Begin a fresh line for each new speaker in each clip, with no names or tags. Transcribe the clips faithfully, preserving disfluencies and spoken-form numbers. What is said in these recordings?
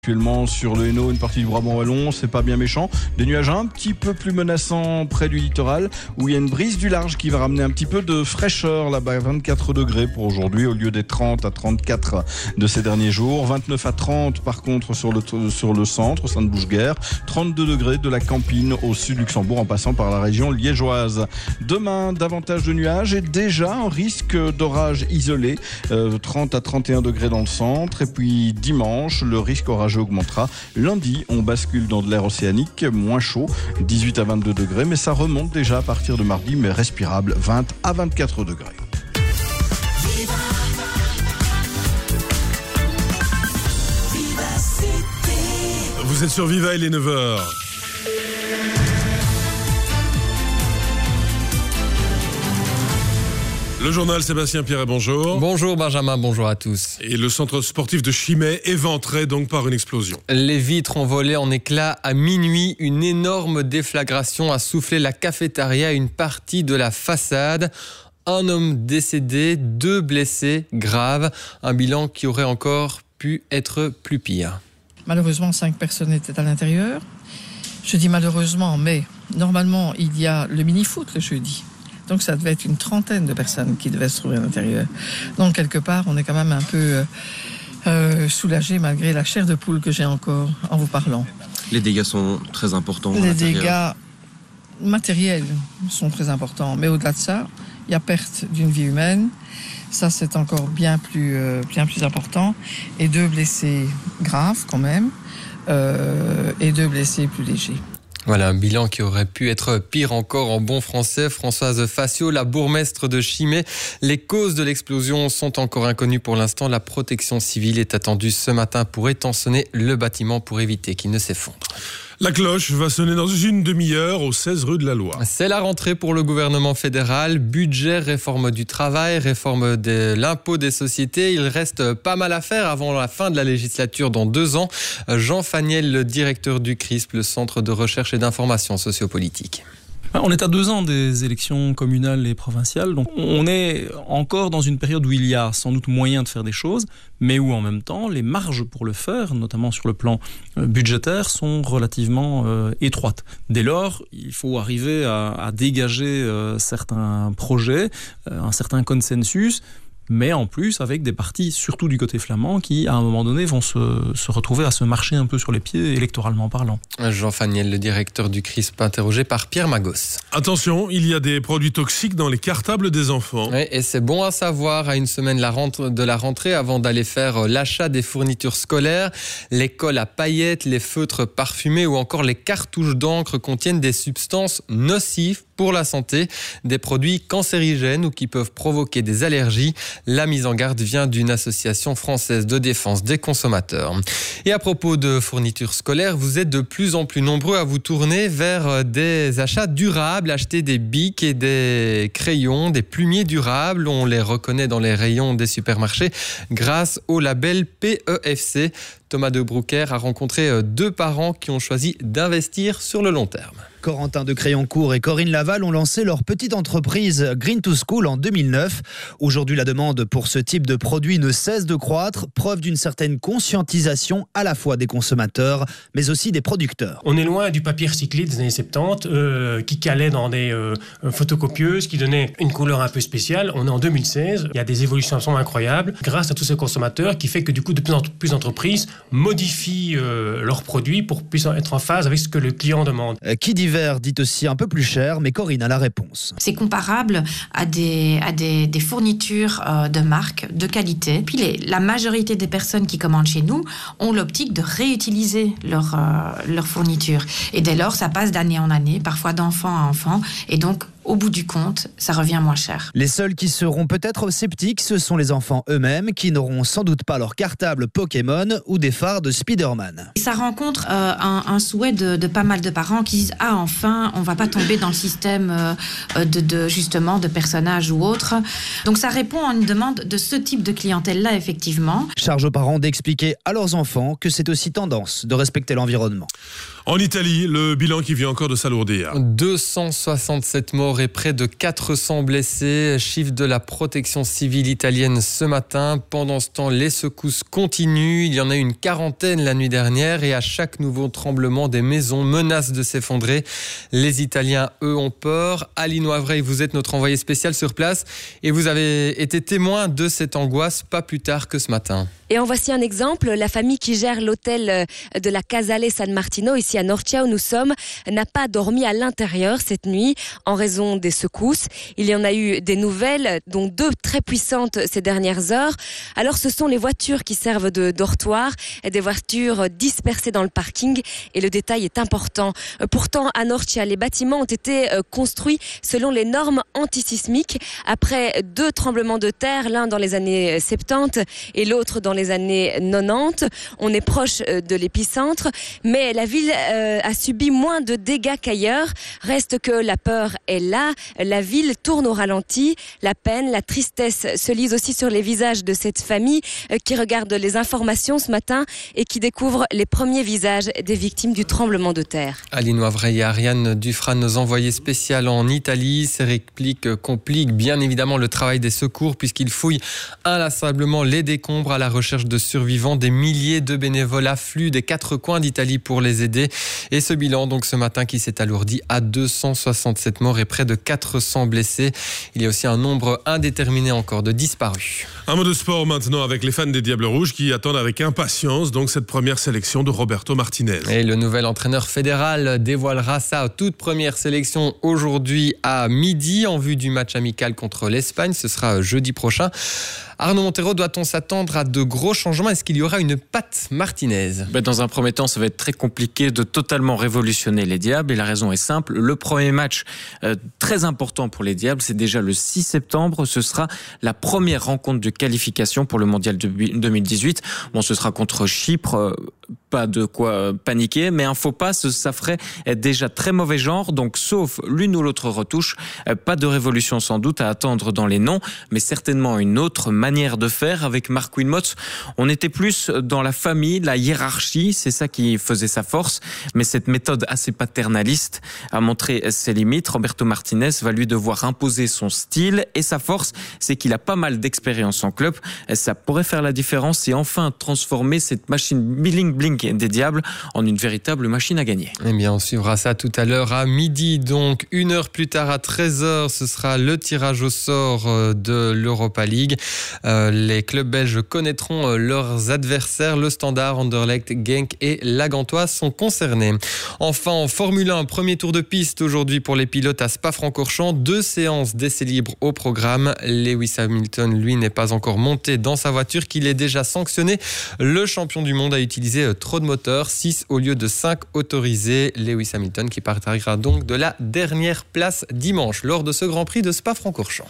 Actuellement sur le Hainaut, une partie du Brabant wallon, c'est pas bien méchant. Des nuages un petit peu plus menaçants près du littoral, où il y a une brise du large qui va ramener un petit peu de fraîcheur là-bas. vingt-quatre degrés pour aujourd'hui au lieu des trente à trente-quatre de ces derniers jours. vingt-neuf à trente par contre sur le, sur le centre, Sainte-Bouche-Guerre. trente-deux degrés de la Campine au sud du Luxembourg en passant par la région liégeoise. Demain, davantage de nuages et déjà un risque d'orage isolé. Euh, trente à trente et un degrés dans le centre. Et puis dimanche, le risque orageux augmentera. Lundi, on bascule dans de l'air océanique, moins chaud, dix-huit à vingt-deux degrés, mais ça remonte déjà à partir de mardi, mais respirable, vingt à vingt-quatre degrés.
Vous êtes sur Viva, il est neuf heures. Le journal Sébastien Pierret, bonjour.
Bonjour Benjamin, bonjour à tous.
Et le centre sportif de Chimay éventré donc par une explosion.
Les vitres ont volé en éclats à minuit. Une énorme déflagration a soufflé la cafétéria et une partie de la façade. Un homme décédé, deux blessés graves. Un bilan qui aurait encore pu être plus pire.
Malheureusement, cinq personnes étaient à l'intérieur. Je dis malheureusement, mais normalement, il y a le mini-foot le jeudi. Donc ça devait être une trentaine de personnes qui devaient se trouver à l'intérieur. Donc quelque part, on est quand même un peu euh, soulagé malgré la chair de poule que j'ai encore en vous parlant.
Les dégâts sont très importants.
Les dégâts matériels sont très importants. Mais au-delà de ça, il y a perte d'une vie humaine. Ça, c'est encore bien plus, euh, bien plus important. Et deux blessés graves quand même. Euh, et deux blessés plus légers.
Voilà un bilan qui aurait pu être pire encore en bon français. Françoise Facio, la bourgmestre de Chimay. Les causes de l'explosion sont encore inconnues pour l'instant. La protection civile est attendue ce matin pour étançonner le bâtiment pour éviter qu'il ne s'effondre.
La cloche va sonner dans une demi-heure au seize rue de la Loi.
C'est la rentrée pour le gouvernement fédéral. Budget, réforme du travail, réforme de l'impôt des sociétés. Il reste pas mal à faire avant la fin de la législature dans deux ans. Jean Faniel, le directeur du C R I S P, le Centre de recherche et d'information sociopolitique.
On est à deux ans des élections communales et provinciales, donc on est encore dans une période où il y a sans doute moyen de faire des choses, mais où en même temps les marges pour le faire, notamment sur le plan budgétaire, sont relativement euh, étroites. Dès lors, il faut arriver à, à dégager euh, certains projets, euh, un certain consensus, mais en plus avec des partis, surtout du côté flamand, qui à un moment donné vont se, se retrouver à se marcher un peu sur les pieds électoralement parlant.
Jean Faniel, le directeur du C R I S P, interrogé par Pierre Magos.
Attention, il y a des produits toxiques dans les cartables des enfants.
Oui, et c'est bon à savoir à une semaine de la rentrée avant d'aller faire l'achat des fournitures scolaires. Les cols à paillettes, les feutres parfumés ou encore les cartouches d'encre contiennent des substances nocives pour la santé, des produits cancérigènes ou qui peuvent provoquer des allergies. La mise en garde vient d'une association française de défense des consommateurs. Et à propos de fournitures scolaires, vous êtes de plus en plus nombreux à vous tourner vers des achats durables, acheter des bics et des crayons, des plumiers durables. On les reconnaît dans les rayons des supermarchés grâce au label P E F C. Thomas de Broucker a rencontré deux parents qui ont choisi d'investir sur le long terme.
Corentin de Crayoncourt et Corinne Laval ont lancé leur petite entreprise Green to School en deux mille neuf. Aujourd'hui, la demande pour ce type de produit ne cesse de croître, preuve d'une certaine conscientisation à la fois des consommateurs, mais aussi des producteurs.
On est loin du papier recyclé des années soixante-dix, euh, qui calait dans des euh, photocopieuses, qui donnait une couleur un peu spéciale. On est en deux mille seize, il y a des évolutions incroyables grâce à tous ces consommateurs qui fait que du coup, de plus en plus d'entreprises modifient euh, leurs produits pour puisse être en phase avec ce que le client demande.
Euh, qui dit vert dit aussi un peu plus cher, mais Corinne a la réponse.
C'est comparable à des, à des, des fournitures euh, de marque, de qualité. Puis les, la majorité des personnes qui commandent chez nous ont l'optique de réutiliser leur, euh, leur fourniture. Et dès lors, ça passe d'année en année, parfois d'enfant à enfant. Et donc, au bout du compte, ça revient moins cher.
Les seuls qui seront peut-être sceptiques, ce sont les enfants eux-mêmes qui n'auront sans doute pas leur cartable Pokémon ou des phares de Spider-Man.
Ça rencontre euh, un, un souhait de, de pas mal de parents qui disent « Ah, enfin, on va pas tomber dans le système euh, de, de, justement, de personnages ou autres. » Donc ça répond à une demande de ce type de clientèle-là, effectivement.
Charge aux parents d'expliquer à leurs enfants que c'est aussi tendance de respecter l'environnement.
En Italie, le bilan qui vient encore de s'alourdir.
deux cent soixante-sept morts morts et près de quatre cents blessés. Chiffre de la protection civile italienne ce matin. Pendant ce temps, les secousses continuent. Il y en a une quarantaine la nuit dernière et à chaque nouveau tremblement, des maisons menacent de s'effondrer. Les Italiens, eux, ont peur. Aline Wavray, vous êtes notre envoyé spécial sur place et vous avez été témoin de cette angoisse pas plus tard que ce matin.
Et en voici un exemple. La famille qui gère l'hôtel de la Casale San Martino, ici à Norcia où nous sommes, n'a pas dormi à l'intérieur cette nuit en raison des secousses. Il y en a eu des nouvelles, dont deux très puissantes ces dernières heures. Alors ce sont les voitures qui servent de dortoir, des voitures dispersées dans le parking et le détail est important. Pourtant à Norcia, les bâtiments ont été construits selon les normes antisismiques après deux tremblements de terre, l'un dans les années soixante-dix et l'autre dans les années quatre-vingt-dix. On est proche de l'épicentre, mais la ville euh, a subi moins de dégâts qu'ailleurs. Reste que la peur est là, la ville tourne au ralenti, la peine, la tristesse se lisent aussi sur les visages de cette famille euh, qui regarde les informations ce matin et qui découvre les premiers visages des victimes du tremblement de terre.
Aline Wavray et Ariane Dufran, nos envoyés spéciaux en Italie. Ces répliques compliquent bien évidemment le travail des secours puisqu'ils fouillent inlassablement les décombres à la recherche de survivants. Des milliers de bénévoles affluent des quatre coins d'Italie pour les aider. Et ce bilan, donc ce matin, qui s'est alourdi à deux cent soixante-sept morts et près de quatre cents blessés. Il y a aussi un nombre indéterminé encore de disparus.
Un mot de sport maintenant avec les fans des Diables Rouges qui attendent avec impatience donc cette première sélection de Roberto Martinez.
Et le nouvel entraîneur fédéral dévoilera sa toute première sélection aujourd'hui à midi en vue du match amical contre l'Espagne. Ce sera jeudi prochain. Arnaud Montero, doit-on s'attendre à de gros changements ? Est-ce qu'il y aura une patte Martinez ?
Ben dans un premier temps, ça va être très compliqué de totalement révolutionner les Diables. Et la raison est simple. Le premier match euh, très important pour les Diables, c'est déjà le six septembre. Ce sera la première rencontre de qualification pour le Mondial de deux mille dix-huit. Bon, ce sera contre Chypre. Euh, pas de quoi paniquer, mais un faux pas, ça ferait déjà très mauvais genre. Donc, sauf l'une ou l'autre retouche, pas de révolution sans doute à attendre dans les noms, mais certainement une autre manière de faire. Avec Marc Wilmots, on était plus dans la famille, la hiérarchie, c'est ça qui faisait sa force. Mais cette méthode assez paternaliste a montré ses limites. Roberto Martinez va lui devoir imposer son style et sa force, c'est qu'il a pas mal d'expérience en club. Ça pourrait faire la différence et enfin transformer cette machine bling bling des Diables en une véritable machine à gagner.
Eh bien, on suivra ça tout à l'heure à midi. Donc, une heure plus tard à treize heures, ce sera le tirage au sort de l'Europa League. Euh, les clubs belges connaîtront leurs adversaires. Le Standard, Anderlecht, Genk et la Gantoise sont concernés. Enfin, en Formule un, premier tour de piste aujourd'hui pour les pilotes à Spa-Francorchamps. Deux séances d'essais libres au programme. Lewis Hamilton, lui, n'est pas encore monté dans sa voiture, qu'il est déjà sanctionné. Le champion du monde a utilisé trop de moteurs, six au lieu de cinq autorisés. Lewis Hamilton qui partira donc de la dernière place dimanche lors de ce Grand Prix de Spa-Francorchamps.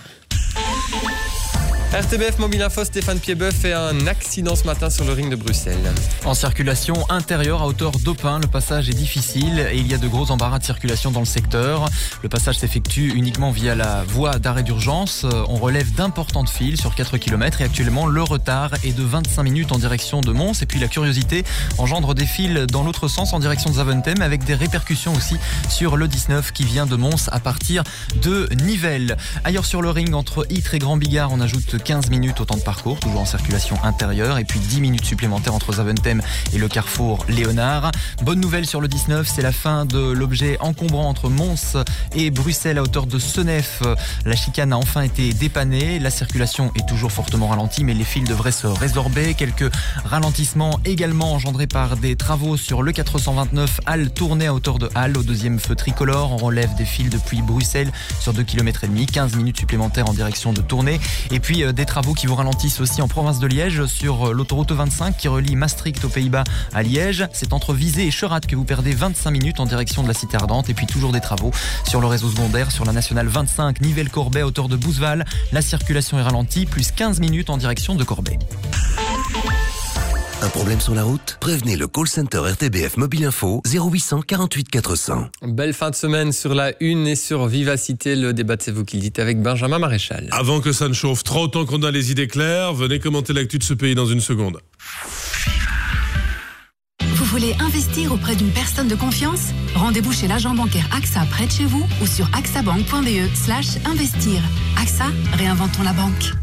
R T B F Mobile Info, Stéphane Piedboeuf fait un accident ce matin sur le ring de Bruxelles.
En circulation intérieure à hauteur d'Aupin, le passage est difficile et il y a de gros embarras de circulation dans le secteur. Le passage s'effectue uniquement via la voie d'arrêt d'urgence. On relève d'importantes files sur quatre kilomètres et actuellement le retard est de vingt-cinq minutes en direction de Mons. Et puis la curiosité engendre des files dans l'autre sens en direction de Zaventem avec des répercussions aussi sur le dix-neuf qui vient de Mons à partir de Nivelles. Ailleurs sur le ring, entre Ytre et Grand Bigard, on ajoute quinze minutes au temps de parcours, toujours en circulation intérieure, et puis dix minutes supplémentaires entre Zaventem et le carrefour Léonard. Bonne nouvelle sur le dix-neuf, c'est la fin de l'objet encombrant entre Mons et Bruxelles à hauteur de Senef. La chicane a enfin été dépannée, la circulation est toujours fortement ralentie, mais les files devraient se résorber. Quelques ralentissements également engendrés par des travaux sur le quatre cent vingt-neuf Halle Tournai à hauteur de Halle, au deuxième feu tricolore. On relève des files depuis Bruxelles sur deux kilomètres et demi, quinze minutes supplémentaires en direction de Tournai. Et puis des travaux qui vous ralentissent aussi en province de Liège sur l'autoroute vingt-cinq qui relie Maastricht aux Pays-Bas à Liège. C'est entre Visé et Cherat que vous perdez vingt-cinq minutes en direction de la cité ardente. Et puis toujours des travaux sur le réseau secondaire sur la nationale vingt-cinq Nivelles-Corbet à hauteur de Bouzeval. La circulation est ralentie, plus quinze minutes en direction de Corbet.
Un problème sur la route ? Prévenez le call center R T B F Mobile Info zéro huit cent quarante-huit quatre cents.
Belle fin de semaine sur la une et sur Vivacité. Le débat de C'est vous qui le dites avec Benjamin Maréchal.
Avant que ça ne chauffe trop, tant qu'on a les idées claires, venez commenter l'actu de ce pays dans une seconde.
Vous voulez investir auprès d'une personne de confiance? Rendez-vous chez l'agent bancaire AXA près de chez vous ou sur axabank point b e slash investir. AXA, réinventons la banque.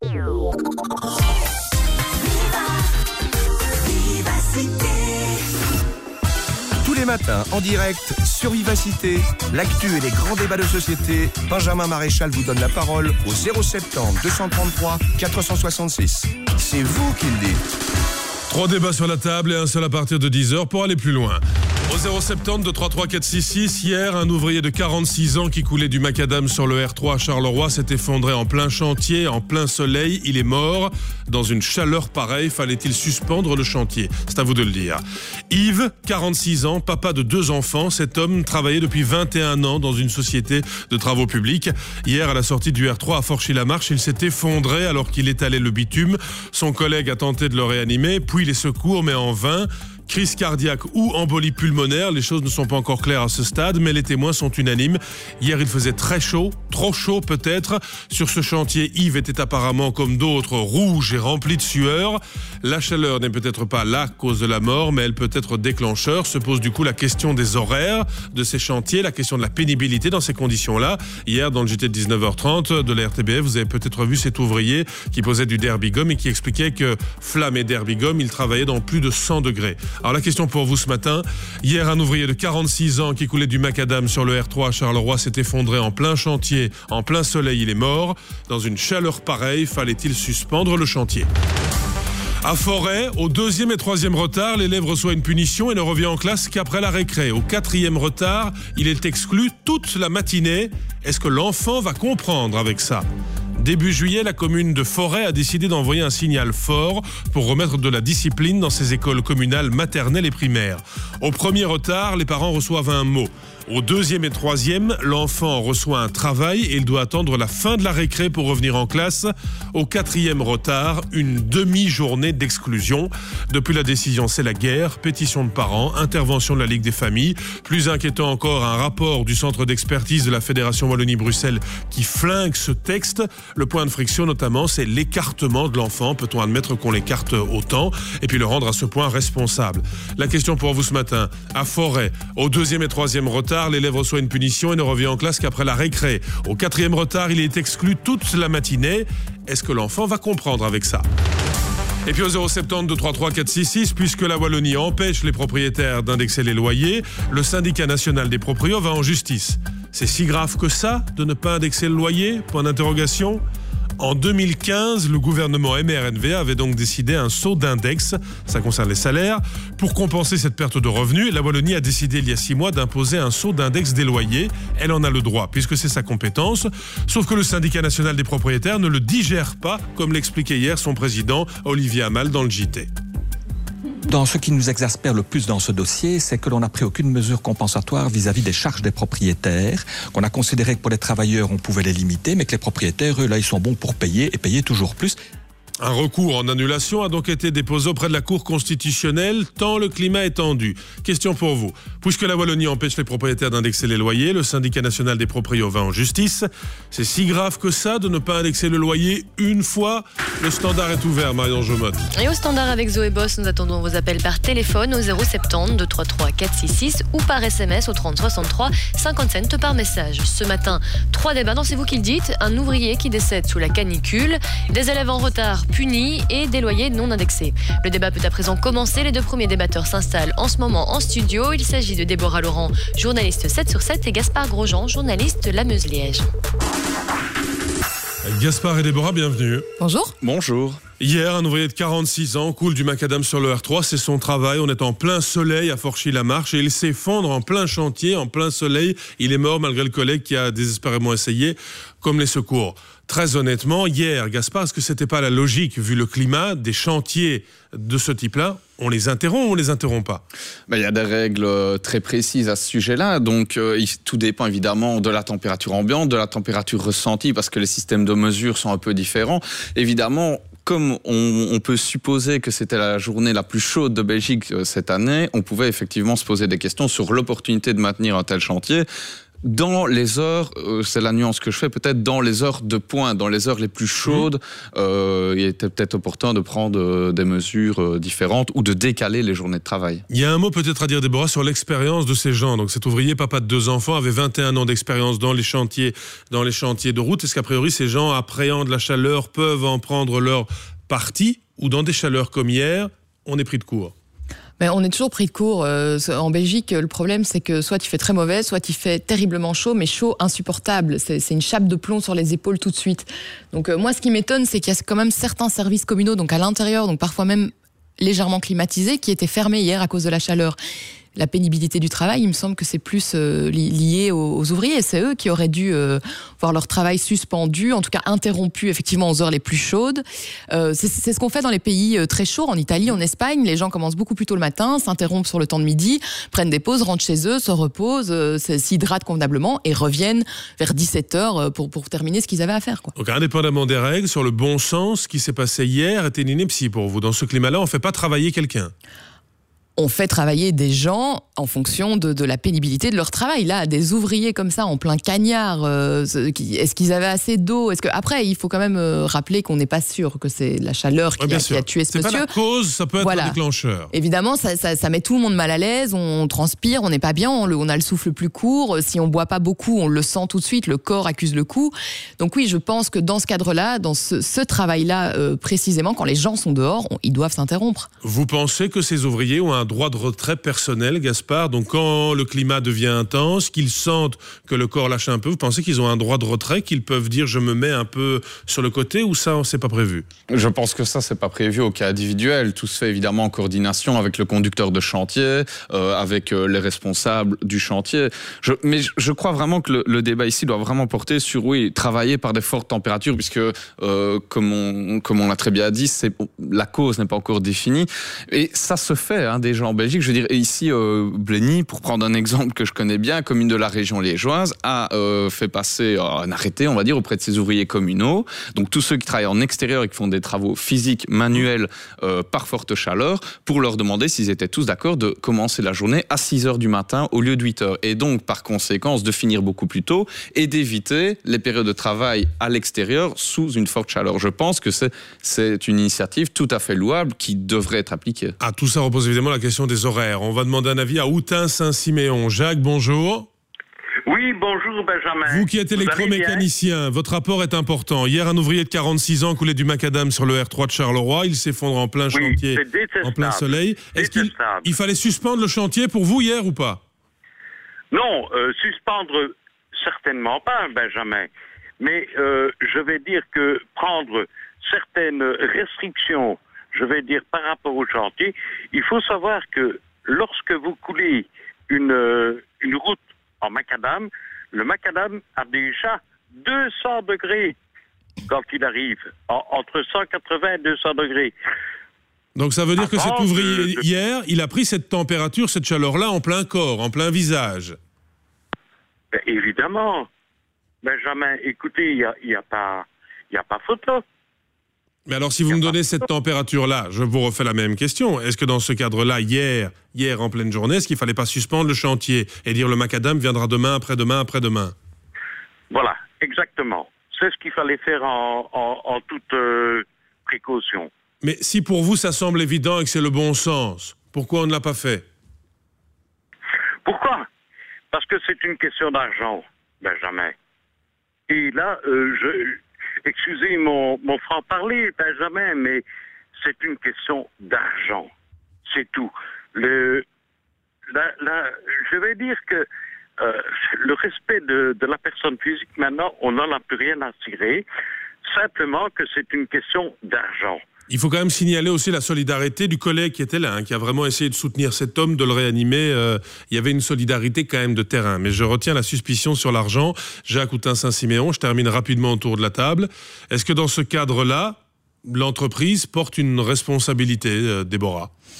Tous les matins, en direct, sur Vivacité, l'actu et les grands débats de société, Benjamin Maréchal vous donne la parole au zéro soixante-dix deux cent trente-trois quatre cent soixante-six. C'est vous qui le dites.
Trois débats sur la table et un seul à partir de dix heures pour aller plus loin. Au zéro soixante-dix deux cent trente-trois quatre cent soixante-six, hier, un ouvrier de quarante-six ans qui coulait du macadam sur le R trois à Charleroi s'est effondré en plein chantier, en plein soleil. Il est mort. Dans une chaleur pareille, fallait-il suspendre le chantier? C'est à vous de le dire. Yves, quarante-six ans, papa de deux enfants. Cet homme travaillait depuis vingt et un ans dans une société de travaux publics. Hier, à la sortie du R trois à Forchy-la-Marche, il s'est effondré alors qu'il étalait le bitume. Son collègue a tenté de le réanimer, puis les secours, mais en vain. Crise cardiaque ou embolie pulmonaire, les choses ne sont pas encore claires à ce stade, mais les témoins sont unanimes. Hier, il faisait très chaud, trop chaud peut-être. Sur ce chantier, Yves était apparemment, comme d'autres, rouge et rempli de sueur. La chaleur n'est peut-être pas la cause de la mort, mais elle peut être déclencheur. Se pose du coup la question des horaires de ces chantiers, la question de la pénibilité dans ces conditions-là. Hier, dans le J T de dix-neuf heures trente de la R T B F, vous avez peut-être vu cet ouvrier qui posait du Derbigum et qui expliquait que flamme et Derbigum, il travaillait dans plus de cent degrés. Alors la question pour vous ce matin, hier un ouvrier de quarante-six ans qui coulait du macadam sur le R trois à Charleroi s'est effondré en plein chantier, en plein soleil, il est mort. Dans une chaleur pareille, fallait-il suspendre le chantier? À Forêt, au deuxième et troisième retard, l'élève reçoit une punition et ne revient en classe qu'après la récré. Au quatrième retard, il est exclu toute la matinée. Est-ce que l'enfant va comprendre avec ça? Début juillet, la commune de Forêt a décidé d'envoyer un signal fort pour remettre de la discipline dans ses écoles communales maternelles et primaires. Au premier retard, les parents reçoivent un mot. Au deuxième et troisième, l'enfant reçoit un travail et il doit attendre la fin de la récré pour revenir en classe. Au quatrième retard, une demi-journée d'exclusion. Depuis la décision, c'est la guerre, pétition de parents, intervention de la Ligue des familles. Plus inquiétant encore, un rapport du centre d'expertise de la Fédération Wallonie-Bruxelles qui flingue ce texte. Le point de friction notamment, c'est l'écartement de l'enfant. Peut-on admettre qu'on l'écarte autant et puis le rendre à ce point responsable? La question pour vous ce matin, à Forêt, au deuxième et troisième retard, l'élève reçoit une punition et ne revient en classe qu'après la récré. Au quatrième retard, il est exclu toute la matinée. Est-ce que l'enfant va comprendre avec ça? Et puis au zéro soixante-dix deux cent trente-trois quatre cent soixante-six, puisque la Wallonie empêche les propriétaires d'indexer les loyers, le syndicat national des proprios va en justice. C'est si grave que ça de ne pas indexer le loyer? Point d'interrogation. En deux mille quinze, le gouvernement M R N V avait donc décidé un saut d'index, ça concerne les salaires. Pour compenser cette perte de revenus, la Wallonie a décidé il y a six mois d'imposer un saut d'index des loyers. Elle en a le droit, puisque c'est sa compétence. Sauf que le syndicat national des propriétaires ne le digère pas, comme l'expliquait hier son président Olivier Hamal dans le J T.
Dans ce qui nous exaspère le plus dans ce dossier, c'est que l'on n'a pris aucune mesure compensatoire vis-à-vis des charges des propriétaires, qu'on a considéré que pour les travailleurs, on pouvait les limiter, mais que les propriétaires, eux, là, ils sont bons pour payer et payer toujours plus.
Un recours en annulation a donc été déposé auprès de la Cour constitutionnelle, tant le climat est tendu. Question pour vous. Puisque la Wallonie empêche les propriétaires d'indexer les loyers, le syndicat national des proprios va en justice. C'est si grave que ça de ne pas indexer le loyer une fois? Le standard est ouvert, Marion Jomotte.
Et au standard avec Zoé Boss, nous attendons vos appels par téléphone au zéro soixante-dix deux cent trente-trois quatre cent soixante-six ou par S M S au trente soixante-trois, cinquante cents par message. Ce matin, trois débats, non c'est vous qui le dites. Un ouvrier qui décède sous la canicule, des élèves en retard punis et des loyers non indexés. Le débat peut à présent commencer. Les deux premiers débatteurs s'installent en ce moment en studio. Il s'agit de Déborah Laurent, journaliste sept sur sept, et Gaspard Grosjean, journaliste La Meuse-Liège.
Gaspard et Déborah, bienvenue.
Bonjour.
Bonjour.
Hier, un ouvrier de quarante-six ans coule du macadam sur le R trois. C'est son travail. On est en plein soleil à Forchy-la-Marche et il s'effondre en plein chantier, en plein soleil. Il est mort malgré le collègue qui a désespérément essayé, comme les secours. Très honnêtement, hier, Gaspard, est-ce que c'était pas la logique, vu le climat, des chantiers de ce type-là? On les interrompt ou on les interrompt pas?
Ben, il y a des règles très précises à ce sujet-là. Donc, euh, tout dépend évidemment de la température ambiante, de la température ressentie, parce que les systèmes de mesure sont un peu différents. Évidemment, comme on, on peut supposer que c'était la journée la plus chaude de Belgique euh, cette année, on pouvait effectivement se poser des questions sur l'opportunité de maintenir un tel chantier. Dans les heures, euh, c'est la nuance que je fais, peut-être dans les heures de pointe, dans les heures les plus chaudes, mmh. euh, il était peut-être opportun de prendre euh, des mesures euh, différentes ou de décaler les journées de travail.
Il y a un mot peut-être à dire, Déborah, sur l'expérience de ces gens. Donc cet ouvrier, papa de deux enfants, avait vingt et un ans d'expérience dans les chantiers, dans les chantiers de route. Est-ce qu'a priori ces gens appréhendent la chaleur, peuvent en prendre leur parti, ou dans des chaleurs comme hier, on est pris de court?
Mais on est toujours pris de court. Euh, en Belgique, le problème, c'est que soit il fait très mauvais, soit il fait terriblement chaud, mais chaud insupportable. C'est, c'est une chape de plomb sur les épaules tout de suite. Donc euh, moi, ce qui m'étonne, c'est qu'il y a quand même certains services communaux, donc à l'intérieur, donc parfois même légèrement climatisés, qui étaient fermés hier à cause de la chaleur. La pénibilité du travail, il me semble que c'est plus euh, lié aux, aux ouvriers. C'est eux qui auraient dû euh, voir leur travail suspendu, en tout cas interrompu effectivement aux heures les plus chaudes. Euh, c'est, c'est ce qu'on fait dans les pays euh, très chauds. En Italie, en Espagne, les gens commencent beaucoup plus tôt le matin, s'interrompent sur le temps de midi, prennent des pauses, rentrent chez eux, se reposent, euh, s'hydratent convenablement et reviennent vers dix-sept heures pour, pour terminer ce qu'ils avaient à faire, quoi.
Donc indépendamment des règles, sur le bon sens, ce qui s'est passé hier était une ineptie pour vous. Dans ce climat-là, on ne fait pas travailler quelqu'un.
On fait travailler des gens en fonction de, de la pénibilité de leur travail. Là, des ouvriers comme ça, en plein cagnard, euh, est-ce qu'ils avaient assez d'eau? Est-ce que... Après, il faut quand même euh, rappeler qu'on n'est pas sûr que c'est la chaleur qui, ouais, a, qui a tué ce
c'est
monsieur.
C'est pas la cause, ça peut être
voilà.
un déclencheur.
Évidemment, ça, ça, ça met tout le monde mal à l'aise, on transpire, on n'est pas bien, on, le, on a le souffle plus court. Si on boit pas beaucoup, on le sent tout de suite, le corps accuse le coup. Donc oui, je pense que dans ce cadre-là, dans ce, ce travail-là euh, précisément, quand les gens sont dehors, on, ils doivent s'interrompre.
Vous pensez que ces ouvriers ont un droit de retrait personnel, Gaspard? Donc quand le climat devient intense, qu'ils sentent que le corps lâche un peu, vous pensez qu'ils ont un droit de retrait, qu'ils peuvent dire je me mets un peu sur le côté, ou ça, c'est pas prévu?
Je pense que ça, c'est pas prévu au cas individuel. Tout se fait évidemment en coordination avec le conducteur de chantier, euh, avec euh, les responsables du chantier. Je, mais je, je crois vraiment que le, le débat ici doit vraiment porter sur, oui, travailler par des fortes températures, puisque euh, comme on, comme on l'a très bien dit, c'est, la cause n'est pas encore définie. Et ça se fait, hein, déjà en Belgique. Je veux dire, ici, euh, Blény, pour prendre un exemple que je connais bien, commune de la région liégeoise, a euh, fait passer euh, un arrêté, on va dire, auprès de ses ouvriers communaux. Donc tous ceux qui travaillent en extérieur et qui font des travaux physiques, manuels, euh, par forte chaleur, pour leur demander s'ils étaient tous d'accord de commencer la journée à six heures du matin au lieu de huit heures. Et donc, par conséquence, de finir beaucoup plus tôt et d'éviter les périodes de travail à l'extérieur sous une forte chaleur. Je pense que c'est, c'est une initiative tout à fait louable qui devrait être appliquée.
Ah, tout ça repose évidemment la question des horaires. On va demander un avis à Houtin-Saint-Siméon. Jacques, bonjour.
Oui, bonjour Benjamin.
Vous qui êtes électromécanicien, votre apport est important. Hier, un ouvrier de quarante-six ans coulait du macadam sur le R trois de Charleroi. Il s'effondre en plein
oui,
chantier, en plein soleil. Est-ce qu'il il fallait suspendre le chantier pour vous hier ou pas?
Non, euh, suspendre certainement pas, Benjamin. Mais euh, je vais dire que prendre certaines restrictions, je vais dire par rapport au chantier, il faut savoir que lorsque vous coulez une, euh, une route en macadam, le macadam a déjà deux cents degrés quand il arrive, en, entre cent quatre-vingts et deux cents degrés.
Donc ça veut dire Avant que cet ouvrier,
de...
hier, il a pris cette température, cette chaleur-là en plein corps, en plein visage.
Ben, évidemment. Benjamin, écoutez, il n'y a, y a pas, y a pas photo.
Mais alors, si vous me donnez cette température-là, je vous refais la même question. Est-ce que dans ce cadre-là, hier, hier en pleine journée, est-ce qu'il ne fallait pas suspendre le chantier et dire le macadam viendra demain, après-demain, après-demain?
Voilà, exactement. C'est ce qu'il fallait faire en, en, en toute euh, précaution.
Mais si pour vous, ça semble évident et que c'est le bon sens, pourquoi on ne l'a pas fait?
Pourquoi? Parce que c'est une question d'argent, Benjamin. Et là, euh, je... Excusez mon, mon franc-parler, Benjamin, mais c'est une question d'argent. C'est tout. Le, la, la, je vais dire que euh, le respect de, de la personne physique, maintenant, on n'en a plus rien à tirer. Simplement que c'est une question d'argent.
Il faut quand même signaler aussi la solidarité du collègue qui était là, hein, qui a vraiment essayé de soutenir cet homme, de le réanimer. Euh, il y avait une solidarité quand même de terrain. Mais je retiens la suspicion sur l'argent. Jacques Houtin-Saint-Siméon, je termine rapidement autour de la table. Est-ce que dans ce cadre-là, l'entreprise porte une responsabilité, euh, Déborah?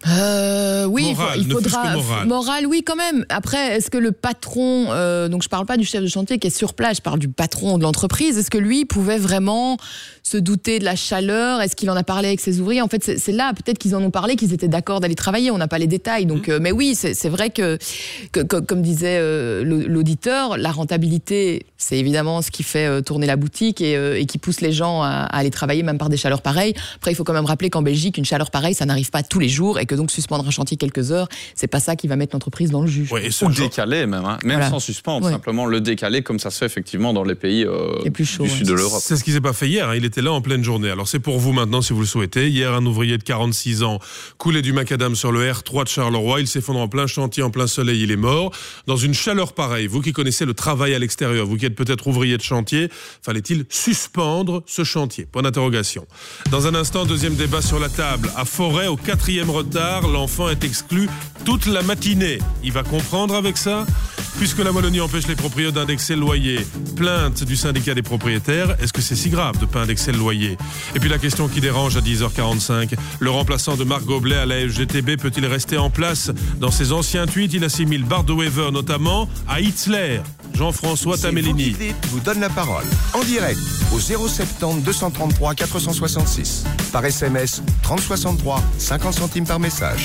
Euh, oui,
Moral,
il, faut, il
ne
faudra
fût-ce que moral.
moral, oui quand même. Après, est-ce que le patron, euh, donc je parle pas du chef de chantier qui est sur place, je parle du patron de l'entreprise. Est-ce que lui pouvait vraiment se douter de la chaleur? Est-ce qu'il en a parlé avec ses ouvriers? En fait, c'est, c'est là peut-être qu'ils en ont parlé, qu'ils étaient d'accord d'aller travailler. On n'a pas les détails. Donc, mmh. euh, mais oui, c'est, c'est vrai que, que, que comme disait euh, l'auditeur, la rentabilité, c'est évidemment ce qui fait euh, tourner la boutique et, euh, et qui pousse les gens à, à aller travailler même par des chaleurs pareilles. Après, il faut quand même rappeler qu'en Belgique, une chaleur pareille, ça n'arrive pas tous les jours et que donc suspendre un chantier quelques heures, c'est pas ça qui va mettre l'entreprise dans le jus.
Ouais, et ou le décaler même, hein. même
voilà.
sans suspendre,
ouais.
simplement le décaler comme ça se fait effectivement dans les pays euh,
plus chaud,
du
ouais.
sud de l'Europe.
C'est ce qui s'est pas fait hier, hein. Il était là en pleine journée. Alors c'est pour vous maintenant si vous le souhaitez. Hier, un ouvrier de quarante-six ans coulait du macadam sur le R trois de Charleroi. Il s'effondre en plein chantier, en plein soleil, il est mort. Dans une chaleur pareille, vous qui connaissez le travail à l'extérieur, vous qui êtes peut-être ouvrier de chantier, fallait-il suspendre ce chantier? Point d'interrogation. Dans un instant, deuxième débat sur la table. À Forêt, au quatrième retard, l'enfant est exclu toute la matinée. Il va comprendre avec ça? Puisque la Wallonie empêche les propriétaires d'indexer le loyer, plainte du syndicat des propriétaires, est-ce que c'est si grave de ne pas indexer le loyer? Et puis la question qui dérange à dix heures quarante-cinq, le remplaçant de Marc Goblet à la F G T B peut-il rester en place? Dans ses anciens tweets, il assimile Bart de Wever notamment à Hitler. Jean-François Tamellini
vous donne la parole en direct au zéro soixante-dix deux cent trente-trois quatre cent soixante-six. Par S M S trente soixante-trois, cinquante centimes par message.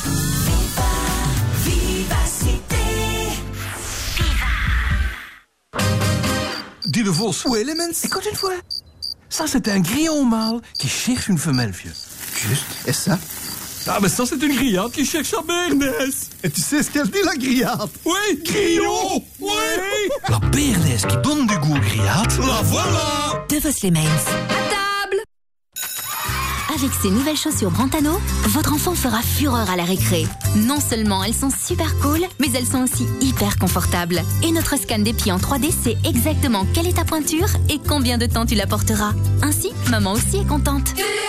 Dis de Vos. Où est Elements? Écoute une fois. Ça, c'est un grillon mâle qui cherche une femelle, vieux. Juste. Et ça? Ah, mais ça, c'est une grillade qui cherche sa bernesse. Et tu sais ce qu'elle dit, la grillade? Oui, grillon. Oui. La bernesse qui donne du goût aux grillades. La voilà.
De Vos Elements. À table. Avec ces nouvelles chaussures Brantano, votre enfant fera fureur à la récré. Non seulement elles sont super cool, mais elles sont aussi hyper confortables. Et notre scan des pieds en trois D sait exactement quelle est ta pointure et combien de temps tu la porteras. Ainsi, maman aussi est contente.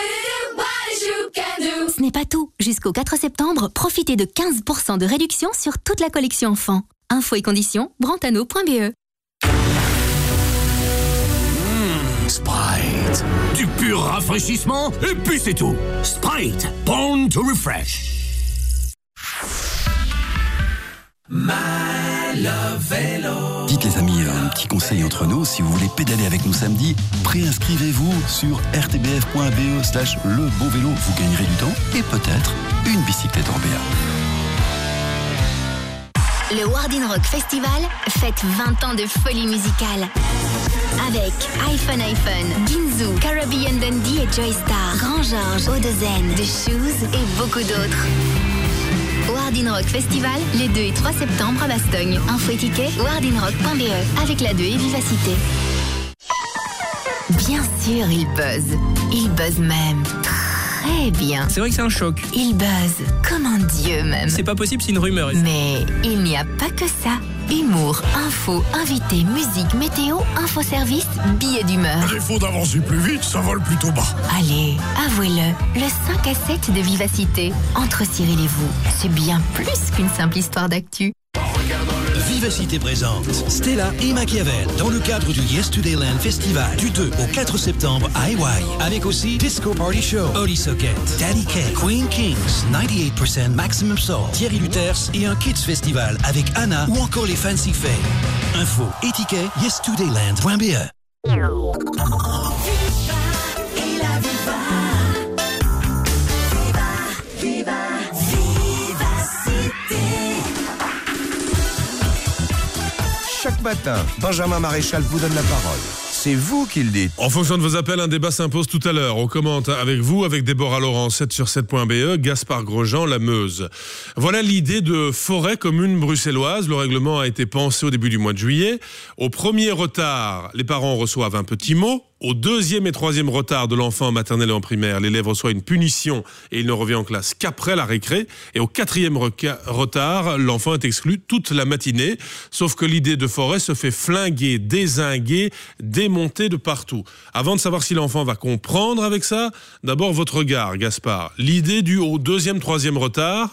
Ce n'est pas tout. Jusqu'au quatre septembre, profitez de quinze pour cent de réduction sur toute la collection enfant. Infos et conditions, brantano point b e.
Mmh, Sprite. Du pur rafraîchissement, et puis c'est tout. Sprite, born to refresh.
My Love Vélo. Dites les amis, un petit conseil entre nous, si vous voulez pédaler avec nous samedi, préinscrivez-vous sur r t b f point b e slash le beau vélo. Vous gagnerez du temps et peut-être une bicyclette Orbea.
Le Wardin Rock Festival fête vingt ans de folie musicale. Avec iPhone iPhone, Ginzu, Caribbean Dundee et Joystar, Grand Georges, Odezen, The Shoes et beaucoup d'autres. Wardin Rock Festival, les deux et trois septembre à Bastogne. Info et ticket, wardin rock point b e, avec la deux et Vivacité. Bien sûr, il buzz. Il buzz même très bien.
C'est vrai que c'est un choc.
Il buzz comme un dieu même.
C'est pas possible, c'est une rumeur.
Mais il n'y a pas que ça. Humour, info, invité, musique, météo, infoservice, billets d'humeur.
À défaut d'avancer plus vite, ça vole plutôt bas.
Allez, avouez-le, le cinq à sept de Vivacité. Entre Cyril et vous, c'est bien plus qu'une simple histoire d'actu.
Vivacité présente Stella et Machiavel dans le cadre du Yesterdayland Festival du deux au quatre septembre à Hawaii. Avec aussi Disco Party Show, Oli Socket, Daddy K, Queen Kings, quatre-vingt-dix-huit pour cent Maximum Soul, Thierry Luters et un Kids Festival avec Anna ou encore les Fancy Faye. Info et ticket yesterdayland point b e.
Chaque matin, Benjamin Maréchal vous donne la parole. C'est vous qui le dites.
En fonction de vos appels, un débat s'impose tout à l'heure. On commente avec vous, avec Déborah Laurent, sept sur sept point b e, Gaspard Grosjean, la Meuse. Voilà l'idée de Forêt commune bruxelloise. Le règlement a été pensé au début du mois de juillet. Au premier retard, les parents reçoivent un petit mot. Au deuxième et troisième retard de l'enfant en maternelle et en primaire, l'élève reçoit une punition et il ne revient en classe qu'après la récré. Et au quatrième reca- retard, l'enfant est exclu toute la matinée. Sauf que l'idée de Forêt se fait flinguer, dézinguer, démonter de partout. Avant de savoir si l'enfant va comprendre avec ça, d'abord votre regard, Gaspard. L'idée du au deuxième, troisième retard,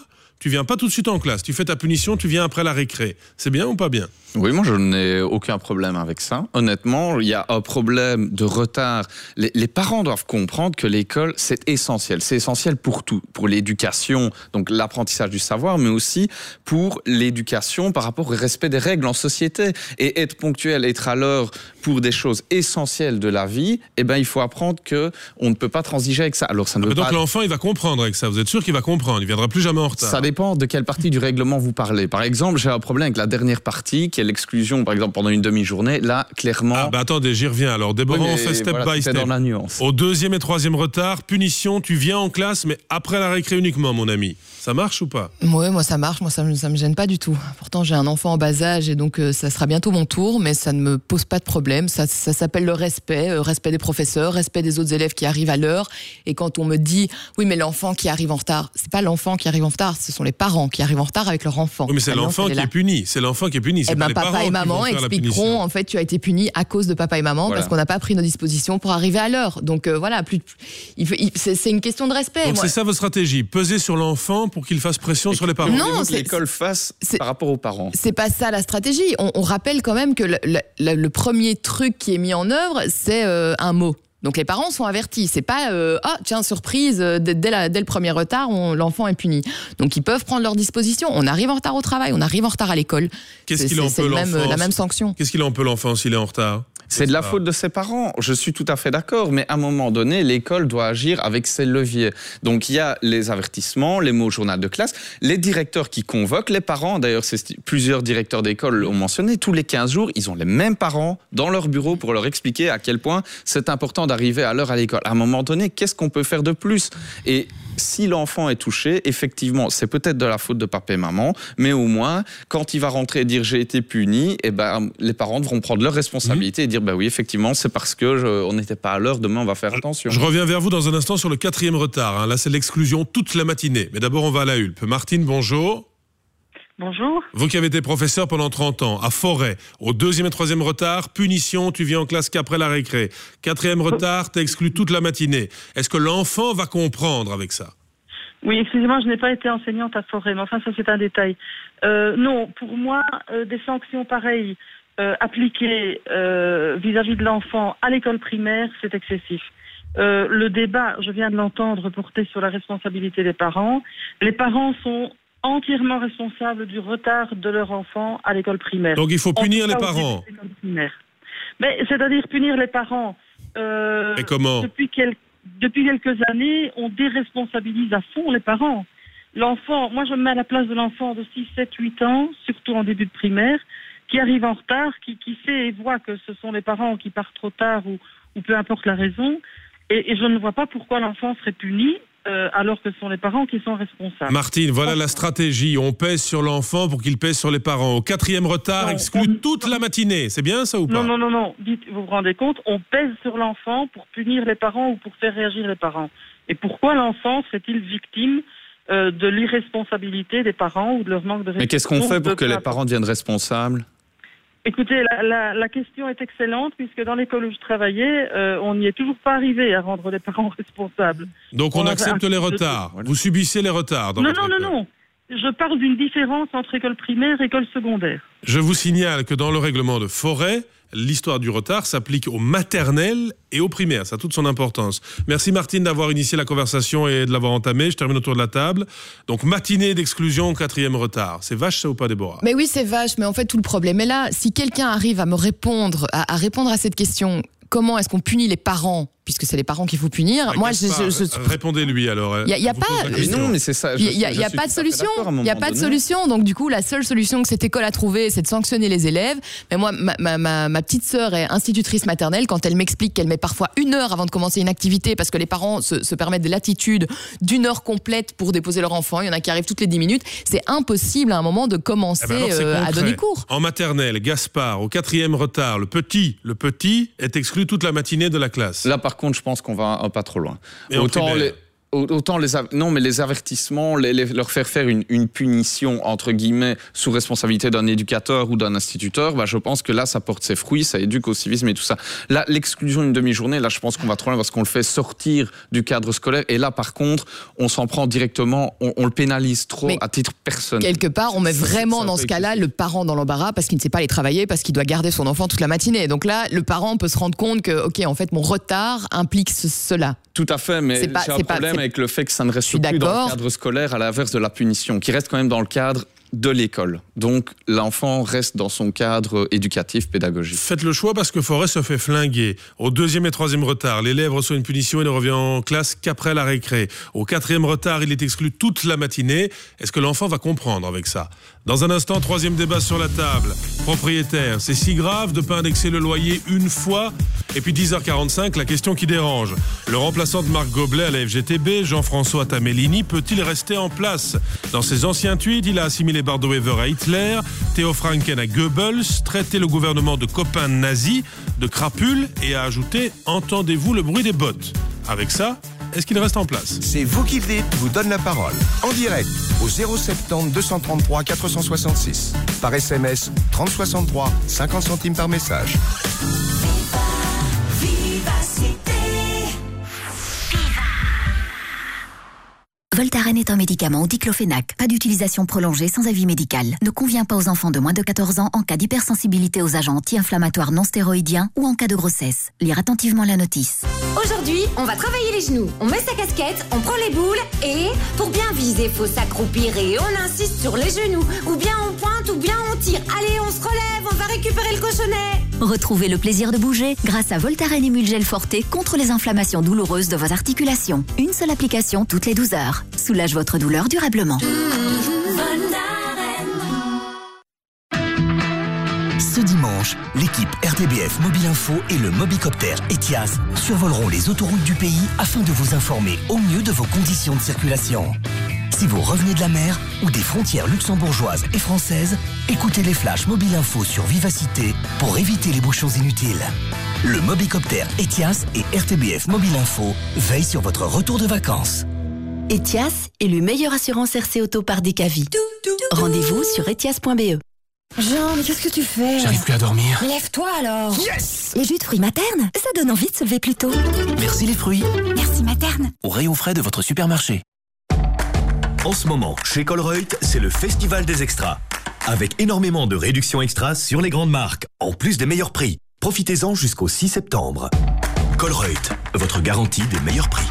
tu viens pas tout de suite en classe. Tu fais ta punition, tu viens après la récré. C'est bien ou pas bien ?
Oui, moi je n'ai aucun problème avec ça. Honnêtement, il y a un problème de retard. Les, les parents doivent comprendre que l'école, c'est essentiel. C'est essentiel pour tout, pour l'éducation, donc l'apprentissage du savoir, mais aussi pour l'éducation par rapport au respect des règles en société. Et être ponctuel, être à l'heure pour des choses essentielles de la vie, eh ben il faut apprendre que on ne peut pas transiger avec ça. Alors ça ne
ah,
veut
donc
pas...
l'enfant, il va comprendre avec ça. Vous êtes sûr qu'il va comprendre ? Il viendra plus jamais en retard.
Ça dépend de quelle partie du règlement vous parlez. Par exemple, j'ai un problème avec la dernière partie, qui est l'exclusion, par exemple, pendant une demi-journée. Là, clairement...
Ah, bah attendez, j'y reviens. Alors, Déborah,
oui,
on fait step
voilà,
by step.
Dans la nuance.
Au deuxième et troisième retard, punition, tu viens en classe, mais après la récré uniquement, mon ami. Ça marche ou pas ?
Oui, moi ça marche, moi ça me, ça me gêne pas du tout. Pourtant j'ai un enfant en bas âge et donc euh, ça sera bientôt mon tour, mais ça ne me pose pas de problème. Ça, ça s'appelle le respect, euh, respect des professeurs, respect des autres élèves qui arrivent à l'heure. Et quand on me dit, oui mais l'enfant qui arrive en retard, c'est pas l'enfant qui arrive en retard, ce sont les parents qui arrivent en retard avec leur enfant.
Oui, mais c'est l'enfant qui est puni, c'est l'enfant qui est puni.
Eh ben
les
papa et maman expliqueront, en fait tu as été puni à cause de papa et maman voilà. parce qu'on n'a pas pris nos dispositions pour arriver à l'heure. Donc euh, voilà, plus, il faut, il, c'est, c'est une question de respect.
Donc
moi.
C'est ça votre stratégie, peser sur l'enfant pour qu'il fasse pression sur les parents.
Non,
c'est, que l'école fasse
c'est,
par rapport aux parents.
C'est pas ça la stratégie. On, on rappelle quand même que le, le, le, le premier truc qui est mis en œuvre, c'est euh, un mot. Donc les parents sont avertis. C'est pas euh, ah tiens surprise dès, dès, la, dès le premier retard on, l'enfant est puni. Donc ils peuvent prendre leurs dispositions. On arrive en retard au travail, on arrive en retard à l'école.
Qu'est-ce
c'est,
qu'il en
c'est
peut
le
l'enfant
même, la même sanction.
Qu'est-ce qu'il en peut l'enfant s'il est en retard ?
C'est de la faute de ses parents, je suis tout à fait d'accord, mais à un moment donné, l'école doit agir avec ses leviers. Donc il y a les avertissements, les mots au journal de classe, les directeurs qui convoquent, les parents, d'ailleurs c'est, plusieurs directeurs d'école l'ont mentionné, tous les quinze jours, ils ont les mêmes parents dans leur bureau pour leur expliquer à quel point c'est important d'arriver à l'heure à l'école. À un moment donné, qu'est-ce qu'on peut faire de plus ? Et si l'enfant est touché, effectivement, c'est peut-être de la faute de papa et maman, mais au moins, quand il va rentrer et dire j'ai été puni, eh ben, les parents devront prendre leurs responsabilités mmh. et dire bah oui, effectivement, c'est parce que je, on n'était pas à l'heure, demain on va faire attention.
Je reviens vers vous dans un instant sur le quatrième retard. Hein. Là, c'est l'exclusion toute la matinée. Mais d'abord, on va à la Hulpe. Martine, bonjour.
Bonjour.
Vous qui avez été professeur pendant trente ans, à Forêt, au deuxième et troisième retard, punition, tu viens en classe qu'après la récré. Quatrième retard, t'es exclu toute la matinée. Est-ce que l'enfant va comprendre avec ça ?
Oui, excusez-moi, je n'ai pas été enseignante à Forêt, mais enfin ça c'est un détail. Euh, non, pour moi, euh, des sanctions pareilles euh, appliquées euh, vis-à-vis de l'enfant à l'école primaire, c'est excessif. Euh, le débat, je viens de l'entendre, porté sur la responsabilité des parents. Les parents sont entièrement responsables du retard de leur enfant à l'école primaire.
Donc il faut punir les parents.
Mais c'est-à-dire punir les parents. Euh,
Et comment ?
Depuis quelques Depuis quelques années, on déresponsabilise à fond les parents. L'enfant, moi je me mets à la place de l'enfant de six, sept, huit ans, surtout en début de primaire, qui arrive en retard, qui, qui sait et voit que ce sont les parents qui partent trop tard ou, ou peu importe la raison. Et, et je ne vois pas pourquoi l'enfant serait puni euh, alors que ce sont les parents qui sont responsables.
Martine, voilà la stratégie. On pèse sur l'enfant pour qu'il pèse sur les parents. Au quatrième retard, non, exclut on... toute la matinée. C'est bien ça ou pas ?
Non, non, non, non. Dites, vous vous rendez compte, on pèse sur l'enfant pour punir les parents ou pour faire réagir les parents. Et pourquoi l'enfant serait-il victime euh, de l'irresponsabilité des parents ou de leur manque de responsabilité ?
Mais qu'est-ce qu'on fait pour que les parents deviennent responsables ?
Écoutez, la, la, la question est excellente puisque dans l'école où je travaillais, euh, on n'y est toujours pas arrivé à rendre les parents responsables.
Donc on, on accepte les retards. De... Vous subissez les retards dans
Non,
votre
non,
école.
non, non. Je parle d'une différence entre école primaire et école secondaire.
Je vous signale que dans le règlement de Forêt, l'histoire du retard s'applique aux maternelles et aux primaires. Ça a toute son importance. Merci Martine d'avoir initié la conversation et de l'avoir entamée. Je termine autour de la table. Donc matinée d'exclusion au quatrième retard. C'est vache ça ou pas, Déborah ?
Mais oui, c'est vache. Mais en fait, tout le problème est là. Si quelqu'un arrive à me répondre, à, à répondre à cette question, comment est-ce qu'on punit les parents ? Puisque c'est les parents qu'il faut punir.
Ah,
Moi, je, je, je...
répondez-lui alors.
Il y a, y a pas.
Non, mais c'est ça.
Il y a, y a pas de solution. Il y a pas de solution. Donc du coup, la seule solution que cette école a trouvée, c'est de sanctionner les élèves. Mais moi, ma, ma, ma, ma petite sœur est institutrice maternelle. Quand elle m'explique qu'elle met parfois une heure avant de commencer une activité parce que les parents se, se permettent de l'attitude d'une heure complète pour déposer leur enfant. Il y en a qui arrivent toutes les dix minutes. C'est impossible à un moment de commencer eh ben alors, euh, à donner cours.
En maternelle, Gaspard, au quatrième retard, le petit, le petit est exclu toute la matinée de la classe.
Là, par contre, je pense qu'on va pas trop loin.
Et Autant les...
autant les av- non mais les avertissements, les, les, leur faire faire une, une punition entre guillemets sous responsabilité d'un éducateur ou d'un instituteur, bah, je pense que là ça porte ses fruits, ça éduque au civisme et tout ça. Là l'exclusion d'une demi-journée, là je pense qu'on va trop loin parce qu'on le fait sortir du cadre scolaire et là par contre on s'en prend directement, on, on le pénalise trop mais à titre personnel.
Quelque part on met vraiment dans ce cas-là le parent dans l'embarras parce qu'il ne sait pas aller travailler, parce qu'il doit garder son enfant toute la matinée. Donc là le parent peut se rendre compte que ok en fait mon retard implique ce, cela.
Tout à fait, mais
c'est pas,
j'ai un
c'est
problème
pas,
avec le fait que ça ne reste plus dans le cadre scolaire à l'inverse de la punition, qui reste quand même dans le cadre de l'école. Donc l'enfant reste dans son cadre éducatif, pédagogique.
Faites le choix parce que Forêt se fait flinguer. Au deuxième et troisième retard, l'élève reçoit une punition et ne revient en classe qu'après la récré. Au quatrième retard, il est exclu toute la matinée. Est-ce que l'enfant va comprendre avec ça ? Dans un instant, troisième débat sur la table. Propriétaire, c'est si grave de ne pas indexer le loyer une fois ? Et puis dix heures quarante-cinq, la question qui dérange. Le remplaçant de Marc Goblet à la F G T B, Jean-François Tamellini, peut-il rester en place ? Dans ses anciens tweets, il a assimilé Bardo-Wever à Hitler, Theo Franken à Goebbels, traité le gouvernement de copain nazi, de crapule et a ajouté « Entendez-vous le bruit des bottes ?» Avec ça, est-ce qu'il reste en place ?
C'est vous qui le dites, vous donne la parole. En direct, au zéro soixante-dix, deux cent trente-trois, quatre cent soixante-six. Par S M S, trente soixante-trois, cinquante centimes par message.
Voltaren est un médicament au diclofénac. Pas d'utilisation prolongée sans avis médical. Ne convient pas aux enfants de moins de quatorze ans en cas d'hypersensibilité aux agents anti-inflammatoires non stéroïdiens ou en cas de grossesse. Lire attentivement la notice.
Aujourd'hui, on va travailler les genoux. On met sa casquette, on prend les boules et pour bien viser, faut s'accroupir et on insiste sur les genoux. Ou bien on pointe ou bien on tire. Allez, on se relève, on va récupérer le cochonnet.
Retrouvez le plaisir de bouger grâce à Voltaren Emulgel Forte contre les inflammations douloureuses de vos articulations. Une seule application toutes les douze heures. Soulage votre douleur durablement.
Ce dimanche, l'équipe R T B F Mobile Info et le Mobicopter Etias survoleront les autoroutes du pays afin de vous informer au mieux de vos conditions de circulation. Si vous revenez de la mer ou des frontières luxembourgeoises et françaises, écoutez les flashs Mobile Info sur Vivacité pour éviter les bouchons inutiles. Le Mobicopter Etias et R T B F Mobile Info veillent sur votre retour de vacances.
Etias, élu meilleure assurance R C Auto par Decavi. Rendez-vous sur etias point b e.
Jean, mais qu'est-ce que tu fais ?
J'arrive plus à dormir.
Lève-toi alors.
Yes ! Les jus de fruits Materne, ça donne envie de se lever plus tôt.
Merci les fruits.
Merci Materne.
Au rayon frais de votre supermarché.
En ce moment, chez Colruyt, c'est le festival des extras. Avec énormément de réductions extras sur les grandes marques, en plus des meilleurs prix. Profitez-en jusqu'au six septembre. Colruyt, votre garantie des meilleurs prix.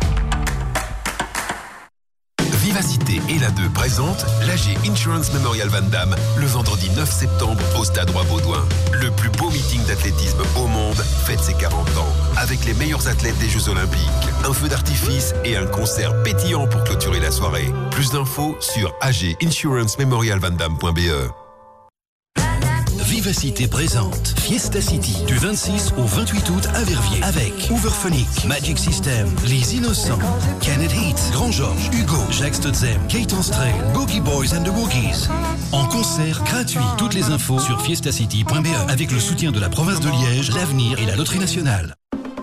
Vivacité et la deux présente l'A G Insurance Memorial Van Damme le vendredi neuf septembre au Stade Roi-Baudouin. Le plus beau meeting d'athlétisme au monde fête ses quarante ans avec les meilleurs athlètes des Jeux Olympiques, un feu d'artifice et un concert pétillant pour clôturer la soirée. Plus d'infos sur a g insurance memorial van damme point b e.
Vivacité présente Fiesta City du vingt-six au vingt-huit août à Verviers avec Hooverphonic, Magic System, Les Innocents, Kenneth Heat, Grand Georges, Hugo, Jacques Stotzem, Kate Anstrel, Boogie Boys and the Wookies. En concert gratuit. Toutes les infos sur fiesta city point b e avec le soutien de la province de Liège, l'Avenir et la Loterie Nationale.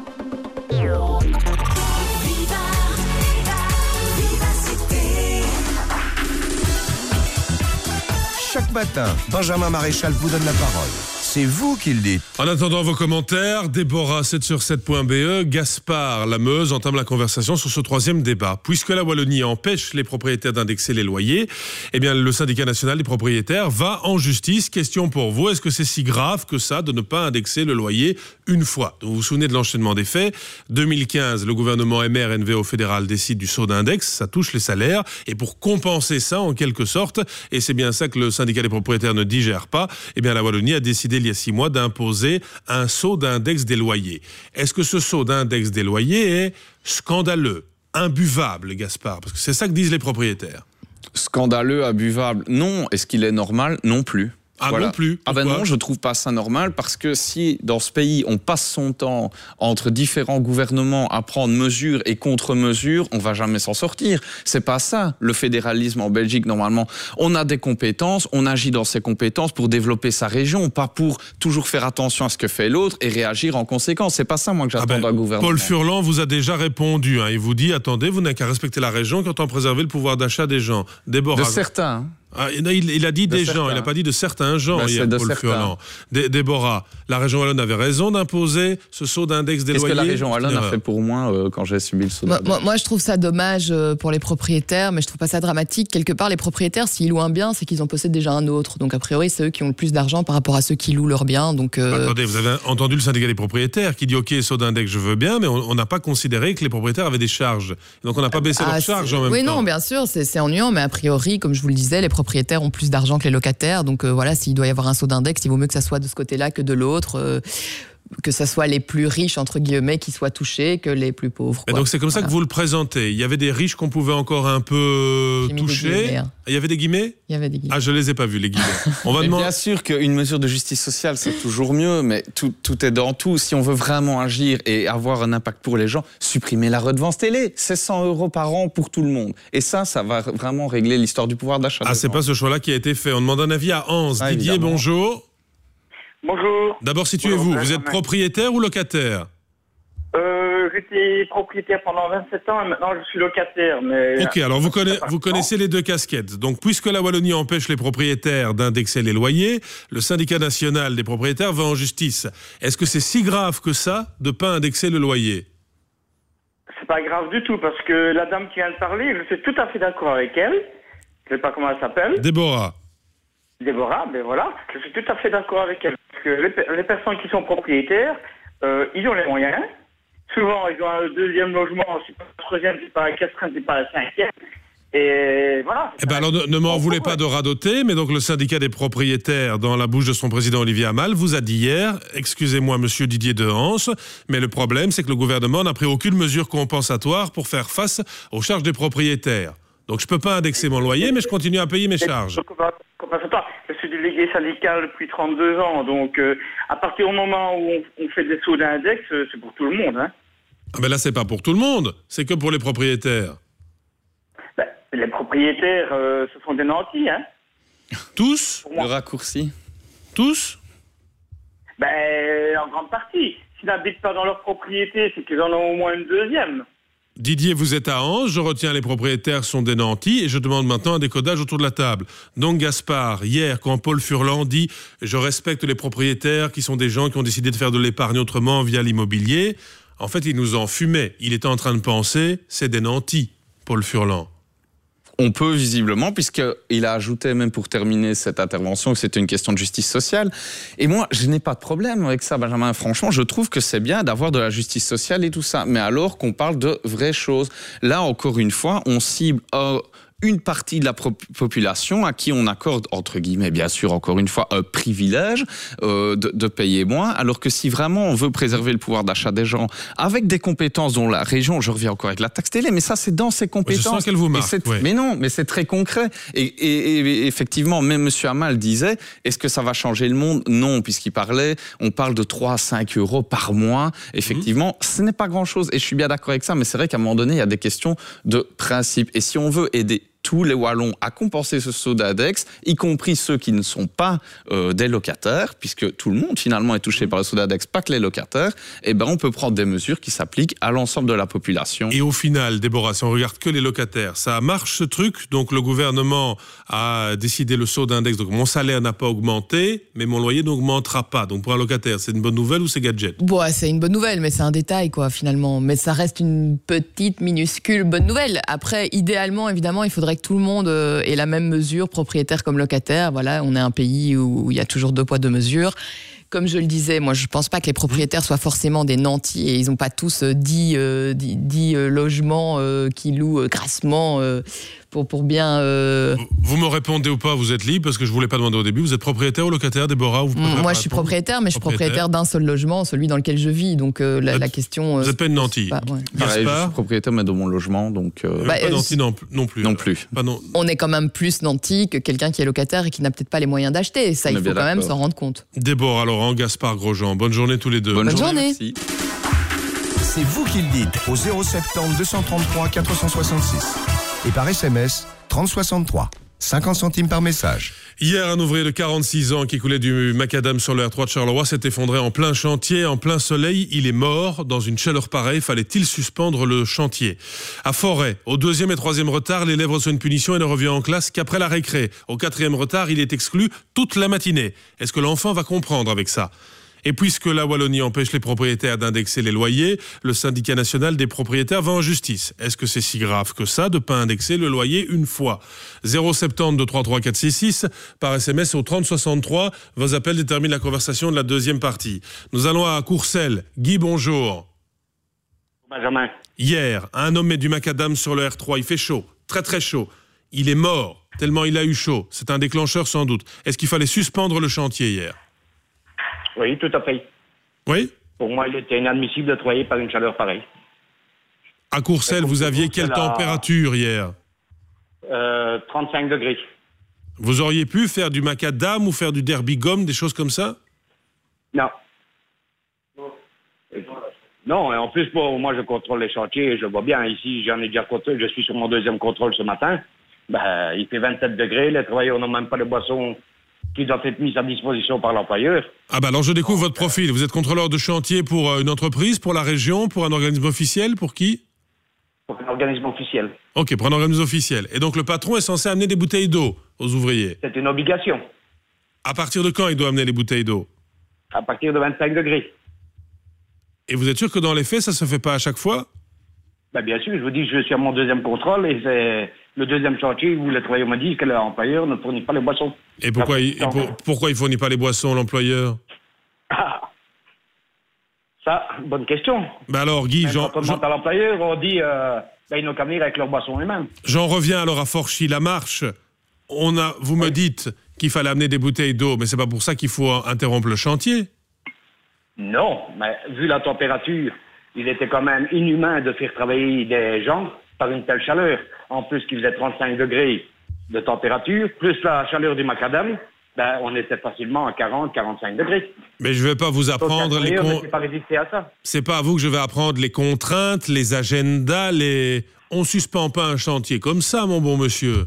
Chaque matin, Benjamin Maréchal vous donne la parole. C'est vous qui le dites.
En attendant vos commentaires, Déborah sept sur sept point b e, Gaspard la Meuse entame la conversation sur ce troisième débat. Puisque la Wallonie empêche les propriétaires d'indexer les loyers, eh bien le syndicat national des propriétaires va en justice. Question pour vous, est-ce que c'est si grave que ça de ne pas indexer le loyer une fois ? Donc, vous vous souvenez de l'enchaînement des faits. deux mille quinze, le gouvernement M R N V O fédéral décide du saut d'index, ça touche les salaires. Et pour compenser ça en quelque sorte, et c'est bien ça que le syndicat des propriétaires ne digère pas, eh bien la Wallonie a décidé il y a six mois d'imposer un saut d'index des loyers. Est-ce que ce saut d'index des loyers est scandaleux, imbuvable, Gaspard ? Parce que c'est ça que disent les propriétaires.
Scandaleux, imbuvable, non. Est-ce qu'il est normal ? Non plus.
Ah
voilà.
non plus.
Ah ben
Pourquoi ?
non, je trouve pas ça normal parce que si dans ce pays on passe son temps entre différents gouvernements à prendre mesures et contre-mesures, on va jamais s'en sortir. C'est pas ça le fédéralisme en Belgique normalement. On a des compétences, on agit dans ces compétences pour développer sa région, pas pour toujours faire attention à ce que fait l'autre et réagir en conséquence. C'est pas ça moi que j'attends
Ah ben,
d'un gouvernement.
Paul Furlan vous a déjà répondu. Hein. Il vous dit attendez, vous n'avez qu'à respecter la région quand on préserver le pouvoir d'achat des gens. Déborah.
De certains.
Ah, il, il a dit
De
des
certains.
gens, il n'a pas dit de certains gens,
Ben,
hier,
c'est de
Paul
certains.
Furlan. Dé- Déborah, la région wallonne avait raison d'imposer ce saut d'index des
Qu'est-ce
loyers.
que la région wallonne a
Erreur.
fait pour moi euh, quand j'ai subi le saut
Moi,
d'index?
moi, moi, je trouve ça dommage euh, pour les propriétaires, mais je trouve pas ça dramatique. Quelque part, les propriétaires, s'ils louent un bien, c'est qu'ils en possèdent déjà un autre. Donc, a priori, c'est eux qui ont le plus d'argent par rapport à ceux qui louent leur bien. Donc, euh,
Attendez, vous avez entendu le syndicat des propriétaires qui dit ok, saut d'index, je veux bien, mais on on n'a pas considéré que les propriétaires avaient des charges. Donc on n'a pas baissé
ah,
leurs
c'est-
charges en même
oui,
temps.
non, bien sûr, c'est c'est ennuyant, mais a priori, comme je vous le disais, les propriétaires ont plus d'argent que les locataires. Donc, euh, voilà, s'il doit y avoir un saut d'index, il vaut mieux que ça soit de ce côté-là que de l'autre. euh, que ça soit les plus riches, entre guillemets, qui soient touchés, que les plus pauvres.
Et
quoi.
donc c'est comme ça
Voilà.
que vous le présentez. Il y avait des riches qu'on pouvait encore un peu
J'ai mis des
toucher.
guillemets, hein.
Il y avait des guillemets
Il y avait des guillemets.
Ah, je les ai pas vus, les guillemets. On va
Mais
demander.
bien sûr qu'une mesure de justice sociale, c'est toujours mieux, mais tout, tout est dans tout. Si on veut vraiment agir et avoir un impact pour les gens, supprimer la redevance télé. C'est cent euros par an pour tout le monde. Et ça, ça va vraiment régler l'histoire du pouvoir d'achat.
Ah,
des
c'est
gens.
pas ce choix-là qui a été fait. On demande un avis à Hans.
Ah,
Didier,
évidemment.
bonjour.
Bonjour.
D'abord, situez-vous. Vous êtes propriétaire ou locataire ?
Euh, j'étais propriétaire pendant vingt-sept ans et maintenant je suis locataire. Mais
Ok, alors vous, conna- vous connaissez les deux casquettes. Donc, puisque la Wallonie empêche les propriétaires d'indexer les loyers, le syndicat national des propriétaires va en justice. Est-ce que c'est si grave que ça de pas indexer le loyer ?
c'est pas grave du tout parce que la dame qui vient de parler, je suis tout à fait d'accord avec elle. Je sais pas comment elle s'appelle.
Déborah.
Déborah, ben voilà. Je suis tout à fait d'accord avec elle. Parce que les, pe- les personnes qui sont propriétaires, euh, ils ont les moyens. Souvent, ils ont un deuxième logement, c'est pas un troisième, c'est pas un quatrième, c'est pas un cinquième. Et voilà.
Eh ben alors ne, ne m'en voulez pas de radoter, mais donc le syndicat des propriétaires, dans la bouche de son président Olivier Hamal, vous a dit hier, excusez-moi monsieur Didier Dehance, mais le problème c'est que le gouvernement n'a pris aucune mesure compensatoire pour faire face aux charges des propriétaires. Donc je peux pas indexer mon loyer, mais je continue à payer mes charges.
Compensatoire. Je suis délégué syndical depuis trente-deux ans, donc euh, à partir du moment où on, on fait des sauts d'index, euh, c'est pour tout le monde. Hein.
Ah ben là c'est pas pour tout le monde, c'est que pour les propriétaires.
Ben, les propriétaires, euh, ce sont des nantis. Hein.
Tous ?
Le raccourci.
Tous ?
Ben, en grande partie. S'ils n'habitent pas dans leur propriété, c'est qu'ils en ont au moins une deuxième.
Didier, vous êtes à Anse, je retiens les propriétaires sont des nantis et je demande maintenant un décodage autour de la table. Donc Gaspard, hier, quand Paul Furlan dit « Je respecte les propriétaires qui sont des gens qui ont décidé de faire de l'épargne autrement via l'immobilier », en fait, il nous en fumait. Il était en train de penser « C'est des nantis, Paul Furlan ».
On peut visiblement, puisqu'il a ajouté même pour terminer cette intervention que c'était une question de justice sociale. Et moi, je n'ai pas de problème avec ça, Benjamin. Franchement, je trouve que c'est bien d'avoir de la justice sociale et tout ça. Mais alors qu'on parle de vraies choses. Là, encore une fois, on cible euh, une partie de la pro- population à qui on accorde, entre guillemets, bien sûr, encore une fois, un privilège euh, de, de payer moins. Alors que si vraiment on veut préserver le pouvoir d'achat des gens avec des compétences dont la région, je reviens encore avec la taxe télé, mais ça, c'est dans ses compétences.
Je sens qu'elle vous
Et
marque,
c'est-
ouais.
Mais non, mais c'est très concret. Et, et- et effectivement, même M. Hamal disait, est-ce que ça va changer le monde ? Non, puisqu'il parlait, on parle de trois à cinq euros par mois. Effectivement, ce n'est pas grand-chose. Et je suis bien d'accord avec ça, mais c'est vrai qu'à un moment donné, il y a des questions de principe. Et si on veut aider tous les Wallons à compenser ce saut d'index, y compris ceux qui ne sont pas euh, des locataires, puisque tout le monde finalement est touché par le saut d'index, pas que les locataires, eh ben on peut prendre des mesures qui s'appliquent à l'ensemble de la population.
Et au final, Déborah, si on regarde que les locataires, ça marche ce truc. Donc le gouvernement a décidé le saut d'index. Donc mon salaire n'a pas augmenté, mais mon loyer n'augmentera pas. Donc pour un locataire, c'est une bonne nouvelle ou c'est gadget ?
Bon, c'est une bonne nouvelle, mais c'est un détail, quoi, finalement. Mais ça reste une petite, minuscule bonne nouvelle. Après, idéalement, évidemment, il faudrait que tout le monde euh, ait la même mesure, propriétaire comme locataire. Voilà, on est un pays où il y a toujours deux poids, deux mesures. comme je le disais, moi je pense pas que les propriétaires soient forcément des nantis et ils n'ont pas tous euh, dix, euh, dix, dix euh, logements euh, qui louent euh, grassement euh, pour, pour bien... Euh...
Vous me répondez ou pas, vous êtes libre, parce que je ne vous l'ai pas demandé au début. Vous êtes propriétaire ou locataire, Déborah, ou vous
mmh, Moi je suis propriétaire, mais je suis propriétaire d'un seul logement, celui dans lequel je vis. Donc euh, la, la question...
Vous n'êtes pas une nantie.
Pas, ouais.
Pareil, je suis propriétaire, mais dans mon logement, donc... Euh...
Bah, pas nantie non, non plus.
Non plus.
Pas non...
On est quand même plus nanti que quelqu'un qui est locataire et qui n'a peut-être pas les moyens d'acheter. Ça, il faut quand même s'en rendre compte.
Déborah Laurent, Gaspard Grosjean, bonne journée tous les deux.
Bonne,
bonne
journée.
journée.
C'est vous qui le dites au zéro sept deux cent trente-trois quatre cent soixante-six et par S M S trente soixante-trois, cinquante centimes par message.
Hier, un ouvrier de quarante-six ans qui coulait du macadam sur le R trois de Charleroi s'est effondré en plein chantier, en plein soleil. Il est mort. Dans une chaleur pareille, fallait-il suspendre le chantier? À Forêt, au deuxième et troisième retard, l'élève reçoit une punition et ne revient en classe qu'après la récré. Au quatrième retard, il est exclu toute la matinée. Est-ce que l'enfant va comprendre avec ça? Et puisque la Wallonie empêche les propriétaires d'indexer les loyers, le syndicat national des propriétaires va en justice. Est-ce que c'est si grave que ça de ne pas indexer le loyer une fois? zéro sept zéro deux trois trois quatre six six par S M S au trente soixante-trois. Vos appels déterminent la conversation de la deuxième partie. Nous allons à Courcelles. Guy, bonjour.
Benjamin.
Hier, un homme met du macadam sur le R trois. Il fait chaud, très très chaud. Il est mort, tellement il a eu chaud. C'est un déclencheur sans doute. Est-ce qu'il fallait suspendre le chantier hier?
Oui, tout à fait.
Oui?
Pour moi, il était inadmissible de travailler par une chaleur pareille.
À Courcelles, vous aviez quelle température hier?
euh, trente-cinq degrés.
Vous auriez pu faire du macadam ou faire du derby gomme, des choses comme ça?
Non. Non, et en plus, pour moi, je contrôle les chantiers et je vois bien. Ici, j'en ai déjà contrôlé. Je suis sur mon deuxième contrôle ce matin. Ben, il fait vingt-sept degrés. Les travailleurs n'ont même pas de boissons qui doivent être mises à disposition par l'employeur.
Ah bah alors je découvre votre profil. Vous êtes contrôleur de chantier pour une entreprise, pour la région, pour un organisme officiel, pour qui?
Pour un organisme officiel.
Ok, pour un organisme officiel. Et donc le patron est censé amener des bouteilles d'eau aux ouvriers?
C'est une obligation.
À partir de quand il doit amener les bouteilles d'eau?
À partir de vingt-cinq degrés.
Et vous êtes sûr que dans les faits, ça se fait pas à chaque fois?
Ben bien sûr, je vous dis, je suis à mon deuxième contrôle et c'est le deuxième chantier où les travailleurs me disent que l'employeur ne fournit pas les boissons.
Et pourquoi, il, et pour, pourquoi il ne fournit pas les boissons, l'employeur?
Ah, ça, bonne question.
Ben alors, Guy,
Même
j'en,
quand on
j'en,
demande à l'employeur, on dit euh, ben, ils n'ont qu'à venir avec leurs boissons eux-mêmes.
j'en reviens alors à Forchy-la-Marche. On a, vous me dites qu'il fallait amener des bouteilles d'eau, mais c'est pas pour ça qu'il faut interrompre le chantier?
Non, mais vu la température, il était quand même inhumain de faire travailler des gens par une telle chaleur. En plus qu'il faisait trente-cinq degrés de température, plus la chaleur du macadam, ben, on était facilement à quarante à quarante-cinq degrés.
Mais je ne vais pas vous apprendre les con...
pas résister à ça.
C'est pas à vous que je vais apprendre les contraintes, les agendas, les... On suspend pas un chantier comme ça, mon bon monsieur.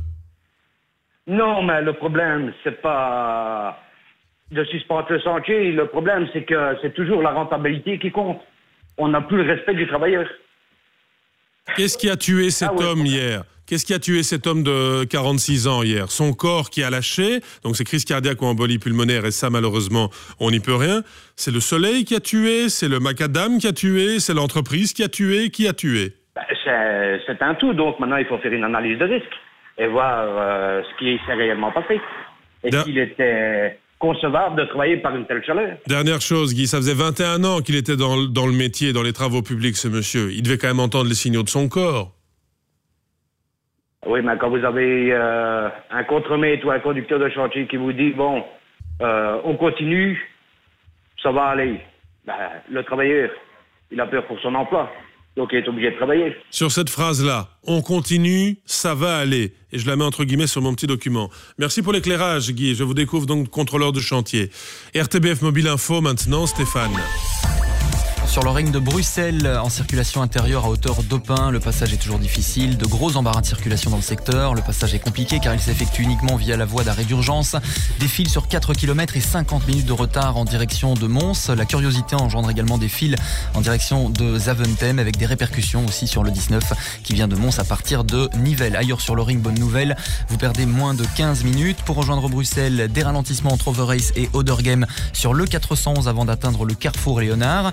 Non, mais le problème, c'est pas de suspendre le chantier. Le problème, c'est que c'est toujours la rentabilité qui compte. On n'a plus le respect du travailleur.
Qu'est-ce qui a tué cet
ah, ouais,
homme hier? Qu'est-ce qui a tué cet homme de quarante-six ans hier? Son corps qui a lâché, donc c'est crise cardiaque ou embolie pulmonaire, et ça malheureusement on n'y peut rien. C'est le soleil qui a tué, c'est le macadam qui a tué, c'est l'entreprise qui a tué, qui a tué?
Ben, c'est, c'est un tout, donc maintenant il faut faire une analyse de risque et voir euh, ce qui s'est réellement passé. Est-ce qu'il était concevable de travailler par une telle chaleur?
Dernière chose, Guy, ça faisait vingt et un ans qu'il était dans, dans le métier, dans les travaux publics, ce monsieur. Il devait quand même entendre les signaux de son corps.
Oui, mais quand vous avez euh, un contremaître ou un conducteur de chantier qui vous dit, bon, euh, on continue, ça va aller. Ben, le travailleur, il a peur pour son emploi. Donc il est obligé de travailler.
Sur cette phrase-là, on continue, ça va aller. Et je la mets entre guillemets sur mon petit document. Merci pour l'éclairage, Guy. Je vous découvre donc contrôleur de chantier. R T B F Mobile Info maintenant, Stéphane.
Sur le ring de Bruxelles, en circulation intérieure à hauteur d'Aupin, le passage est toujours difficile. De gros embarras de circulation dans le secteur. Le passage est compliqué car il s'effectue uniquement via la voie d'arrêt d'urgence. Des files sur quatre kilomètres et cinquante minutes de retard en direction de Mons. La curiosité engendre également des files en direction de Zaventem avec des répercussions aussi sur le dix-neuf qui vient de Mons à partir de Nivelles. Ailleurs sur le ring, bonne nouvelle, vous perdez moins de quinze minutes. Pour rejoindre Bruxelles, des ralentissements entre Overijse et Oudergem sur le quatre cent onze avant d'atteindre le carrefour Léonard. Puis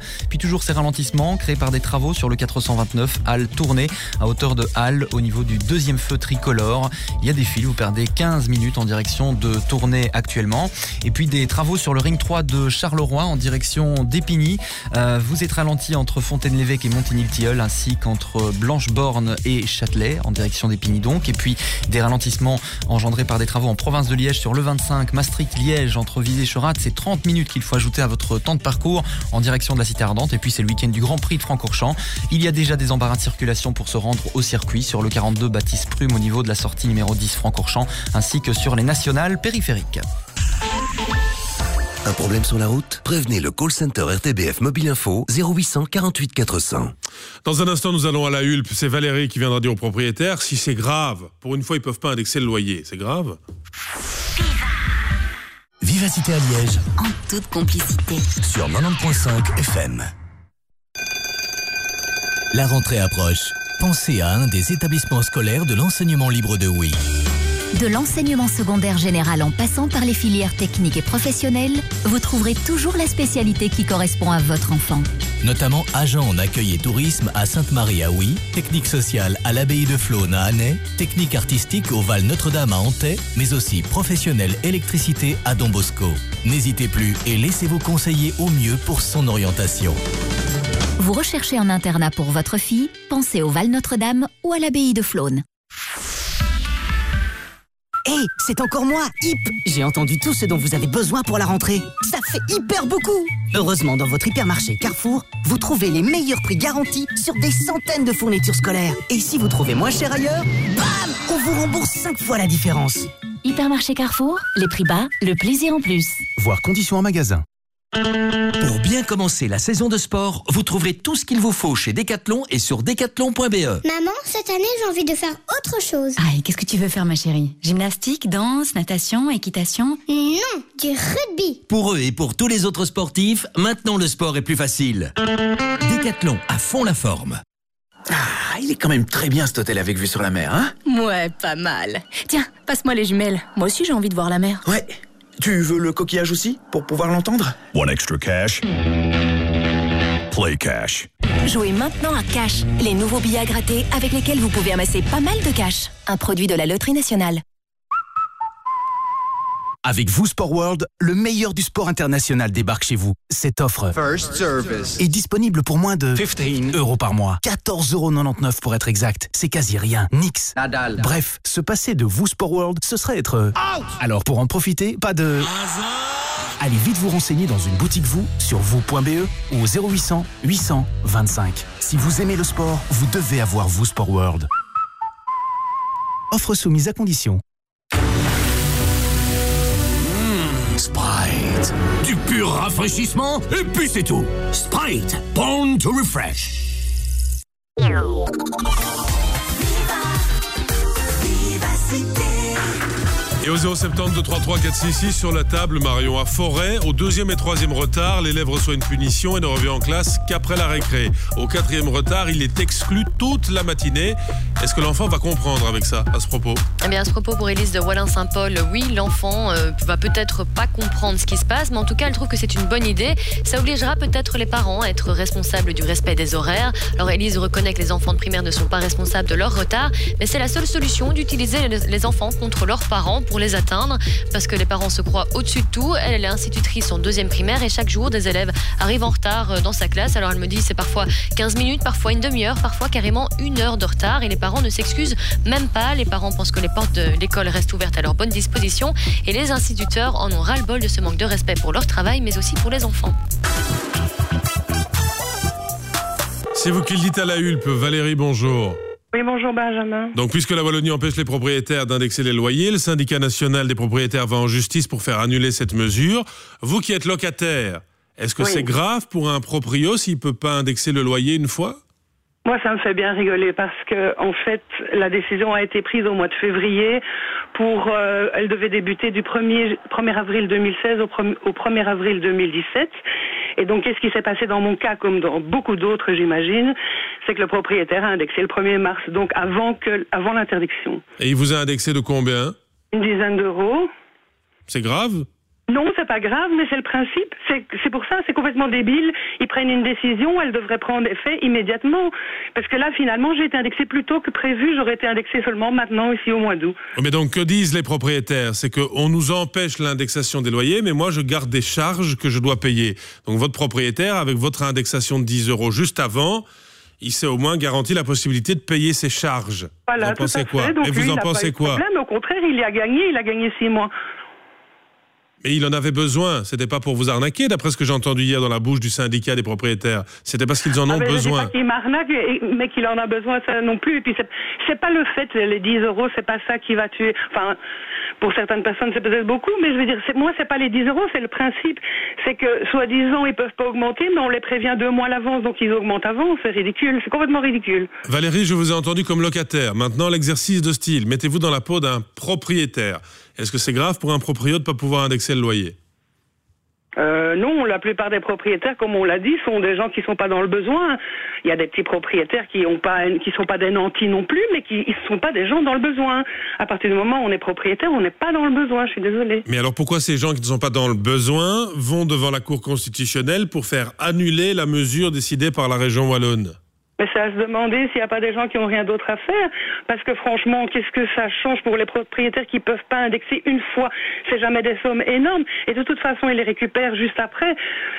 toujours ces ralentissements créés par des travaux sur le quatre cent vingt-neuf, Halle Tournai, à hauteur de Halle, au niveau du deuxième feu tricolore. Il y a des files, vous perdez quinze minutes en direction de Tournai actuellement. Et puis des travaux sur le ring trois de Charleroi en direction d'Épigny. Euh, vous êtes ralenti entre Fontaine-l'Évêque et Montigny-le-Tilleul, ainsi qu'entre Blancheborne et Châtelet, en direction d'Épigny donc. Et puis des ralentissements engendrés par des travaux en province de Liège sur le vingt-cinq, Maastricht-Liège, entre Visé-Cherat. C'est trente minutes qu'il faut ajouter à votre temps de parcours en direction de la Cité Ardente. Et puis c'est le week-end du Grand Prix de Francorchamps. Il y a déjà des embarras de circulation pour se rendre au circuit sur le quarante-deux Baptiste Prume au niveau de la sortie numéro dix Francorchamps, ainsi que sur les nationales périphériques.
Un problème sur la route? Prévenez le call center R T B F Mobile Info zéro huit cent quarante-huit quatre cents.
Dans un instant, nous allons à la Hulpe. C'est Valérie qui viendra dire aux propriétaires si c'est grave. Pour une fois, ils ne peuvent pas indexer le loyer. C'est grave?
Vivacité à Liège.
En toute complicité.
Sur quatre-vingt-dix point cinq F M.
La rentrée approche. Pensez à un des établissements scolaires de l'enseignement libre de Oui.
De l'enseignement secondaire général en passant par les filières techniques et professionnelles, vous trouverez toujours la spécialité qui correspond à votre enfant.
Notamment agent en accueil et tourisme à Sainte-Marie à Oui, technique sociale à l'abbaye de Flône à Annay, technique artistique au Val Notre-Dame à Antay, mais aussi professionnel électricité à Don Bosco. N'hésitez plus et laissez-vous conseiller au mieux pour son orientation.
Vous recherchez un internat pour votre fille? Pensez au Val Notre-Dame ou à l'abbaye de Flône.
Hé, hey, c'est encore moi, Hip. J'ai entendu tout ce dont vous avez besoin pour la rentrée. Ça fait hyper beaucoup. Heureusement, dans votre hypermarché Carrefour, vous trouvez les meilleurs prix garantis sur des centaines de fournitures scolaires. Et si vous trouvez moins cher ailleurs, bam, on vous rembourse cinq fois la différence.
Hypermarché Carrefour, les prix bas, le plaisir en plus.
Voir conditions en magasin. Pour bien commencer la saison de sport, vous trouverez tout ce qu'il vous faut chez Decathlon et sur decathlon point b e.
Maman, cette année, j'ai envie de faire autre chose.
Ah, et qu'est-ce que tu veux faire, ma chérie? Gymnastique, danse, natation, équitation?
Non, du rugby.
Pour eux et pour tous les autres sportifs, maintenant le sport est plus facile. Decathlon, à fond la forme.
Ah, il est quand même très bien cet hôtel avec vue sur la mer, hein?
Ouais, pas mal. Tiens, passe-moi les jumelles. Moi aussi, j'ai envie de voir la mer.
Ouais. Tu veux le coquillage aussi, pour pouvoir l'entendre?
One extra cash. Play cash.
Jouez maintenant à Cash, les nouveaux billets à gratter avec lesquels vous pouvez amasser pas mal de cash. Un produit de la Loterie Nationale.
Avec vous Sport World, le meilleur du sport international débarque chez vous. Cette offre
First Service
est disponible pour moins de quinze euros par mois. quatorze euros quatre-vingt-dix-neuf pour être exact. C'est quasi rien. Nix.
Nadal.
Bref, se passer de vous Sport World, ce serait être... Out. Alors pour en profiter, pas de... Allez vite vous renseigner dans une boutique vous, sur vous point b e ou au zéro huit cents huit cents vingt-cinq. Si vous aimez le sport, vous devez avoir vous Sport World. Offre soumise à condition.
Sprite, du pur rafraîchissement et puis c'est tout. Sprite, born to refresh.
Et au zéro sept zéro deux trois trois quatre six six sur la table, Marion à Forêt. Au deuxième et troisième retard, l'élève reçoit une punition et ne revient en classe qu'après la récré. Au quatrième retard, il est exclu toute la matinée. Est-ce que l'enfant va comprendre avec ça, à ce propos?
Eh bien, à ce propos, pour Élise de Wallin-Saint-Paul, oui, l'enfant euh, va peut-être pas comprendre ce qui se passe, mais en tout cas, elle trouve que c'est une bonne idée. Ça obligera peut-être les parents à être responsables du respect des horaires. Alors, Élise reconnaît que les enfants de primaire ne sont pas responsables de leur retard, mais c'est la seule solution d'utiliser les enfants contre leurs parents pour les atteindre, parce que les parents se croient au-dessus de tout. Elle, elle est institutrice en deuxième primaire et chaque jour, des élèves arrivent en retard dans sa classe. Alors, elle me dit c'est parfois quinze minutes, parfois une demi-heure, parfois carrément une heure de retard et les parents ne s'excusent même pas. Les parents pensent que les portes de l'école restent ouvertes à leur bonne disposition et les instituteurs en ont ras-le-bol de ce manque de respect pour leur travail, mais aussi pour les enfants.
C'est vous qui le dites à la Hulpe. Valérie, bonjour.
Oui, bonjour Benjamin.
Donc, puisque la Wallonie empêche les propriétaires d'indexer les loyers, le syndicat national des propriétaires va en justice pour faire annuler cette mesure. Vous qui êtes locataire, est-ce que oui. c'est grave pour un proprio s'il ne peut pas indexer le loyer une fois ?
Moi, ça me fait bien rigoler parce que, en fait, la décision a été prise au mois de février. Pour, euh, elle devait débuter du premier avril deux mille seize au premier avril deux mille dix-sept. Et donc, qu'est-ce qui s'est passé dans mon cas, comme dans beaucoup d'autres, j'imagine, c'est que le propriétaire a indexé le premier mars, donc avant que, avant l'interdiction.
Et il vous a indexé de combien ?
Une dizaine d'euros.
C'est grave ?
Non, c'est pas grave, mais c'est le principe. C'est, c'est pour ça, c'est complètement débile. Ils prennent une décision, elle devrait prendre effet immédiatement. Parce que là, finalement, j'ai été indexée plus tôt que prévu. J'aurais été indexée seulement maintenant, ici au mois d'août.
Mais donc, que disent les propriétaires? C'est qu'on nous empêche l'indexation des loyers, mais moi, je garde des charges que je dois payer. Donc, votre propriétaire, avec votre indexation de dix euros juste avant, il s'est au moins garanti la possibilité de payer ses charges.
Voilà,
vous en pensez
tout à fait.
quoi?
Donc,
Et
lui,
vous en
il a pas
pensez
eu de
quoi?
problème. Au contraire, il y a gagné. Il a gagné six mois.
Mais il en avait besoin. C'était pas pour vous arnaquer, d'après ce que j'ai entendu hier dans la bouche du syndicat des propriétaires. C'était parce qu'ils en ont
ah ben,
besoin.
Je dis pas qu'il m'arnaque, mais qu'il en a besoin, ça non plus. Et puis c'est, c'est pas le fait, les dix euros, c'est pas ça qui va tuer. Enfin, pour certaines personnes, c'est peut-être beaucoup, mais je veux dire, c'est, moi, c'est pas les dix euros, c'est le principe. C'est que, soi-disant, ils peuvent pas augmenter, mais on les prévient deux mois à l'avance, donc ils augmentent avant. C'est ridicule. C'est complètement ridicule.
Valérie, je vous ai entendu comme locataire. Maintenant, l'exercice de style. Mettez-vous dans la peau d'un propriétaire. Est-ce que c'est grave pour un proprio de ne pas pouvoir indexer le loyer?
Euh, non, la plupart des propriétaires, comme on l'a dit, sont des gens qui sont pas dans le besoin. Il y a des petits propriétaires qui ont pas, qui sont pas des nantis non plus, mais qui, ils sont pas des gens dans le besoin. À partir du moment où on est propriétaire, on n'est pas dans le besoin. Je suis désolée.
Mais alors pourquoi ces gens qui ne sont pas dans le besoin vont devant la Cour constitutionnelle pour faire annuler la mesure décidée par la région wallonne?
Mais c'est à se demander s'il n'y a pas des gens qui n'ont rien d'autre à faire. Parce que franchement, qu'est-ce que ça change pour les propriétaires qui ne peuvent pas indexer une fois? C'est jamais des sommes énormes. Et de toute façon, ils les récupèrent juste après.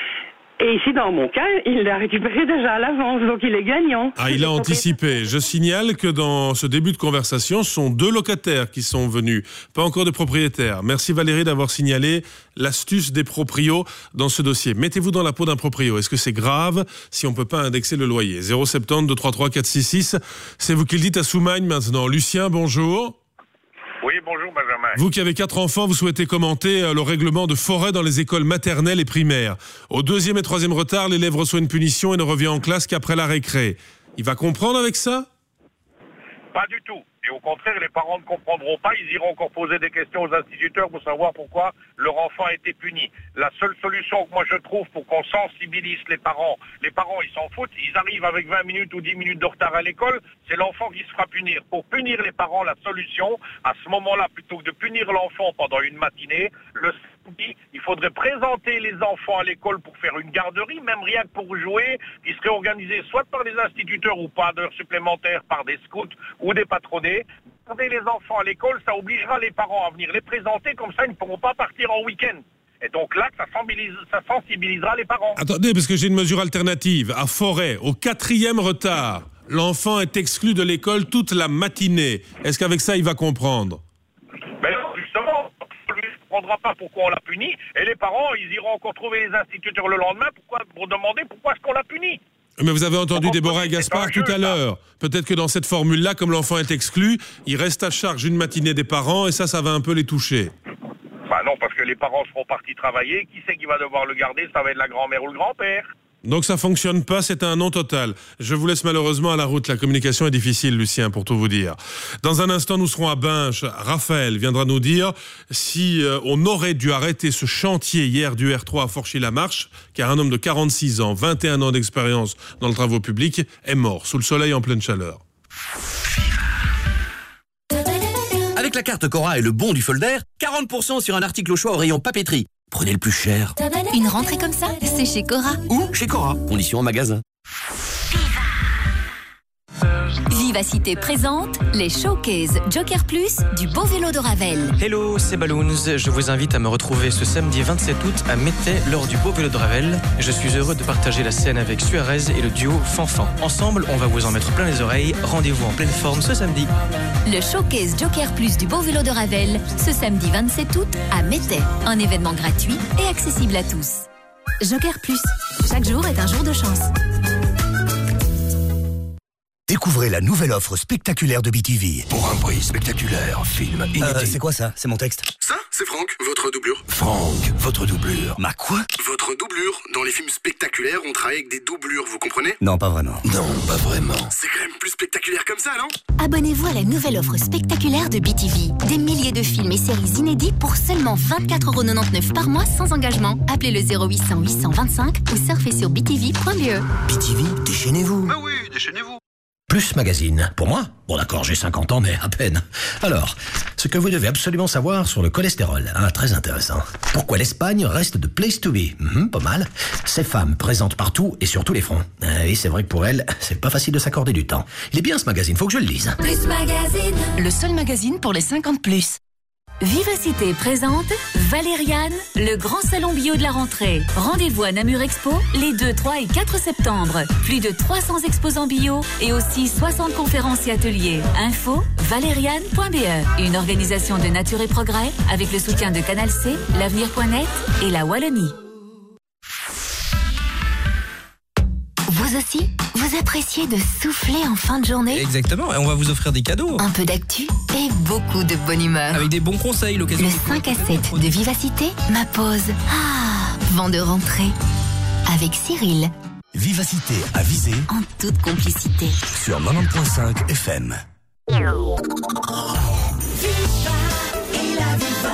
Et ici, dans mon cas, il l'a récupéré déjà à l'avance, donc il est gagnant.
Ah, il a anticipé. Je signale que dans ce début de conversation, ce sont deux locataires qui sont venus, pas encore de propriétaires. Merci Valérie d'avoir signalé l'astuce des proprios dans ce dossier. Mettez-vous dans la peau d'un proprio. Est-ce que c'est grave si on ne peut pas indexer le loyer? zéro sept zéro deux trois trois quatre six six. C'est vous qui le dites à Soumagne maintenant. Lucien, bonjour.
Oui, bonjour Benjamin.
Vous qui avez quatre enfants, vous souhaitez commenter le règlement de forêt dans les écoles maternelles et primaires. Au deuxième et troisième retard, l'élève reçoit une punition et ne revient en classe qu'après la récré. Il va comprendre avec ça?
Pas du tout. Et au contraire, les parents ne comprendront pas. Ils iront encore poser des questions aux instituteurs pour savoir pourquoi leur enfant a été puni. La seule solution que moi je trouve pour qu'on sensibilise les parents, les parents ils s'en foutent, ils arrivent avec vingt minutes ou dix minutes de retard à l'école, c'est l'enfant qui se fera punir. Pour punir les parents, la solution, à ce moment-là, plutôt que de punir l'enfant pendant une matinée, le samedi, il faudrait présenter les enfants à l'école pour faire une garderie, même rien que pour jouer, qui serait organisée soit par les instituteurs ou pas d'heures supplémentaires, par des scouts ou des patronnés. Garder les enfants à l'école, ça obligera les parents à venir les présenter, comme ça ils ne pourront pas partir en week-end. Et donc là, ça sensibilisera, ça sensibilisera les parents.
Attendez, parce que j'ai une mesure alternative. À Forêt, au quatrième retard, l'enfant est exclu de l'école toute la matinée. Est-ce qu'avec ça, il va comprendre?
Ben non, justement, lui ne comprendra pas pourquoi on l'a puni. Et les parents, ils iront encore trouver les instituteurs le lendemain pourquoi, pour demander pourquoi est-ce qu'on l'a puni.
Mais vous avez entendu Déborah et Gaspard tout à l'heure. Peut-être que dans cette formule-là, comme l'enfant est exclu, il reste à charge une matinée des parents et ça, ça va un peu les toucher.
Bah non, parce que les parents seront partis travailler. Qui c'est qui va devoir le garder? Ça va être la grand-mère ou le grand-père.
Donc ça fonctionne pas, c'est un non total. Je vous laisse malheureusement à la route. La communication est difficile, Lucien, pour tout vous dire. Dans un instant, nous serons à Binche. Raphaël viendra nous dire si euh, on aurait dû arrêter ce chantier hier du R trois à Forchy-la-Marche, car un homme de quarante-six ans, vingt et un ans d'expérience dans le travaux publics, est mort sous le soleil en pleine chaleur.
Avec la carte Cora et le bon du Folder, quarante pour cent sur un article au choix au rayon papeterie. Prenez le plus cher.
Une rentrée comme ça, c'est chez Cora.
Ou chez Cora. Conditions en magasin.
Vivacité présente les Showcase Joker Plus du beau vélo de Ravel.
Hello, c'est Balloons. Je vous invite à me retrouver ce samedi vingt-sept août à Métais lors du beau vélo de Ravel. Je suis heureux de partager la scène avec Suarez et le duo Fanfan. Ensemble, on va vous en mettre plein les oreilles. Rendez-vous en pleine forme ce samedi.
Le Showcase Joker Plus du beau vélo de Ravel, ce samedi vingt-sept août à Métais. Un événement gratuit et accessible à tous. Joker Plus, chaque jour est un jour de chance.
Découvrez la nouvelle offre spectaculaire de B T V. Pour un prix spectaculaire, film inédit. Euh, c'est quoi ça? C'est mon texte.
Ça, c'est Franck, votre doublure.
Franck, votre doublure. Ma quoi?
Votre doublure. Dans les films spectaculaires, on travaille avec des doublures, vous comprenez?
Non, pas vraiment. Non, pas vraiment.
C'est quand même plus spectaculaire comme ça, non?
Abonnez-vous à la nouvelle offre spectaculaire de B T V. Des milliers de films et séries inédits pour seulement vingt-quatre euros quatre-vingt-dix-neuf par mois sans engagement. Appelez le zéro huit cents huit cent vingt-cinq ou surfez sur b t v point b e.
B T V, déchaînez-vous.
Bah oui, déchaînez-vous.
Plus Magazine. Pour moi? Bon d'accord, j'ai cinquante ans, mais à peine. Alors, ce que vous devez absolument savoir sur le cholestérol. Ah, très intéressant. Pourquoi l'Espagne reste de place to be? Mmh, pas mal. Ces femmes présentes partout et sur tous les fronts. Ah, oui, c'est vrai que pour elles, c'est pas facile de s'accorder du temps. Il est bien ce magazine, faut que je le lise.
Plus Magazine.
Le seul magazine pour les cinquante plus.
Vivacité présente Valériane, le grand salon bio de la rentrée. Rendez-vous à Namur Expo les deux, trois et quatre septembre. Plus de trois cents exposants bio et aussi soixante conférences et ateliers. Info valériane point b e. Une organisation de Nature et Progrès avec le soutien de Canal C, l'avenir point net et la Wallonie.
Vous aussi, vous appréciez de souffler en fin de journée?
Exactement, et on va vous offrir des cadeaux.
Un peu d'actu et beaucoup de bonne humeur.
Avec des bons conseils, l'occasion.
Le cinq à sept de Vivacité, ma pause. Ah, vent de rentrée. Avec Cyril.
Vivacité à viser
en toute complicité.
Sur quatre-vingt-dix point cinq F M.
Viva et la viva.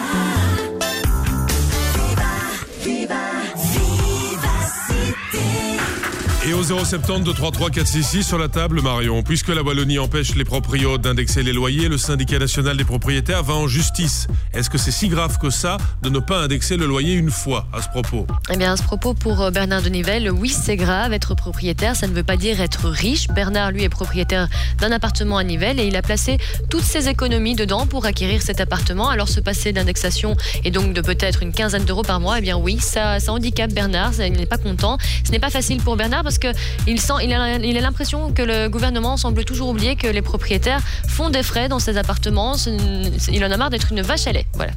Viva, viva, vivacité.
Et au zéro sept zéro deux trois trois quatre six six sur la table, Marion. Puisque la Wallonie empêche les proprios d'indexer les loyers, le syndicat national des propriétaires va en justice. Est-ce que c'est si grave que ça de ne pas indexer le loyer une fois à ce propos?
Eh bien, à ce propos, pour Bernard de Nivelle, oui, c'est grave. Être propriétaire, ça ne veut pas dire être riche. Bernard, lui, est propriétaire d'un appartement à Nivelle et il a placé toutes ses économies dedans pour acquérir cet appartement. Alors, se passer d'indexation et donc de peut-être une quinzaine d'euros par mois, eh bien oui, ça, ça handicape Bernard. Ça, il n'est pas content. Ce n'est pas facile pour Bernard parce que il sent, il a, il a l'impression que le gouvernement semble toujours oublier que les propriétaires font des frais dans ces appartements. Il en a marre d'être une vache à lait. Voilà.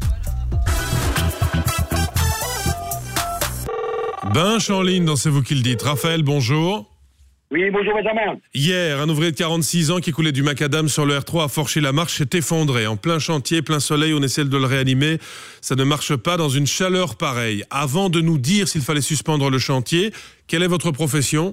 Binche en ligne dans C'est vous qui le dites. Raphaël, bonjour.
Oui, bonjour Benjamin.
Hier, un ouvrier de quarante-six ans qui coulait du macadam sur le R trois à Forchy-la-Marche s'est effondré. En plein chantier, plein soleil, on essaie de le réanimer. Ça ne marche pas dans une chaleur pareille. Avant de nous dire s'il fallait suspendre le chantier, quelle est votre profession?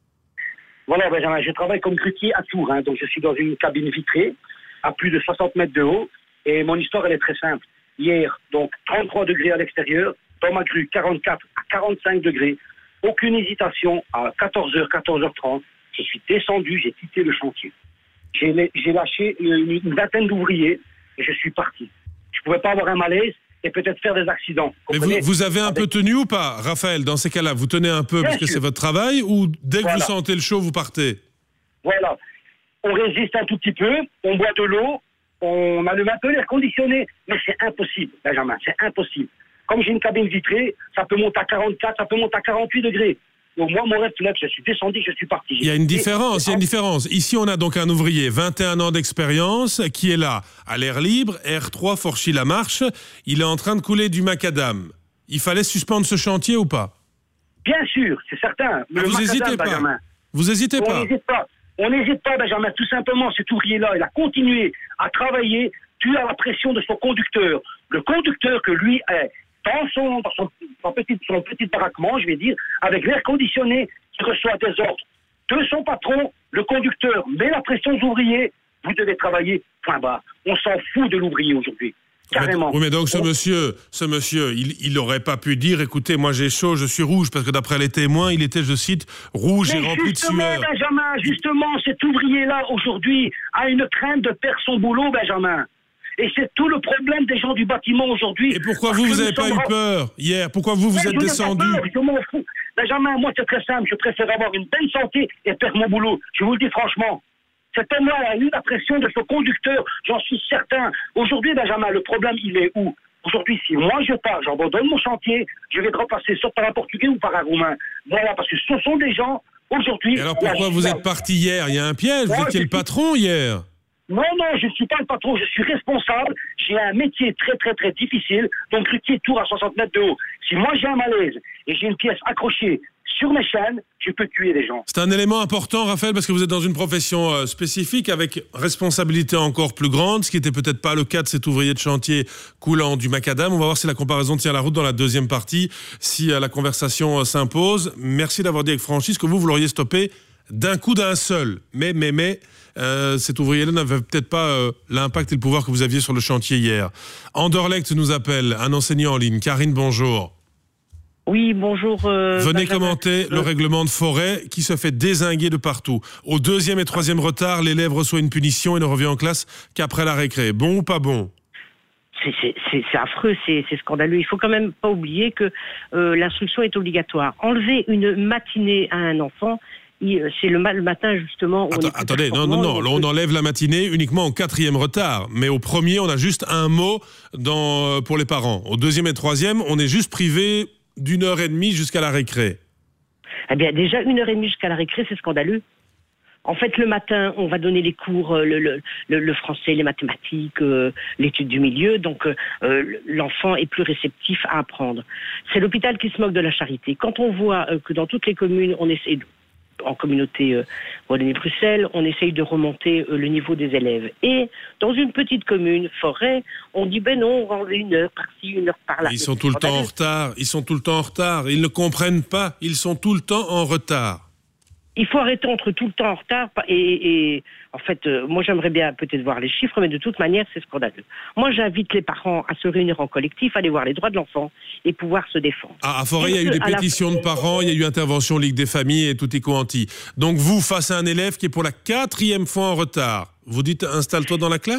Voilà Benjamin, je travaille comme grutier à Tours. Hein, donc je suis dans une cabine vitrée à plus de soixante mètres de haut. Et mon histoire, elle est très simple. Hier, donc trente-trois degrés à l'extérieur. Dans ma grue, quarante-quatre à quarante-cinq degrés. Aucune hésitation, à quatorze heures, quatorze heures trente, je suis descendu, j'ai quitté le chantier. J'ai, j'ai lâché une, une vingtaine d'ouvriers et je suis parti. Je ne pouvais pas avoir un malaise et peut-être faire des accidents.
Mais vous, vous avez un Avec... peu tenu ou pas, Raphaël, dans ces cas-là? Vous tenez un peu Bien parce sûr. que c'est votre travail ou dès que voilà. vous sentez le chaud, vous partez?
Voilà. On résiste un tout petit peu, on boit de l'eau, on allume un peu l'air conditionné, mais c'est impossible, Benjamin, c'est impossible. Comme j'ai une cabine vitrée, ça peut monter à quarante-quatre, ça peut monter à quarante-huit degrés. Donc moi, mon réflexe, je suis descendu, je suis parti.
Il y a une différence, il y a une différence. Ici, on a donc un ouvrier, vingt et un ans d'expérience, qui est là, à l'air libre, R trois, Forchy-la-Marche. Il est en train de couler du macadam. Il fallait suspendre ce chantier ou pas?
Bien sûr, c'est certain.
Mais vous n'hésitez pas. Benjamin. Vous n'hésitez pas.
On n'hésite pas. On n'hésite pas, Benjamin. Tout simplement, cet ouvrier-là, il a continué à travailler dû à la pression de son conducteur. Le conducteur que lui est... dans son, dans son, son, petit, son petit baraquement, je vais dire, avec l'air conditionné, qui reçoit des ordres de son patron, le conducteur met la pression aux ouvriers, vous devez travailler, point barre. On s'en fout de l'ouvrier aujourd'hui, carrément.
Oui, mais donc ce
on...
monsieur, ce monsieur, il n'aurait pas pu dire, écoutez, moi j'ai chaud, je suis rouge, parce que d'après les témoins, il était, je cite, rouge mais et rempli de sueur.
Benjamin, justement, cet ouvrier-là, aujourd'hui, a une crainte de perdre son boulot, Benjamin. Et c'est tout le problème des gens du bâtiment aujourd'hui.
Et pourquoi vous, vous n'avez pas eu peur hier? Pourquoi vous, vous êtes descendu?
Je m'en fous. Benjamin, moi, c'est très simple. Je préfère avoir une bonne santé et perdre mon boulot. Je vous le dis franchement. Cet homme-là a eu la pression de son conducteur. J'en suis certain. Aujourd'hui, Benjamin, le problème, il est où? Aujourd'hui, si moi je pars, j'abandonne mon chantier, je vais te repasser soit par un Portugais ou par un Roumain. Voilà, parce que ce sont des gens, aujourd'hui...
Et alors pourquoi vous êtes parti hier? Il y a un piège, vous étiez le patron hier.
Non, non, je ne suis pas le patron, je suis responsable. J'ai un métier très, très, très difficile. Donc, grutier Tours à soixante mètres de haut. Si moi j'ai un malaise et j'ai une pièce accrochée sur mes chaînes, je peux tuer les gens.
C'est un élément important, Raphaël, parce que vous êtes dans une profession euh, spécifique avec responsabilité encore plus grande, ce qui n'était peut-être pas le cas de cet ouvrier de chantier coulant du macadam. On va voir si la comparaison tient la route dans la deuxième partie, si euh, la conversation euh, s'impose. Merci d'avoir dit avec franchise que vous, vous l'auriez stoppé d'un coup d'un seul. Mais, mais, mais... Euh, cet ouvrier-là n'avait peut-être pas euh, l'impact et le pouvoir que vous aviez sur le chantier hier. Anderlecht nous appelle, un enseignant en ligne. Karine, bonjour.
Oui, bonjour. Euh,
Venez
Benjamin.
commenter le règlement de forêt qui se fait dézinguer de partout. Au deuxième et troisième retard, l'élève reçoit une punition et ne revient en classe qu'après la récré. Bon ou pas bon ?
C'est, c'est, c'est, c'est affreux, c'est, c'est scandaleux. Il faut quand même pas oublier que euh, l'instruction est obligatoire. Enlever une matinée à un enfant, il, c'est le, le matin justement. Où
Attends,
on est
attendez, non, non, non. Là, on enlève la matinée uniquement au quatrième retard. Mais au premier, on a juste un mot dans, pour les parents. Au deuxième et troisième, on est juste privé d'une heure et demie jusqu'à la récré.
Eh bien, déjà une heure et demie jusqu'à la récré, c'est scandaleux. En fait, le matin, on va donner les cours, le, le, le, le français, les mathématiques, euh, l'étude du milieu. Donc, euh, l'enfant est plus réceptif à apprendre. C'est l'hôpital qui se moque de la charité. Quand on voit euh, que dans toutes les communes, on essaie, de, en communauté euh, Wallonie-Bruxelles, on essaye de remonter euh, le niveau des élèves. Et dans une petite commune, Forêt, on dit ben non, on va enlever une heure par-ci, une heure par-là.
Ils sont tout le temps en retard. Ils sont tout le temps en retard. Ils ne comprennent pas. Ils sont tout le temps en retard.
Il faut arrêter entre tout le temps en retard et, et en fait, euh, moi j'aimerais bien peut-être voir les chiffres, mais de toute manière c'est scandaleux. Moi j'invite les parents à se réunir en collectif, aller voir les droits de l'enfant et pouvoir se défendre.
Ah, à Forêt, il y a eu des pétitions la... de parents, il y a eu intervention Ligue des familles et tutti quanti. Donc vous, face à un élève qui est pour la quatrième fois en retard, vous dites installe-toi dans la classe ?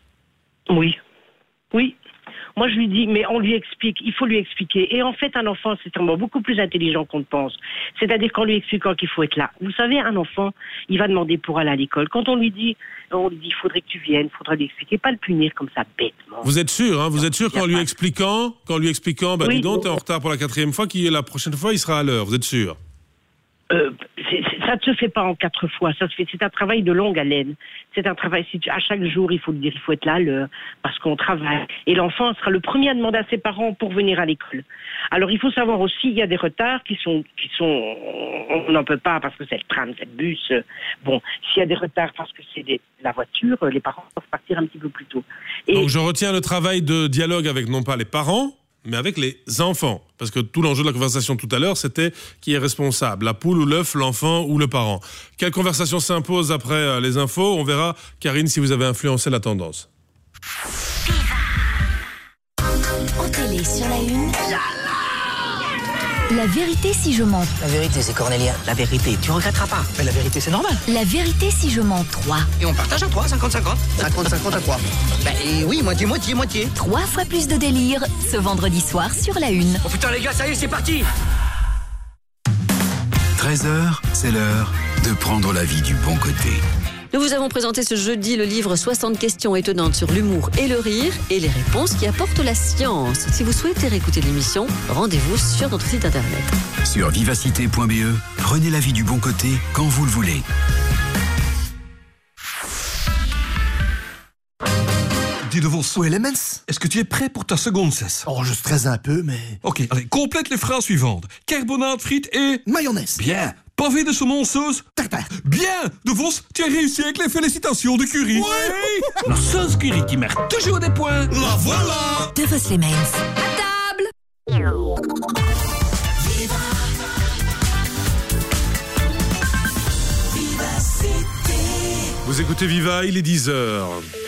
Oui, oui. Moi, je lui dis, mais on lui explique, il faut lui expliquer. Et en fait, un enfant, c'est un mot beaucoup plus intelligent qu'on ne pense. C'est-à-dire qu'en lui expliquant qu'il faut être là. Vous savez, un enfant, il va demander pour aller à l'école. Quand on lui dit, on lui dit, il faudrait que tu viennes, il faudra lui expliquer, pas le punir comme ça, bêtement.
Vous êtes sûr, hein, vous êtes sûr qu'en lui expliquant, qu'en lui expliquant, bah
oui,
dis donc,
oui.
t'es en retard pour la quatrième fois, qui la prochaine fois, il sera à l'heure. Vous êtes sûr ?
Euh, c'est, c'est, ça ne se fait pas en quatre fois, ça se fait, c'est un travail de longue haleine. C'est un travail, si tu, à chaque jour, il faut le dire, il faut être là à l'heure, parce qu'on travaille. Et l'enfant sera le premier à demander à ses parents pour venir à l'école. Alors il faut savoir aussi, il y a des retards qui sont, qui sont, on n'en peut pas parce que c'est le tram, c'est le bus. Bon, s'il y a des retards parce que c'est des, la voiture, les parents doivent partir un petit peu plus tôt.
Et donc je retiens le travail de dialogue avec non pas les parents, mais avec les enfants. Parce que tout l'enjeu de la conversation tout à l'heure, c'était qui est responsable, la poule ou l'œuf, l'enfant ou le parent. Quelle conversation s'impose après les infos ? On verra, Karine, si vous avez influencé la tendance.
En télé, sur la une... La vérité si je mens.
La vérité, c'est Cornélia. La vérité, tu regretteras pas. Mais la vérité, c'est normal.
La vérité si je mens, trois.
Et on partage à trois, cinquante cinquante. cinquante cinquante à trois. Ben et oui, moitié, moitié, moitié.
Trois fois plus de délire, ce vendredi soir sur la une.
Oh putain les gars, ça y est, c'est parti.
treize heures, c'est l'heure de prendre la vie du bon côté.
Nous vous avons présenté ce jeudi le livre soixante questions étonnantes sur l'humour et le rire et les réponses qui apportent la science. Si vous souhaitez réécouter l'émission, rendez-vous sur notre site internet.
Sur vivacité point b e, prenez la vie du bon côté quand vous le voulez.
Dis de vos souhaits, Elements. Est-ce que tu es prêt pour ta seconde cesse?
Oh, je stresse un peu, mais...
Ok, allez, complète les phrases suivantes. Carbonade, frites et...
mayonnaise.
Bien. Pavé de saumon sauce
tartare.
Bien. De Vos, tu as réussi avec les félicitations de Curie.
Ouais.
La sauce Curie qui marque toujours des points.
La voilà.
De Vos les Mens.
À table.
Vous écoutez Viva, il est dix heures.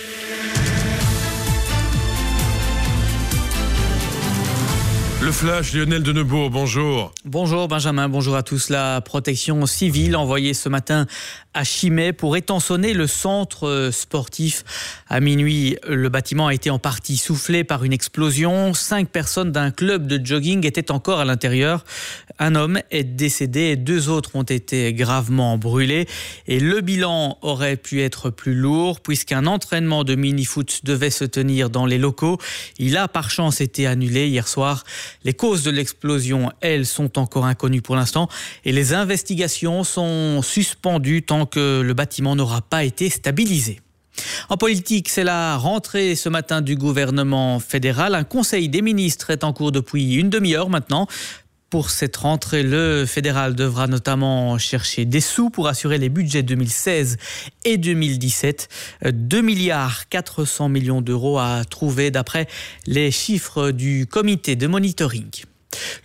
Le flash, Lionel Denebourg, bonjour.
Bonjour Benjamin, bonjour à tous. La protection civile envoyée ce matin à Chimay pour étançonner le centre sportif. À minuit, le bâtiment a été en partie soufflé par une explosion. Cinq personnes d'un club de jogging étaient encore à l'intérieur. Un homme est décédé et deux autres ont été gravement brûlés. Et le bilan aurait pu être plus lourd puisqu'un entraînement de mini-foot devait se tenir dans les locaux. Il a par chance été annulé hier soir. Les causes de l'explosion, elles, sont encore inconnues pour l'instant et les investigations sont suspendues tant que le bâtiment n'aura pas été stabilisé. En politique, c'est la rentrée ce matin du gouvernement fédéral. Un conseil des ministres est en cours depuis une demi-heure maintenant. Pour cette rentrée, le fédéral devra notamment chercher des sous pour assurer les budgets deux mille seize et deux mille dix-sept. deux milliards quatre cents millions d'euros à trouver d'après les chiffres du comité de monitoring.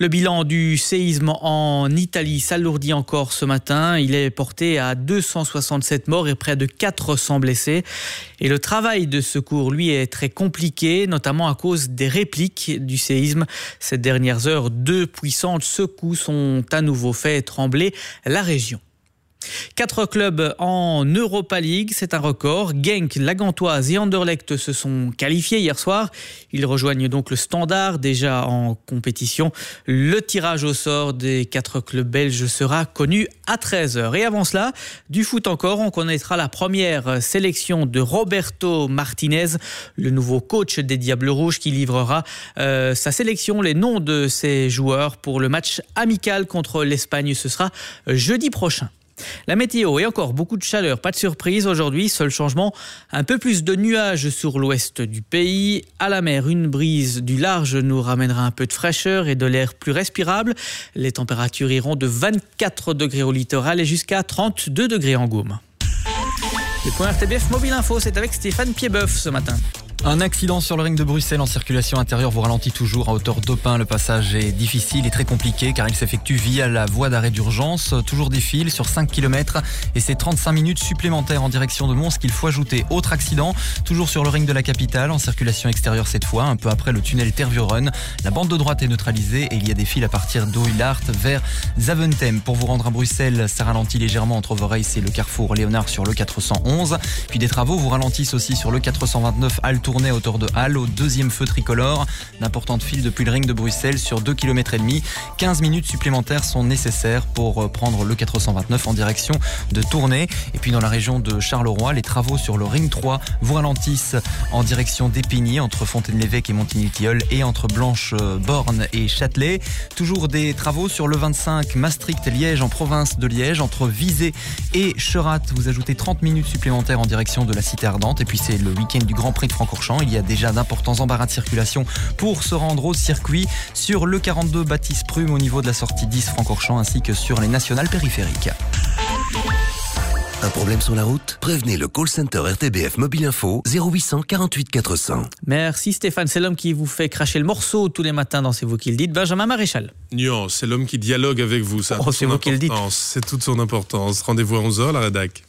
Le bilan du séisme en Italie s'alourdit encore ce matin. Il est porté à deux cent soixante-sept morts et près de quatre cents blessés. Et le travail de secours, lui, est très compliqué, notamment à cause des répliques du séisme. Ces dernières heures, deux puissantes secousses ont à nouveau fait trembler la région. Quatre clubs en Europa League, c'est un record. Genk, la Gantoise et Anderlecht se sont qualifiés hier soir. Ils rejoignent donc le Standard, déjà en compétition. Le tirage au sort des quatre clubs belges sera connu à treize heures. Et avant cela, du foot encore, on connaîtra la première sélection de Roberto Martinez, le nouveau coach des Diables Rouges, qui livrera euh, sa sélection, les noms de ses joueurs pour le match amical contre l'Espagne. Ce sera jeudi prochain. La météo et encore beaucoup de chaleur, pas de surprise aujourd'hui, seul changement, un peu plus de nuages sur l'ouest du pays. À la mer, une brise du large nous ramènera un peu de fraîcheur et de l'air plus respirable. Les températures iront de vingt-quatre degrés au littoral et jusqu'à trente-deux degrés en Gaume. Le point R T B F Mobile Info, c'est avec Stéphane Piedboeuf ce matin.
Un accident sur le ring de Bruxelles en circulation intérieure vous ralentit toujours à hauteur d'Aupin. Le passage est difficile et très compliqué car il s'effectue via la voie d'arrêt d'urgence. Toujours des files sur cinq kilomètres et c'est trente-cinq minutes supplémentaires en direction de Mons qu'il faut ajouter. Autre accident, toujours sur le ring de la capitale, en circulation extérieure cette fois, un peu après le tunnel Tervuren. La bande de droite est neutralisée et il y a des files à partir d'Oeilhart vers Zaventem. Pour vous rendre à Bruxelles, ça ralentit légèrement entre Voreis et le carrefour Léonard sur le quatre cent onze. Puis des travaux vous ralentissent aussi sur le quatre cent vingt-neuf Halle Tournai à hauteur de Halle, au deuxième feu tricolore. D'importantes files depuis le ring de Bruxelles sur deux kilomètres et demi. quinze minutes supplémentaires sont nécessaires pour prendre le quatre cent vingt-neuf en direction de Tournai. Et puis dans la région de Charleroi, les travaux sur le ring trois vous ralentissent en direction d'Épigny, entre Fontaine-l'Évêque et Montigny-le-Tilleul, et entre Blanche-Borne et Châtelet. Toujours des travaux sur le vingt-cinq Maastricht-Liège en province de Liège, entre Visé et Cherat. Vous ajoutez trente minutes supplémentaires en direction de la cité ardente. Et puis c'est le week-end du Grand Prix de Francorchamps. Il y a déjà d'importants embarras de circulation pour se rendre au circuit sur le quarante-deux Baptiste Prume au niveau de la sortie dix Francorchamps ainsi que sur les nationales périphériques.
Un problème sur la route? Prévenez le call center R T B F Mobile Info zéro huit cent quarante-huit quatre cents.
Merci Stéphane, c'est l'homme qui vous fait cracher le morceau tous les matins dans C'est vous qui le dites, Benjamin Maréchal.
Nuance, c'est l'homme qui dialogue avec vous, ça.
Oh, c'est vous qui le dites.
C'est toute son importance. Rendez-vous à onze heures, la rédac.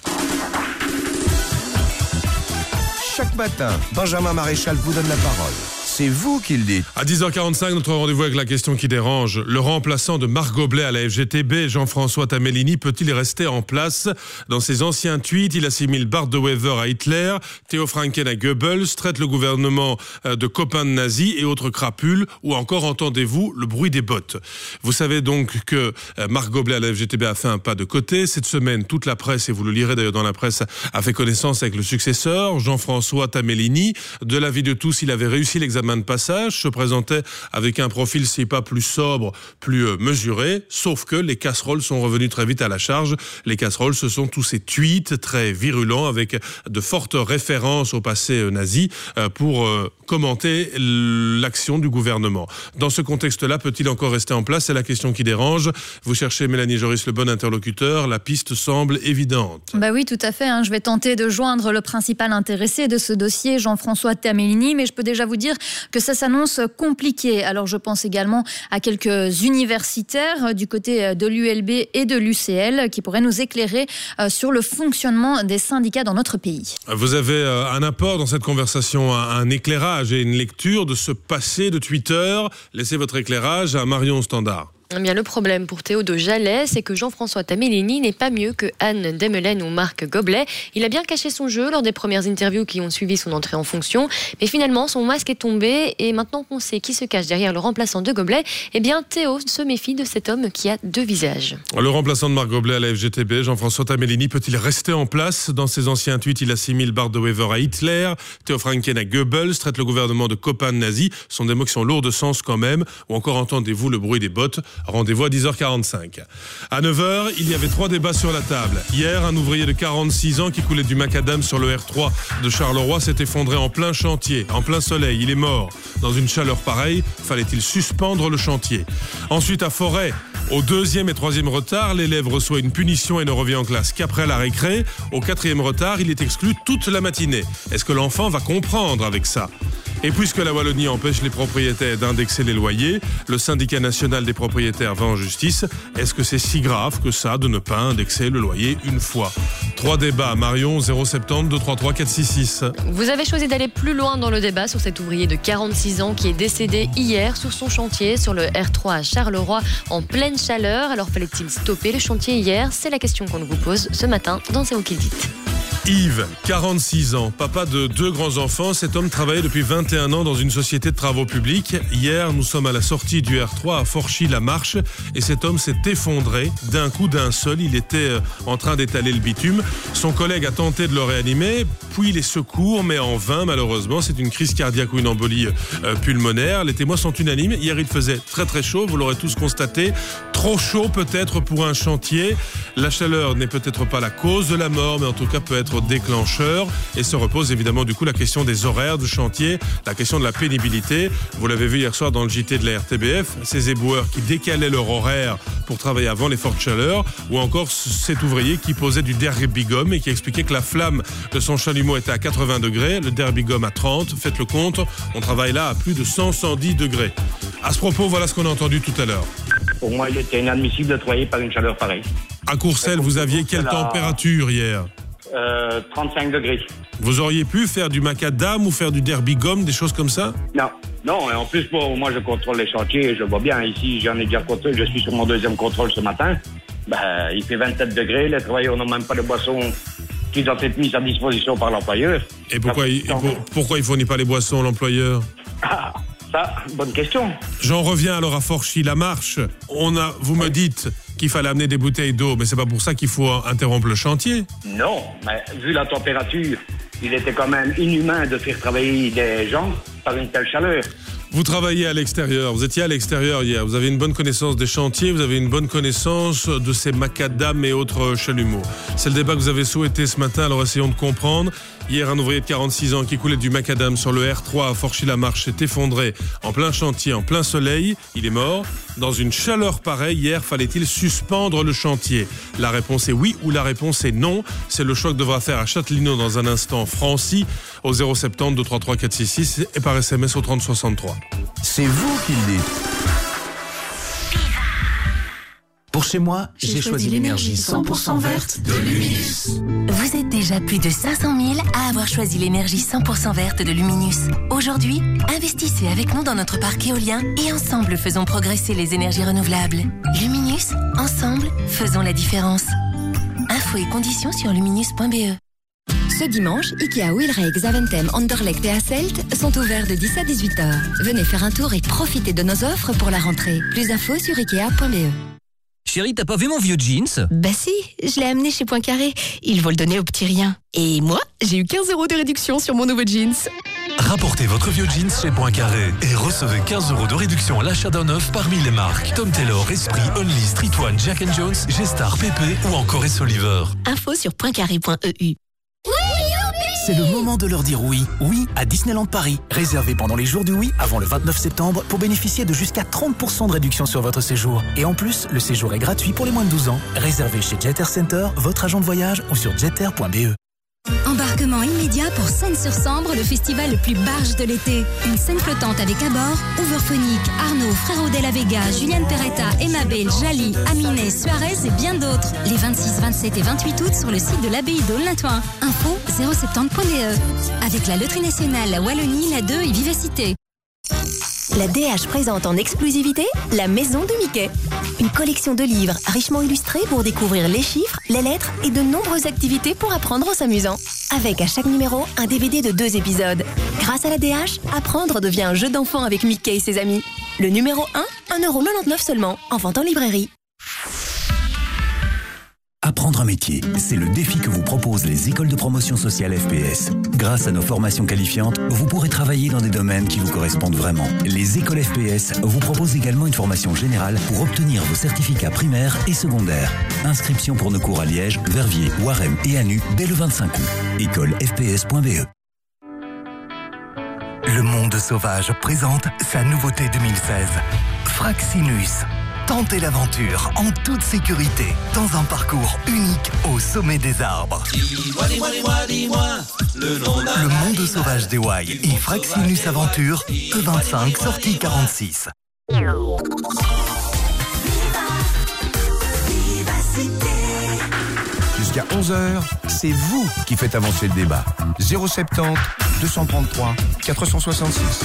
Chaque matin, Benjamin Maréchal vous donne la parole. C'est vous qui le dites.
À dix heures quarante-cinq, notre rendez-vous avec la question qui dérange. Le remplaçant de Marc Goblet à la F G T B, Jean-François Tamellini, peut-il rester en place? Dans ses anciens tweets, il assimile Bart de Wever à Hitler, Theo Franken à Goebbels, traite le gouvernement de copain de nazis et autres crapules, ou encore entendez-vous le bruit des bottes. Vous savez donc que Marc Goblet à la F G T B a fait un pas de côté. Cette semaine, toute la presse, et vous le lirez d'ailleurs dans la presse, a fait connaissance avec le successeur, Jean-François Tamellini. De l'avis de tous, il avait réussi l'examen de passage, se présentait avec un profil si pas plus sobre, plus euh, mesuré, sauf que les casseroles sont revenues très vite à la charge. Les casseroles, ce sont tous ces tweets très virulents avec de fortes références au passé euh, nazi euh, pour euh, commenter l'action du gouvernement. Dans ce contexte-là, peut-il encore rester en place? C'est la question qui dérange. Vous cherchez Mélanie Joris, le bon interlocuteur. La piste semble évidente.
Bah oui, tout à fait. Hein. Je vais tenter de joindre le principal intéressé de ce dossier, Jean-François Tamellini, mais je peux déjà vous dire que ça s'annonce compliqué. Alors je pense également à quelques universitaires du côté de l'U L B et de l'U C L qui pourraient nous éclairer sur le fonctionnement des syndicats dans notre pays.
Vous avez un apport dans cette conversation, un éclairage et une lecture de ce passé de Twitter. Laissez votre éclairage à Marion Standard.
Eh bien, le problème pour Théo de Jalais, c'est que Jean-François Tamellini n'est pas mieux que Anne Demelen ou Marc Goblet. Il a bien caché son jeu lors des premières interviews qui ont suivi son entrée en fonction. Mais finalement, son masque est tombé. Et maintenant qu'on sait qui se cache derrière le remplaçant de Goblet, eh bien, Théo se méfie de cet homme qui a deux visages.
Le remplaçant de Marc Goblet à la F G T B, Jean-François Tamellini, peut-il rester en place? Dans ses anciens tweets, il assimile Bart de Wever à Hitler, Theo Franken à Goebbels, traite le gouvernement de copain de nazis. Ce sont des mots qui sont lourds de sens quand même. Ou encore entendez-vous le bruit des bottes? Rendez-vous à dix heures quarante-cinq. À neuf heures, il y avait trois débats sur la table. Hier, un ouvrier de quarante-six ans qui coulait du macadam sur le R trois de Charleroi s'est effondré en plein chantier, en plein soleil. Il est mort. Dans une chaleur pareille, fallait-il suspendre le chantier? Ensuite, à Forêt, au deuxième et troisième retard, l'élève reçoit une punition et ne revient en classe qu'après la récré. Au quatrième retard, il est exclu toute la matinée. Est-ce que l'enfant va comprendre avec ça? Et puisque la Wallonie empêche les propriétaires d'indexer les loyers, le syndicat national des propriétaires va en justice. Est-ce que c'est si grave que ça de ne pas indexer le loyer une fois? Trois débats, Marion, zéro sept zéro deux trois trois quatre six six.
Vous avez choisi d'aller plus loin dans le débat sur cet ouvrier de quarante-six ans qui est décédé hier sur son chantier sur le R trois à Charleroi en pleine chaleur. Alors fallait-il stopper le chantier hier? C'est la question qu'on vous pose ce matin dans C'est vous qui le dites.
Yves, quarante-six ans, papa de deux grands-enfants. Cet homme travaillait depuis vingt et un ans dans une société de travaux publics. Hier, nous sommes à la sortie du R trois à Forchy-la-Marche et cet homme s'est effondré d'un coup d'un seul. Il était en train d'étaler le bitume. Son collègue a tenté de le réanimer, puis les secours, mais en vain malheureusement. C'est une crise cardiaque ou une embolie euh, pulmonaire. Les témoins sont unanimes. Hier, il faisait très très chaud, vous l'aurez tous constaté. Trop chaud peut-être pour un chantier. La chaleur n'est peut-être pas la cause de la mort, mais en tout cas peut être déclencheur, et se repose évidemment du coup la question des horaires de chantier, la question de la pénibilité. Vous l'avez vu hier soir dans le J T de la R T B F, ces éboueurs qui décalaient leur horaire pour travailler avant les fortes chaleurs, ou encore cet ouvrier qui posait du derbigum et qui expliquait que la flamme de son chalumeau était à quatre-vingts degrés, le derbigum à trente. Faites le compte, on travaille là à plus de cent à cent dix degrés. À ce propos, voilà ce qu'on a entendu tout à l'heure.
Pour moi, il était inadmissible de travailler par une chaleur pareille.
À Courcelles, vous aviez quelle
la...
température hier?
Euh, trente-cinq degrés.
Vous auriez pu faire du macadam ou faire du derbigum, des choses comme ça?
Non, non, et en plus, bon, moi je contrôle les chantiers, je vois bien, ici j'en ai déjà contrôlé, je suis sur mon deuxième contrôle ce matin. Ben, il fait vingt-sept degrés, les travailleurs n'ont même pas de boissons qui doivent être mises à disposition par l'employeur.
Et pourquoi, il, et pour, pourquoi il fournit pas les boissons, l'employeur?
Ah, ça, bonne question.
J'en reviens alors à Forchy-la-Marche. On a, vous me dites qu'il fallait amener des bouteilles d'eau, mais c'est pas pour ça qu'il faut interrompre le chantier.
Non, mais vu la température, il était quand même inhumain de faire travailler des gens par une telle chaleur.
Vous travaillez à l'extérieur, vous étiez à l'extérieur hier, vous avez une bonne connaissance des chantiers, vous avez une bonne connaissance de ces macadams et autres chalumeaux. C'est le débat que vous avez souhaité ce matin, alors essayons de comprendre. Hier, un ouvrier de quarante-six ans qui coulait du macadam sur le R trois à Forchy-la-Marche s'est effondré en plein chantier, en plein soleil. Il est mort. Dans une chaleur pareille, hier, fallait-il suspendre le chantier? La réponse est oui ou la réponse est non. C'est le choix que devra faire à Châtelineau dans un instant Francy au zéro sept zéro deux trois trois quatre six six et par S M S au trente soixante-trois.
C'est vous qui le dites.
Pour chez moi, j'ai, j'ai choisi l'énergie cent pour cent verte de Luminus.
Vous êtes déjà plus de cinq cent mille à avoir choisi l'énergie cent pour cent verte de Luminus. Aujourd'hui, investissez avec nous dans notre parc éolien et ensemble faisons progresser les énergies renouvelables. Luminus, ensemble, faisons la différence. Infos et conditions sur luminus point b e.
Ce dimanche, Ikea Wilrijk, Zaventem, Anderlecht et Hasselt sont ouverts de dix à dix-huit heures. Venez faire un tour et profitez de nos offres pour la rentrée. Plus d'infos sur ikea point b e.
Chérie, t'as pas vu mon vieux jeans?
Bah si, je l'ai amené chez Poincaré. Ils vont le donner au petit rien. Et moi, j'ai eu quinze euros de réduction sur mon nouveau jeans.
Rapportez votre vieux jeans chez Poincaré et recevez quinze euros de réduction à l'achat d'un neuf parmi les marques Tom Taylor, Esprit, Only, Street One, Jack and Jones, G-Star, P P ou encore S. Oliver.
Info sur poincaré point e u.
C'est le moment de leur dire oui. Oui à Disneyland Paris. Réservez pendant les jours du oui avant le vingt-neuf septembre pour bénéficier de jusqu'à trente pour cent de réduction sur votre séjour. Et en plus, le séjour est gratuit pour les moins de douze ans. Réservez chez Jet Air Center, votre agent de voyage ou sur jet air point b e.
Embarquement immédiat pour Seine-sur-Sambre, le festival le plus barge de l'été. Une scène flottante avec à bord Overphonic, Arnaud, Frérot de la Vega, Juliane Peretta, Emabel, Jali, Aminé, Suarez et bien d'autres. Les vingt-six, vingt-sept et vingt-huit août sur le site de l'abbaye d'Aulnatoin. Info zéro sept zéro point b e. Avec la Loterie Nationale, la Wallonie, la deux et Vivacité.
La D H présente en exclusivité La Maison de Mickey. Une collection de livres richement illustrés pour découvrir les chiffres, les lettres et de nombreuses activités pour apprendre en s'amusant. Avec à chaque numéro un D V D de deux épisodes. Grâce à la D H, apprendre devient un jeu d'enfant avec Mickey et ses amis. Le numéro un, un euro quatre-vingt-dix-neuf seulement, en vente en librairie.
Apprendre un métier, c'est le défi que vous proposent les écoles de promotion sociale F P S. Grâce à nos formations qualifiantes, vous pourrez travailler dans des domaines qui vous correspondent vraiment. Les écoles F P S vous proposent également une formation générale pour obtenir vos certificats primaires et secondaires. Inscription pour nos cours à Liège, Verviers, Waremme et Anu dès le vingt-cinq août. école f p s point b e. Le Monde Sauvage présente sa nouveauté deux mille seize. Fraxinus.
tentez l'aventure en toute sécurité dans un parcours unique au sommet des arbres.
Dis-moi, dis-moi, dis-moi, dis-moi, le nom d'un
Le monde sauvage des Wai et Fraxinus Aventure, E vingt-cinq, sortie quarante-six.
Jusqu'à onze heures, c'est vous qui faites avancer le débat. zéro soixante-dix, deux cent trente-trois, quatre cent soixante-six.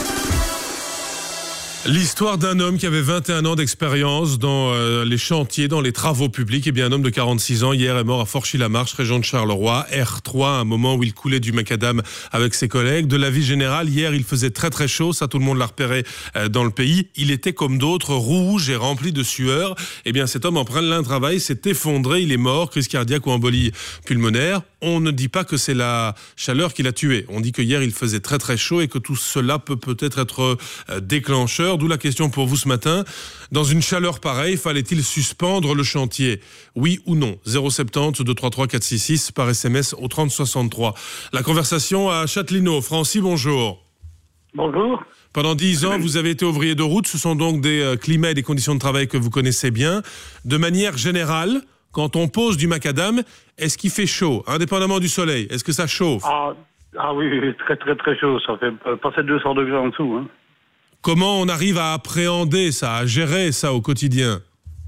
L'histoire d'un homme qui avait vingt et un ans d'expérience dans euh, les chantiers, dans les travaux publics. Et bien, un homme de quarante-six ans, hier, est mort à Forchy-la-Marche, région de Charleroi, R trois, un moment où il coulait du macadam avec ses collègues. De l'avis général, hier, il faisait très très chaud, ça tout le monde l'a repéré euh, dans le pays. Il était comme d'autres, rouge et rempli de sueur. Et bien, cet homme, en plein travail, s'est effondré, il est mort, crise cardiaque ou embolie pulmonaire. On ne dit pas que c'est la chaleur qui l'a tué. On dit que hier, il faisait très très chaud et que tout cela peut peut-être être euh, déclencheur. D'où la question pour vous ce matin. Dans une chaleur pareille, fallait-il suspendre le chantier? Oui ou non? zéro soixante-dix, deux cent trente-trois, quatre cent soixante-six par S M S au trente soixante-trois. La conversation à Châtelineau. Francis, bonjour.
Bonjour.
Pendant dix ans, vous avez été ouvrier de route. Ce sont donc des euh, climats et des conditions de travail que vous connaissez bien. De manière générale, quand on pose du macadam, est-ce qu'il fait chaud, indépendamment du soleil? Est-ce que ça chauffe?
Ah, ah oui, très très très chaud. Ça fait passer deux cents degrés en dessous. Hein.
Comment on arrive à appréhender ça, à gérer ça au quotidien?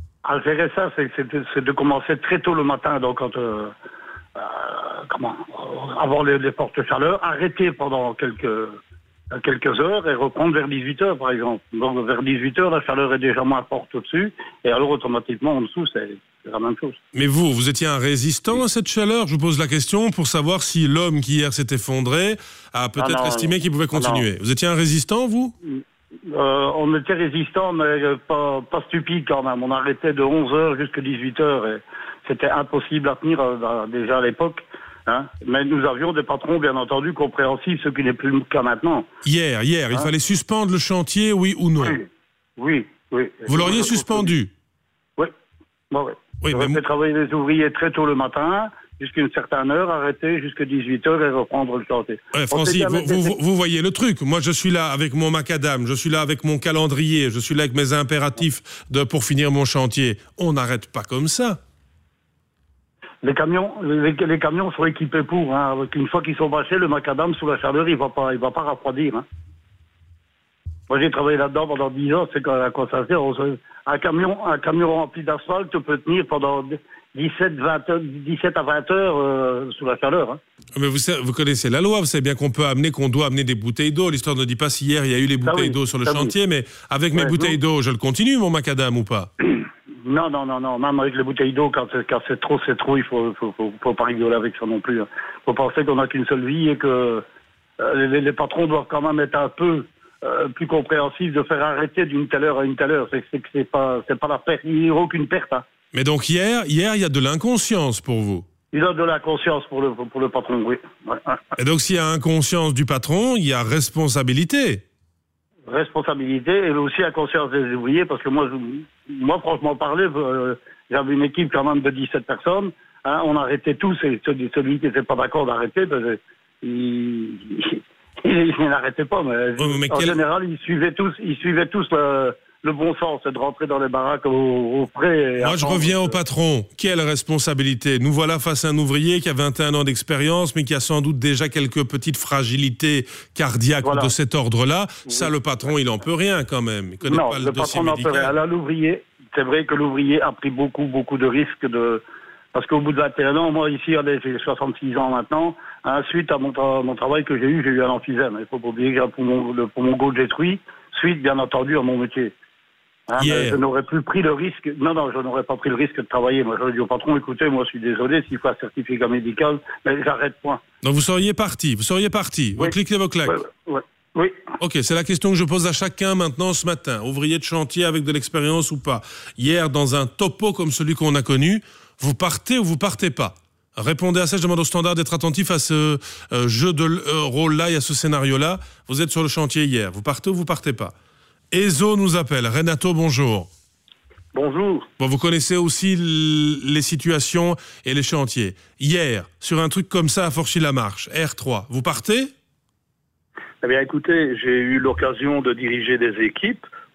À gérer ça, c'est, c'est, de, c'est de commencer très tôt le matin, donc quand, euh, euh, comment, avant les, les fortes chaleurs, arrêter pendant quelques, quelques heures et reprendre vers dix-huit heures par exemple. Donc vers dix-huit heures, la chaleur est déjà moins forte au-dessus, et alors automatiquement en dessous, c'est, c'est la même chose.
Mais vous, vous étiez un résistant à cette chaleur? Je vous pose la question pour savoir si l'homme qui hier s'est effondré a peut-être ah non, estimé qu'il pouvait continuer. Ah vous étiez un résistant, vous?
Euh, on était résistants, mais pas, pas stupide quand même. On arrêtait de onze heures jusqu'à dix-huit heures et c'était impossible à tenir euh, déjà à l'époque. Hein. Mais nous avions des patrons, bien entendu, compréhensifs, ce qui n'est plus le cas maintenant.
Hier, hier, hein? Il fallait suspendre le chantier, oui ou non?
Oui, oui. oui.
Vous l'auriez suspendu?
Oui, bon, oui.
oui
J'aurais
mais...
fait travailler les ouvriers très tôt le matin, jusqu'à une certaine heure, arrêter jusqu'à dix-huit heures et reprendre le chantier.
Ouais, Francis, vous, vous, vous, vous voyez le truc. Moi, je suis là avec mon macadam, je suis là avec mon calendrier, je suis là avec mes impératifs de, pour finir mon chantier. On n'arrête pas comme ça.
Les camions, les, les camions sont équipés pour. Hein, une fois qu'ils sont bâchés, le macadam sous la chaleur, il va pas, il va pas refroidir. Hein. Moi, j'ai travaillé là-dedans pendant dix ans. C'est à quoi ça sert. Un camion, un camion rempli d'asphalte peut tenir pendant dix-sept, vingt, dix-sept à vingt heures euh, sous la chaleur. Hein.
Mais vous, vous connaissez la loi, vous savez bien qu'on peut amener, qu'on doit amener des bouteilles d'eau. L'histoire ne dit pas si hier il y a eu les bouteilles oui, d'eau sur le chantier, oui. Mais avec ouais, mes bouteilles non. d'eau, je le continue, mon macadam, ou pas?
Non, non, non, non. Même avec les bouteilles d'eau, quand c'est, quand c'est trop, c'est trop. Il faut, faut, faut, faut pas rigoler avec ça non plus. Il faut penser qu'on n'a qu'une seule vie et que euh, les, les patrons doivent quand même être un peu euh, plus compréhensifs de faire arrêter d'une telle heure à une telle heure. C'est, c'est que c'est pas, c'est pas la perte, il n'y a aucune perte. Hein.
Mais donc hier, hier, il y a de l'inconscience pour vous?
Il y a de l'inconscience pour le, pour le patron, oui. Ouais, ouais.
Et donc s'il y a inconscience du patron, il y a responsabilité?
Responsabilité et aussi inconscience des ouvriers, parce que moi, je, moi franchement parler, euh, j'avais une équipe quand même de dix-sept personnes. Hein, on arrêtait tous, et celui, celui qui n'était pas d'accord d'arrêter, ben, il, il, il, il n'arrêtait pas. Mais, oui, mais en quel... général, ils suivaient tous, ils suivaient tous le, le bon sens, c'est de rentrer dans les baraques au, au frais.
Moi, je reviens au patron. Quelle responsabilité? Nous voilà face à un ouvrier qui a vingt et un ans d'expérience, mais qui a sans doute déjà quelques petites fragilités cardiaques voilà. de cet ordre-là. Oui. Ça, le patron, il n'en peut rien quand même. Il connaît
non,
pas le,
le
dossier
patron n'en
médical.
peut rien. Là, l'ouvrier, c'est vrai que l'ouvrier a pris beaucoup, beaucoup de risques de... Parce qu'au bout de vingt et un ans, moi ici, j'ai soixante-six ans maintenant, hein, suite à mon, tra- mon travail que j'ai eu, j'ai eu un emphysème. Il ne faut pas oublier que j'ai un poumon, le poumon gauche détruit, suite bien entendu à mon métier. Hein, yeah. Je n'aurais plus pris le risque, non, non, je n'aurais pas pris le risque de travailler. Moi, j'aurais dit au patron, écoutez, moi je suis désolé, s'il faut un certificat médical, mais j'arrête, point.
Donc vous seriez parti, vous seriez parti, vous oui. cliquez vos claques.
Oui, oui, oui.
Ok, c'est la question que je pose à chacun maintenant ce matin, ouvrier de chantier avec de l'expérience ou pas. Hier, dans un topo comme celui qu'on a connu, vous partez ou vous partez pas? Répondez à ça, je demande au standard d'être attentif à ce euh, jeu de euh, rôle-là et à ce scénario-là. Vous êtes sur le chantier hier, vous partez ou vous partez pas? Ezo nous appelle. Renato, bonjour.
Bonjour.
Bon, vous connaissez aussi l- les situations et les chantiers. Hier, sur un truc comme ça à Forchy-la-Marche, R trois, vous partez?
Eh bien, écoutez, j'ai eu l'occasion de diriger des équipes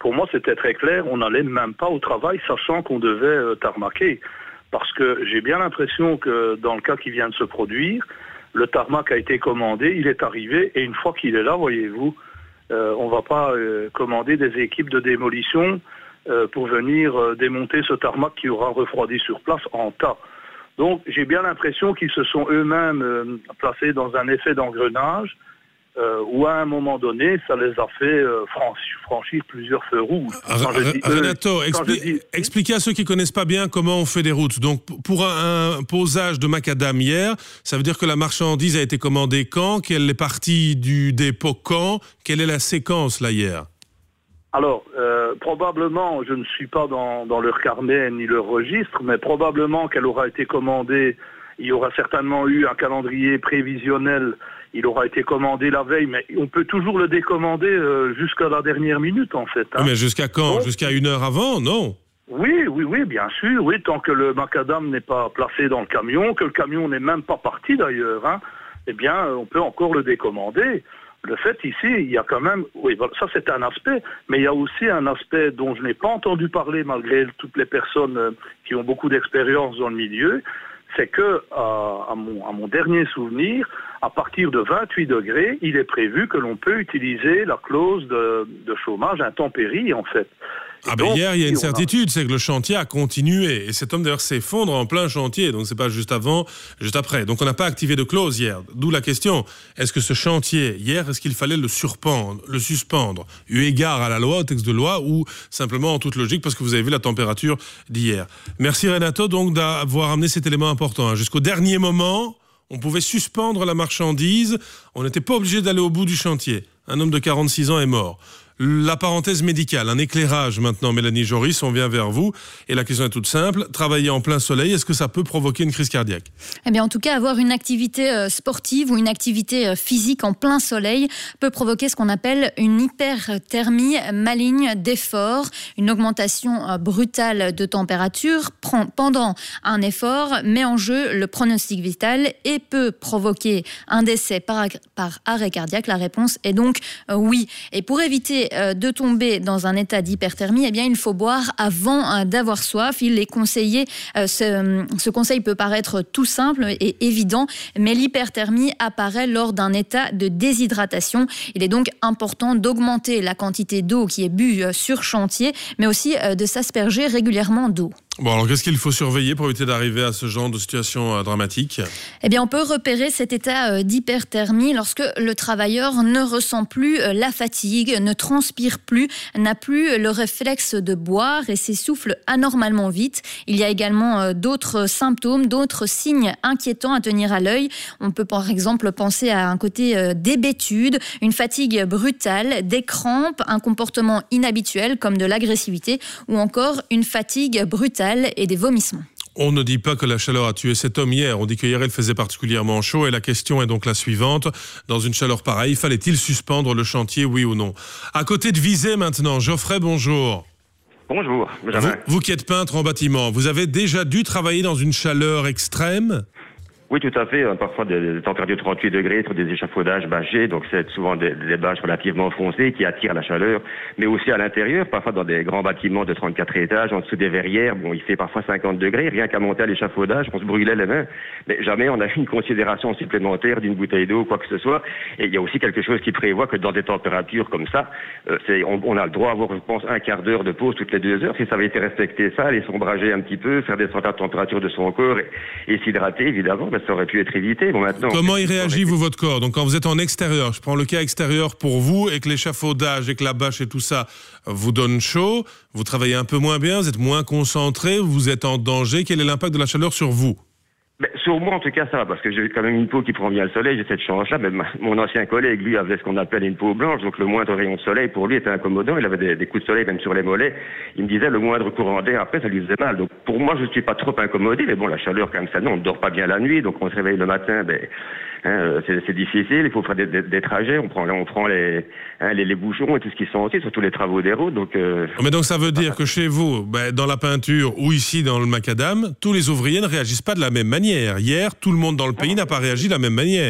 pour moi, c'était très clair. On n'allait même pas au travail, sachant qu'on devait euh, tarmaquer. Parce que j'ai bien l'impression que dans le cas qui vient de se produire, le tarmac a été commandé, il est arrivé, et une fois qu'il est là, voyez-vous, euh, on ne va pas euh, commander des équipes de démolition euh, pour venir euh, démonter ce tarmac qui aura refroidi sur place en tas. Donc j'ai bien l'impression qu'ils se sont eux-mêmes euh, placés dans un effet d'engrenage euh, où à un moment donné, ça les a fait euh, franchir, franchir plusieurs feux rouges.
R- Renato, expli- dis... expliquez à ceux qui ne connaissent pas bien comment on fait des routes. Donc pour un, un posage de macadam hier, ça veut dire que la marchandise a été commandée quand, qu'elle est partie du dépôt quand, quelle est la séquence là hier?
Alors, euh, probablement, je ne suis pas dans, dans leur carnet ni leur registre, mais probablement qu'elle aura été commandée, il y aura certainement eu un calendrier prévisionnel, il aura été commandé la veille, mais on peut toujours le décommander euh, jusqu'à la dernière minute, en fait. Hein.
Oui, mais jusqu'à quand? Donc, jusqu'à une heure avant, non?
Oui, oui, oui, bien sûr, oui, tant que le macadam n'est pas placé dans le camion, que le camion n'est même pas parti d'ailleurs, hein, eh bien, on peut encore le décommander. Le fait ici, il y a quand même, oui, ça c'est un aspect, mais il y a aussi un aspect dont je n'ai pas entendu parler malgré toutes les personnes qui ont beaucoup d'expérience dans le milieu, c'est que, à, à, mon, à mon dernier souvenir, à partir de vingt-huit degrés, il est prévu que l'on peut utiliser la clause de, de chômage intempérie, en fait.
Ah ben hier, il y a une certitude, c'est que le chantier a continué. Et cet homme d'ailleurs s'effondre en plein chantier, donc c'est pas juste avant, juste après. Donc on n'a pas activé de clause hier. D'où la question, est-ce que ce chantier, hier, est-ce qu'il fallait le surpendre, le suspendre, eu égard à la loi, au texte de loi, ou simplement en toute logique, parce que vous avez vu la température d'hier. Merci Renato donc d'avoir amené cet élément important. Hein. Jusqu'au dernier moment, on pouvait suspendre la marchandise, on n'était pas obligé d'aller au bout du chantier. Un homme de quarante-six ans est mort. La parenthèse médicale, un éclairage maintenant, Mélanie Joris, on vient vers vous. Et la question est toute simple, travailler en plein soleil, est-ce que ça peut provoquer une crise cardiaque?
Eh bien, en tout cas, avoir une activité sportive ou une activité physique en plein soleil peut provoquer ce qu'on appelle une hyperthermie maligne d'effort, une augmentation brutale de température pendant un effort, met en jeu le pronostic vital et peut provoquer un décès par, par arrêt cardiaque. La réponse est donc euh, oui. Et pour éviter de tomber dans un état d'hyperthermie, eh bien, il faut boire avant d'avoir soif. Il est conseillé, ce, ce conseil peut paraître tout simple et évident, mais l'hyperthermie apparaît lors d'un état de déshydratation. Il est donc important d'augmenter la quantité d'eau qui est bue sur chantier, mais aussi de s'asperger régulièrement d'eau.
Bon, alors qu'est-ce qu'il faut surveiller pour éviter d'arriver à ce genre de situation euh, dramatique?
Eh bien, on peut repérer cet état euh, d'hyperthermie lorsque le travailleur ne ressent plus euh, la fatigue, ne transpire plus, n'a plus le réflexe de boire et s'essouffle anormalement vite. Il y a également euh, d'autres symptômes, d'autres signes inquiétants à tenir à l'œil. On peut par exemple penser à un côté euh, d'hébétude, une fatigue brutale, des crampes, un comportement inhabituel comme de l'agressivité ou encore une fatigue brutale et des vomissements.
On ne dit pas que la chaleur a tué cet homme hier, on dit qu'hier il faisait particulièrement chaud et la question est donc la suivante. Dans une chaleur pareille, fallait-il suspendre le chantier, oui ou non? À côté de Visé maintenant, Geoffrey, bonjour.
Bonjour.
Vous, vous qui êtes peintre en bâtiment, vous avez déjà dû travailler dans une chaleur extrême?
Oui, tout à fait. Parfois des, des températures de trente-huit degrés sur des échafaudages bâchés, donc c'est souvent des, des bâches relativement foncées qui attirent la chaleur, mais aussi à l'intérieur, parfois dans des grands bâtiments de trente-quatre étages, en dessous des verrières, bon, il fait parfois cinquante degrés, rien qu'à monter à l'échafaudage, on se brûlait les mains, mais jamais on a eu une considération supplémentaire d'une bouteille d'eau ou quoi que ce soit. Et il y a aussi quelque chose qui prévoit que dans des températures comme ça, euh, c'est, on, on a le droit d'avoir, je pense, un quart d'heure de pause toutes les deux heures. Si ça avait été respecté ça, aller s'ombrager un petit peu, faire descendre la température de son corps et, et s'hydrater, évidemment, ben, ça aurait pu être évité. Bon, maintenant,
comment il réagit, vous, votre corps? Donc, quand vous êtes en extérieur, je prends le cas extérieur pour vous, et que l'échafaudage, et que la bâche et tout ça vous donne chaud, vous travaillez un peu moins bien, vous êtes moins concentré, vous êtes en danger. Quel est l'impact de la chaleur sur vous?
Ben, sur moi, en tout cas, ça va, parce que j'ai quand même une peau qui prend bien le soleil, j'ai cette chance-là. Mais ma, mon ancien collègue, lui, avait ce qu'on appelle une peau blanche, donc le moindre rayon de soleil, pour lui, était incommodant. Il avait des, des coups de soleil, même sur les mollets. Il me disait, le moindre courant d'air, après, ça lui faisait mal. Donc, pour moi, je ne suis pas trop incommodé, mais bon, la chaleur, quand même, ça, non, on ne dort pas bien la nuit, donc on se réveille le matin, ben, hein, c'est, c'est difficile, il faut faire des, des, des trajets, on prend, on prend les, hein, les, les bouchons et tout ce qui sont aussi, surtout les travaux des routes, donc... Euh,
mais donc, ça veut dire que chez vous, ben, dans la peinture, ou ici, dans le macadam, tous les ouvriers ne réagissent pas de la même manière. Hier, tout le monde dans le pays n'a pas réagi de la même manière.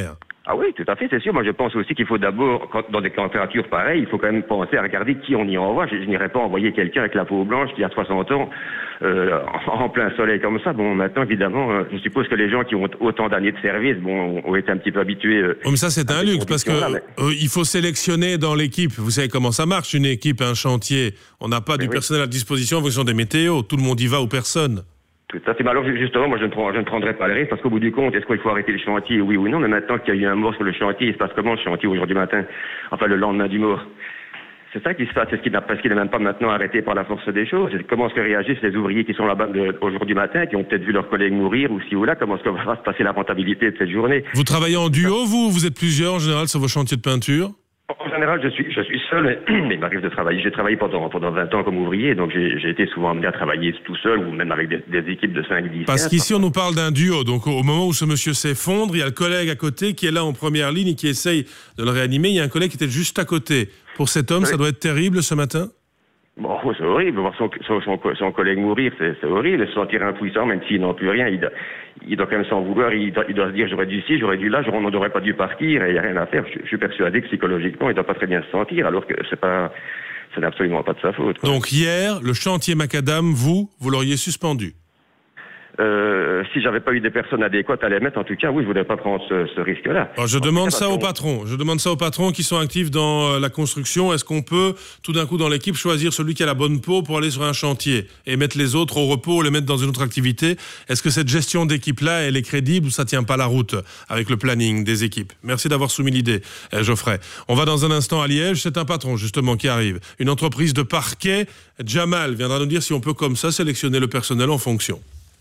Ah oui, tout à fait, c'est sûr. Moi, je pense aussi qu'il faut d'abord, quand, dans des températures pareilles, il faut quand même penser à regarder qui on y envoie. Je, je n'irai pas envoyer quelqu'un avec la peau blanche qui a soixante ans euh, en, en plein soleil comme ça. Bon, maintenant, évidemment, euh, je suppose que les gens qui ont autant d'années de service, bon, ont été un petit peu habitués. Euh,
oh, mais ça, c'est un luxe, parce que
mais...
euh, il faut sélectionner dans l'équipe. Vous savez comment ça marche, une équipe, un chantier. On n'a pas mais du oui. personnel à disposition en fonction des météos. Tout le monde y va ou personne.
Tout à fait. Mais alors, justement, moi, je ne, prends, je ne prendrai pas le risque parce qu'au bout du compte, est-ce qu'il faut arrêter le chantier, oui ou non? Mais maintenant qu'il y a eu un mort sur le chantier, il se passe comment le chantier aujourd'hui matin? Enfin, le lendemain du mort. C'est ça qui se passe. C'est ce qui n'a, parce qu'il n'est même pas maintenant arrêté par la force des choses. Et comment est-ce que réagissent les ouvriers qui sont là-bas de, aujourd'hui matin, qui ont peut-être vu leurs collègues mourir ou ci ou là? Comment est-ce que va se passer la rentabilité de cette journée?
Vous travaillez en duo, vous? Vous êtes plusieurs en général sur vos chantiers de peinture?
En général, je suis, je suis seul, mais il m'arrive de travailler. J'ai travaillé pendant, pendant vingt ans comme ouvrier, donc j'ai, j'ai été souvent amené à travailler tout seul ou même avec des, des équipes de cinq dix.
Parce qu'ici, on nous parle d'un duo. Donc, au moment où ce monsieur s'effondre, il y a le collègue à côté qui est là en première ligne et qui essaye de le réanimer. Il y a un collègue qui était juste à côté. Pour cet homme, oui. Ça doit être terrible ce matin?
Bon, c'est horrible. Voir son, son, son, son collègue mourir, c'est, c'est horrible. Se sentir impuissant, même s'il n'en peut rien, il doit, il doit quand même s'en vouloir. Il doit, il doit se dire, j'aurais dû ci, j'aurais dû là, on n'aurait pas dû partir, et il n'y a rien à faire. Je, je suis persuadé que psychologiquement, il ne doit pas très bien se sentir, alors que c'est pas, ce n'est absolument pas de sa faute, quoi.
Donc hier, le chantier Macadam, vous, vous l'auriez suspendu?
Euh, si j'avais pas eu des personnes adéquates à les mettre, en tout cas, oui, je voudrais pas prendre ce, ce risque-là.
Alors, je en demande cas, ça aux patrons. Je demande ça aux patrons qui sont actifs dans euh, la construction. Est-ce qu'on peut, tout d'un coup, dans l'équipe, choisir celui qui a la bonne peau pour aller sur un chantier et mettre les autres au repos, les mettre dans une autre activité? Est-ce que cette gestion d'équipe-là, elle est crédible ou ça tient pas la route avec le planning des équipes? Merci d'avoir soumis l'idée, euh, Geoffrey. On va dans un instant à Liège. C'est un patron, justement, qui arrive. Une entreprise de parquet. Jamal viendra nous dire si on peut, comme ça, sélectionner le personnel en fonction.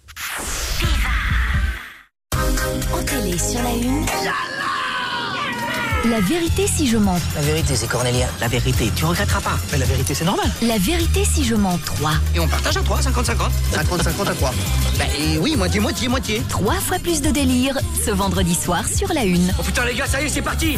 En télé sur la une. La vérité si je mens.
La vérité c'est Cornélien. La vérité, tu regretteras pas. Mais la vérité c'est normal.
La vérité si je mens trois.
Et on partage à trois, cinquante cinquante. cinquante cinquante à trois. Bah et oui, moitié, moitié, moitié.
Trois fois plus de délire ce vendredi soir sur la une.
Oh putain les gars, ça y est, c'est parti.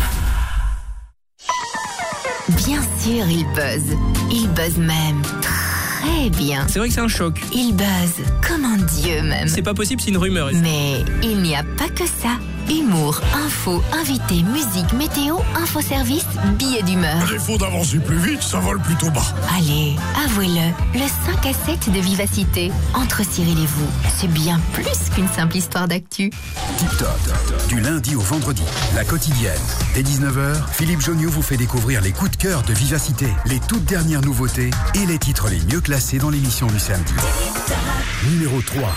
Bien sûr, il buzz. Il buzz même. Très bien.
C'est vrai que c'est un choc.
Il buzz comme un dieu même.
C'est pas possible, c'est une rumeur.
Mais il n'y a pas que ça. Humour, info, invité, musique, météo, infoservice, billets d'humeur.
À défaut d'avancer plus vite, ça vole plutôt bas.
Allez, avouez-le, le cinq à sept de Vivacité. Entre Cyril et vous, c'est bien plus qu'une simple histoire d'actu.
Tip Top, du lundi au vendredi, la quotidienne. Dès dix-neuf heures, Philippe Joniaux vous fait découvrir les coups de cœur de Vivacité, les toutes dernières nouveautés et les titres les mieux classés dans l'émission du samedi. Numéro trois.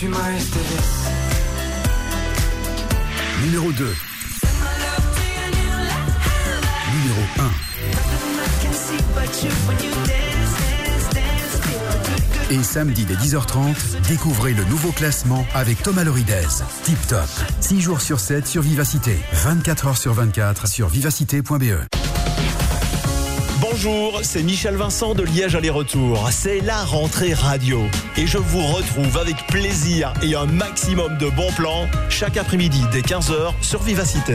Numéro deux. Numéro un. Et samedi dès dix heures trente, découvrez le nouveau classement avec Thomas Loridez. Tip Top. six jours sur sept sur Vivacité. vingt-quatre heures sur vingt-quatre sur vivacité point b e.
Bonjour, c'est Michel Vincent de Liège Aller-Retour. C'est la rentrée radio. Et je vous retrouve avec plaisir et un maximum de bons plans chaque après-midi dès quinze heures sur Vivacité.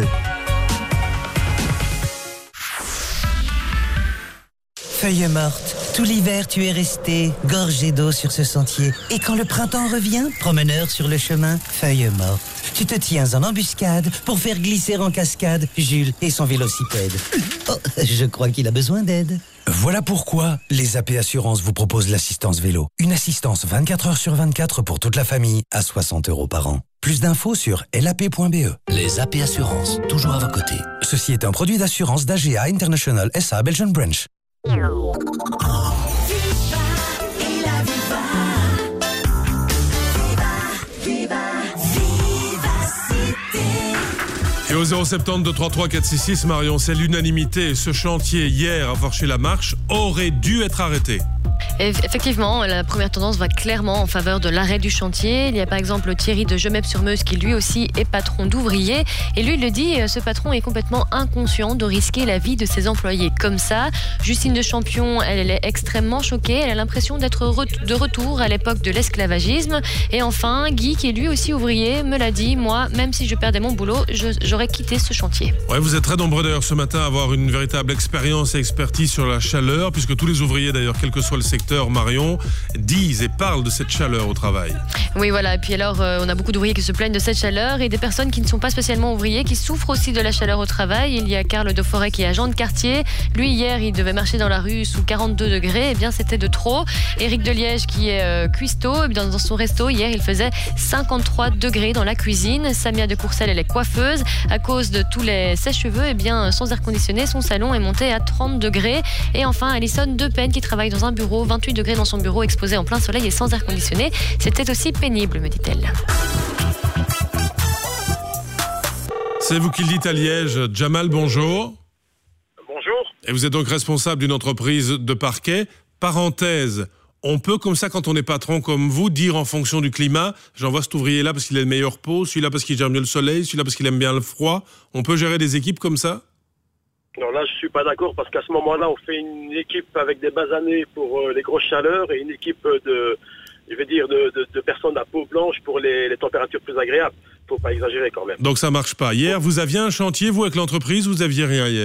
Feuille morte. Tout l'hiver, tu es resté gorgé d'eau sur ce sentier. Et quand le printemps revient, promeneur sur le chemin, feuille morte. Tu te tiens en embuscade pour faire glisser en cascade Jules et son vélocipède. Oh, je crois qu'il a besoin d'aide.
Voilà pourquoi les A P Assurances vous proposent l'assistance vélo. Une assistance vingt-quatre heures sur vingt-quatre pour toute la famille à soixante euros par an. Plus d'infos sur L A P point B E.
Les A P Assurances, toujours à vos côtés.
Ceci est un produit d'assurance d'A G A International S A Belgian Branch.
Et au zéro sept zéro deux trois trois quatre six six, Marion, c'est l'unanimité. Ce chantier hier à Forcher-la-Marche aurait dû être arrêté.
Et effectivement, la première tendance va clairement en faveur de l'arrêt du chantier. Il y a par exemple Thierry de Gemep-sur-Meuse qui lui aussi est patron d'ouvriers. Et lui, il le dit, ce patron est complètement inconscient de risquer la vie de ses employés comme ça. Justine de Champion, elle, elle est extrêmement choquée. Elle a l'impression d'être re- de retour à l'époque de l'esclavagisme. Et enfin, Guy, qui est lui aussi ouvrier, me l'a dit, moi, même si je perdais mon boulot, je, j'aurais quitté ce chantier.
Ouais, vous êtes très nombreux d'ailleurs ce matin à avoir une véritable expérience et expertise sur la chaleur, puisque tous les ouvriers d'ailleurs, quel que soit le secteur, auditeurs, Marion, disent et parlent de cette chaleur au travail.
Oui, voilà. Et puis alors, euh, on a beaucoup d'ouvriers qui se plaignent de cette chaleur et des personnes qui ne sont pas spécialement ouvriers, qui souffrent aussi de la chaleur au travail. Il y a Karl de Forêt qui est agent de quartier. Lui, hier, il devait marcher dans la rue sous quarante-deux degrés. Eh bien, c'était de trop. Éric de Liège qui est euh, cuistot. Et dans, dans son resto, hier, il faisait cinquante-trois degrés dans la cuisine. Samia de Courcelles, elle est coiffeuse. À cause de tous les sèche-cheveux, eh bien, sans air conditionné, son salon est monté à trente degrés. Et enfin, Alison Depen qui travaille dans un bureau, vingt-huit degrés dans son bureau, exposé en plein soleil et sans air conditionné. C'était aussi pénible, me dit-elle.
C'est vous qui le dites à Liège. Jamal, bonjour.
Bonjour.
Et vous êtes donc responsable d'une entreprise de parquet. Parenthèse, on peut comme ça, quand on est patron comme vous, dire en fonction du climat, j'envoie cet ouvrier-là parce qu'il a le meilleur pot, celui-là parce qu'il gère mieux le soleil, celui-là parce qu'il aime bien le froid. On peut gérer des équipes comme ça ?
Non, là, je suis pas d'accord parce qu'à ce moment-là, on fait une équipe avec des basanés pour euh, les grosses chaleurs et une équipe de, je vais dire, de, de, de personnes à peau blanche pour les, les températures plus agréables. Faut pas exagérer quand même.
Donc ça marche pas. Hier, vous aviez un chantier, vous, avec l'entreprise, vous aviez rien hier ?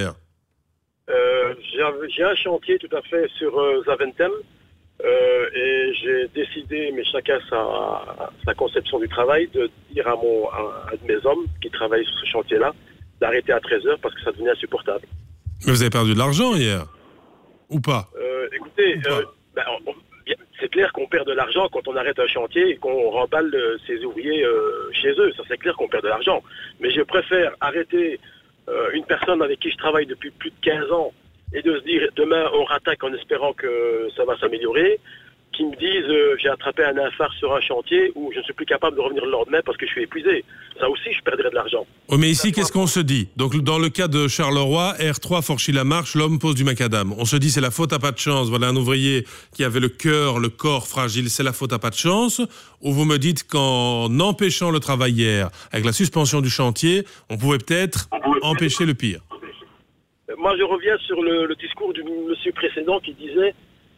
euh, j'ai, j'ai un chantier tout à fait sur euh, Zaventem euh, et j'ai décidé, mais chacun sa, sa conception du travail, de dire à, mon, à un de mes hommes qui travaille sur ce chantier-là d'arrêter à treize heures parce que ça devenait insupportable.
Mais vous avez perdu de l'argent hier ? Ou pas ?
euh, Écoutez, Ou pas euh, ben, on, c'est clair qu'on perd de l'argent quand on arrête un chantier et qu'on remballe euh, ses ouvriers euh, chez eux. Ça, c'est clair qu'on perd de l'argent. Mais je préfère arrêter euh, une personne avec qui je travaille depuis plus de quinze ans et de se dire demain on rattaque en espérant que ça va s'améliorer, qui me disent euh, j'ai attrapé un infart sur un chantier où je ne suis plus capable de revenir le lendemain parce que je suis épuisé. Ça aussi, je perdrais de l'argent.
Oh, mais ici, qu'est-ce qu'on se dit ? Donc, dans le cas de Charleroi, R trois Forchy-la-Marche, l'homme pose du macadam. On se dit, c'est la faute à pas de chance. Voilà un ouvrier qui avait le cœur, le corps fragile, c'est la faute à pas de chance. Ou vous me dites qu'en empêchant le travail hier, avec la suspension du chantier, on pouvait peut-être empêcher le pire.
Moi, je reviens sur le, le discours du monsieur précédent qui disait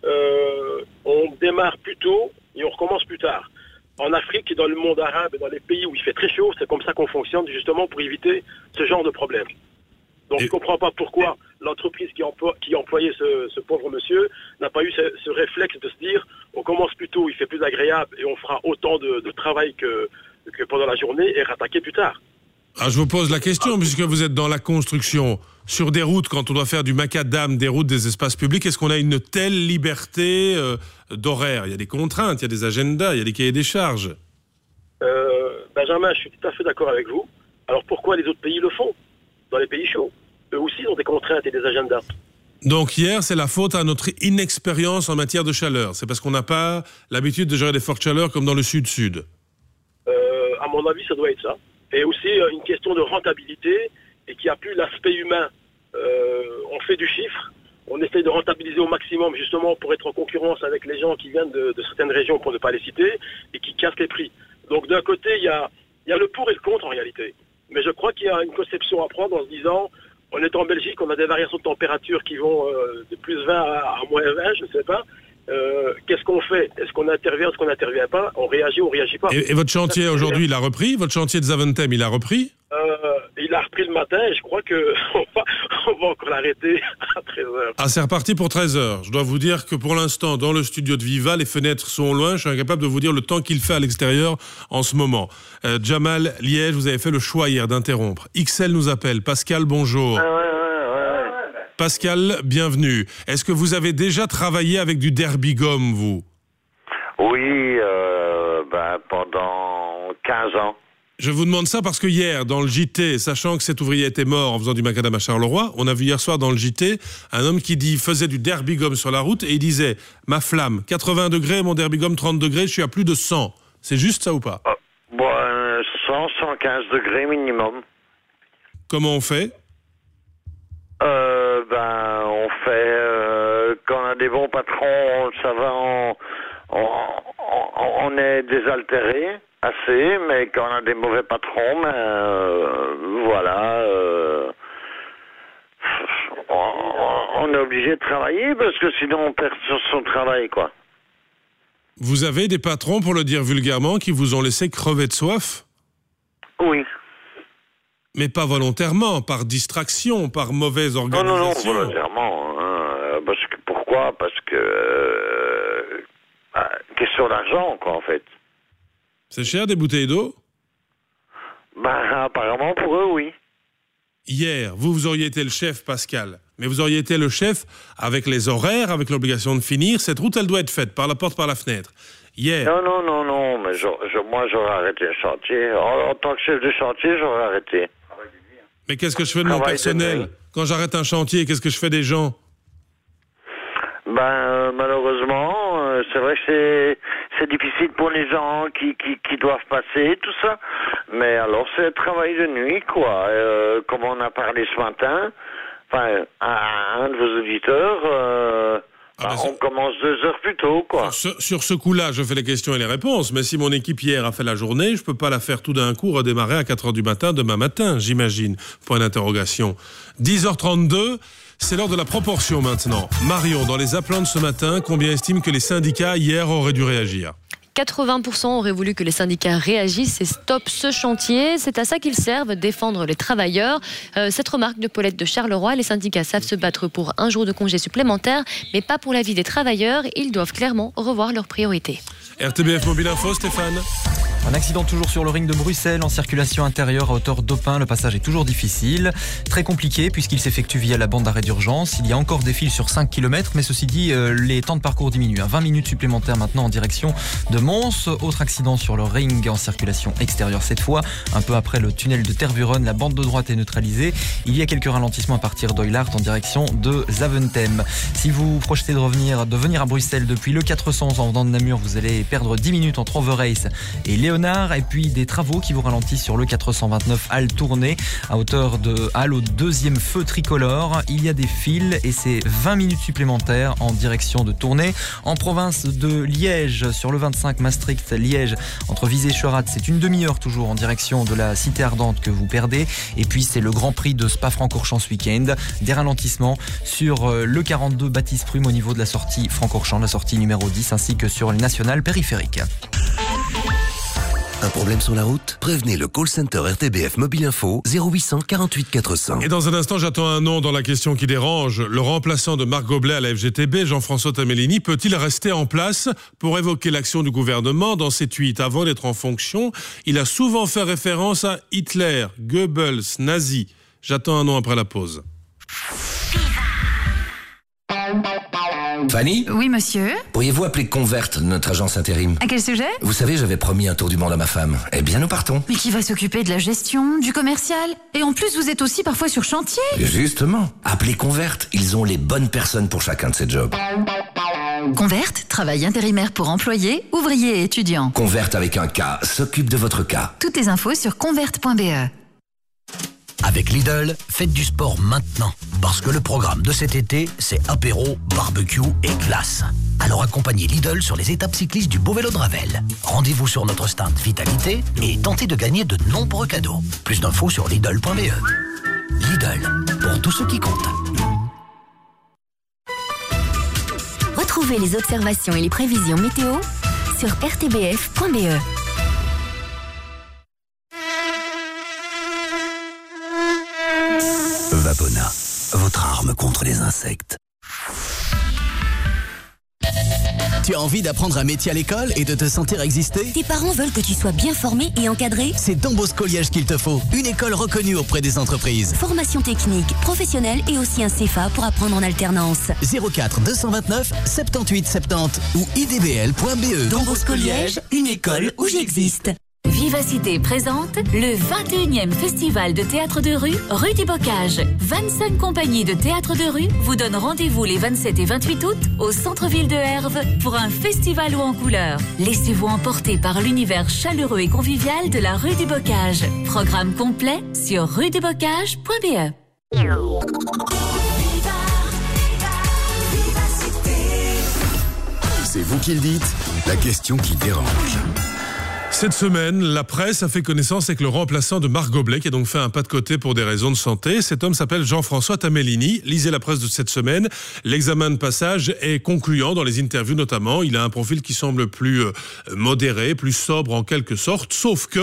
euh, on démarre plus tôt et on recommence plus tard. En Afrique et dans le monde arabe et dans les pays où il fait très chaud, c'est comme ça qu'on fonctionne justement pour éviter ce genre de problème. Donc et... je ne comprends pas pourquoi l'entreprise qui, emploie, qui employait ce, ce pauvre monsieur n'a pas eu ce, ce réflexe de se dire on commence plus tôt, il fait plus agréable et on fera autant de, de travail que, que pendant la journée et rattaquer plus tard.
Ah, je vous pose la question, puisque vous êtes dans la construction, sur des routes, quand on doit faire du macadam, des routes, des espaces publics, est-ce qu'on a une telle liberté euh, d'horaire ? Il y a des contraintes, il y a des agendas, il y a des cahiers des charges.
Euh, Benjamin, je suis tout à fait d'accord avec vous. Alors pourquoi les autres pays le font ? Dans les pays chauds, eux aussi ont des contraintes et des agendas.
Donc hier, c'est la faute à notre inexpérience en matière de chaleur. C'est parce qu'on n'a pas l'habitude de gérer des fortes chaleurs comme dans le sud-sud.
Euh, à mon avis, ça doit être ça. Et aussi euh, une question de rentabilité et qui a plus l'aspect humain. Euh, on fait du chiffre, on essaye de rentabiliser au maximum justement pour être en concurrence avec les gens qui viennent de, de certaines régions, pour ne pas les citer, et qui cassent les prix. Donc d'un côté, il y a, il y a le pour et le contre en réalité. Mais je crois qu'il y a une conception à prendre en se disant, on est en Belgique, on a des variations de température qui vont euh, de plus vingt à, à moins vingt, je ne sais pas. Euh, qu'est-ce qu'on fait ? Est-ce qu'on intervient, est-ce qu'on n'intervient pas ? On réagit ou on ne réagit pas.
Et, et votre chantier aujourd'hui, il a repris ? Votre chantier de Zaventem, il a repris ?
euh, Il a repris le matin et je crois qu'on va, on va encore l'arrêter à treize heures.
Ah, c'est reparti pour treize heures. Je dois vous dire que pour l'instant, dans le studio de Viva, les fenêtres sont loin. Je suis incapable de vous dire le temps qu'il fait à l'extérieur en ce moment. Euh, Jamal, Liège, vous avez fait le choix hier d'interrompre. X L nous appelle. Pascal, bonjour.
Ah ouais, ouais.
Pascal, bienvenue. Est-ce que vous avez déjà travaillé avec du derby gomme, vous ?
Oui, euh, ben, pendant quinze ans.
Je vous demande ça parce que hier, dans le J T, sachant que cet ouvrier était mort en faisant du macadam à Charleroi, on a vu hier soir dans le J T un homme qui dit, faisait du derby gomme sur la route et il disait « Ma flamme, quatre-vingts degrés, mon derby gomme trente degrés, je suis à plus de cent. » C'est juste ça ou pas ?
euh, Bon, cent, cent quinze degrés minimum.
Comment on fait ?
Euh, ben, on fait, euh, quand on a des bons patrons, ça va, on, on, on, on est désaltéré assez, mais quand on a des mauvais patrons, ben, euh, voilà, euh, on, on est obligé de travailler parce que sinon on perd sur son travail, quoi.
Vous avez des patrons, pour le dire vulgairement, qui vous ont laissé crever de soif ?
Oui.
Mais pas volontairement, par distraction, par mauvaise organisation.
Non, non, non, volontairement. Hein, parce que, pourquoi ? Parce que euh, question d'argent, quoi, en fait.
C'est cher des bouteilles d'eau?
Ben, apparemment, pour eux, oui.
Hier, vous, vous auriez été le chef, Pascal. Mais vous auriez été le chef avec les horaires, avec l'obligation de finir. Cette route, elle doit être faite par la porte, par la fenêtre. Hier.
Non, non, non, non, mais je, je, moi, j'aurais arrêté le chantier. En, en tant que chef de chantier, j'aurais arrêté.
Mais qu'est-ce que je fais de mon
Travail
personnel?
de nuit.
Quand j'arrête un chantier, qu'est-ce que je fais des gens?
Ben, euh, malheureusement, euh, c'est vrai que c'est, c'est difficile pour les gens qui, qui, qui doivent passer, tout ça. Mais alors, c'est le travail de nuit, quoi. Euh, comme on a parlé ce matin, enfin, à un de vos auditeurs, euh,
Ah ben,
on commence deux heures plus tôt, quoi.
Sur ce, sur ce coup-là, je fais les questions et les réponses. Mais si mon équipe hier a fait la journée, je peux pas la faire tout d'un coup redémarrer à quatre heures du matin demain matin, j'imagine. Point d'interrogation. dix heures trente-deux, c'est l'heure de la proportion maintenant. Marion, dans les appelants de ce matin, combien estime que les syndicats hier auraient dû réagir?
quatre-vingts pour cent auraient voulu que les syndicats réagissent et stoppent ce chantier. C'est à ça qu'ils servent, défendre les travailleurs. Euh, cette remarque de Paulette de Charleroi, les syndicats savent se battre pour un jour de congé supplémentaire, mais pas pour la vie des travailleurs. Ils doivent clairement revoir leurs priorités.
R T B F Mobile Info, Stéphane.
Un accident toujours sur le ring de Bruxelles en circulation intérieure à hauteur d'Aupin. Le passage est toujours difficile, très compliqué puisqu'il s'effectue via la bande d'arrêt d'urgence. Il y a encore des files sur cinq kilomètres, mais ceci dit, euh, les temps de parcours diminuent. vingt minutes supplémentaires maintenant en direction de Mons. Autre accident sur le ring en circulation extérieure cette fois. Un peu après le tunnel de Tervuren, la bande de droite est neutralisée. Il y a quelques ralentissements à partir d'Oilart en direction de Zaventem. Si vous projetez de revenir, de venir à Bruxelles depuis le quatre cents en venant de Namur, vous allez perdre dix minutes entre Overijse et Léonard. Et puis des travaux qui vous ralentissent sur le quatre cent vingt-neuf Halle Tournai à hauteur de Halle au deuxième feu tricolore. Il y a des files et c'est vingt minutes supplémentaires en direction de Tournai. En province de Liège, sur le vingt-cinq Maastricht-Liège, entre Visé et Cherat, c'est une demi-heure toujours en direction de la Cité Ardente que vous perdez. Et puis c'est le Grand Prix de Spa-Francorchamps ce week-end. Des ralentissements sur le quarante-deux Baptiste Prume au niveau de la sortie Francorchamps, la sortie numéro dix, ainsi que sur les nationales périphériques.
Un problème sur la route? Prévenez le call center R T B F Mobile Info zéro huit cent quarante-huit quatre cents.
Et dans un instant, j'attends un nom dans la question qui dérange. Le remplaçant de Marc Goblet à la F G T B, Jean-François Tamellini, peut-il rester en place pour évoquer l'action du gouvernement? Dans ses tweets avant d'être en fonction, il a souvent fait référence à Hitler, Goebbels, nazi. J'attends un nom après la pause.
Fanny?
Oui, monsieur.
Pourriez-vous appeler Convert, notre agence intérim?
À quel sujet?
Vous savez, j'avais promis un tour du monde à ma femme. Eh bien, nous partons.
Mais qui va s'occuper de la gestion, du commercial? Et en plus, vous êtes aussi parfois sur chantier?
Justement. Appelez Convert. Ils ont les bonnes personnes pour chacun de ces jobs.
Convert, travail intérimaire pour employés, ouvriers et étudiants.
Convert avec un K, s'occupe de votre cas.
Toutes les infos sur convert point b e.
Avec Lidl, faites du sport maintenant. Parce que le programme de cet été, c'est apéro, barbecue et glace. Alors accompagnez Lidl sur les étapes cyclistes du Beau Vélo de Ravel. Rendez-vous sur notre stand Vitalité et tentez de gagner de nombreux cadeaux. Plus d'infos sur lidl point b e. Lidl, pour tous ceux qui comptent.
Retrouvez les observations et les prévisions météo sur r t b f point b e.
Vapona, votre arme contre les insectes.
Tu as envie d'apprendre un métier à l'école et de te sentir exister?
Tes parents veulent que tu sois bien formé et encadré?
C'est Don Bosco Liège qu'il te faut. Une école reconnue auprès des entreprises.
Formation technique, professionnelle et aussi un C F A pour apprendre en alternance.
zéro quatre deux cent vingt-neuf soixante-dix-huit soixante-dix ou i d b l point b e.
Don Bosco Liège, une école où j'existe.
Vivacité présente le vingt et unième Festival de théâtre de rue, rue du Bocage. vingt-cinq compagnies de théâtre de rue vous donnent rendez-vous les vingt-sept et vingt-huit août au centre-ville de Herve pour un festival haut en couleurs. Laissez-vous emporter par l'univers chaleureux et convivial de la rue du Bocage. Programme complet sur rue du bocage point b e.
C'est vous qui le dites, la question qui dérange.
Cette semaine, la presse a fait connaissance avec le remplaçant de Marc Goblet, qui a donc fait un pas de côté pour des raisons de santé. Cet homme s'appelle Jean-François Tamellini. Lisez la presse de cette semaine. L'examen de passage est concluant dans les interviews notamment. Il a un profil qui semble plus modéré, plus sobre en quelque sorte, sauf que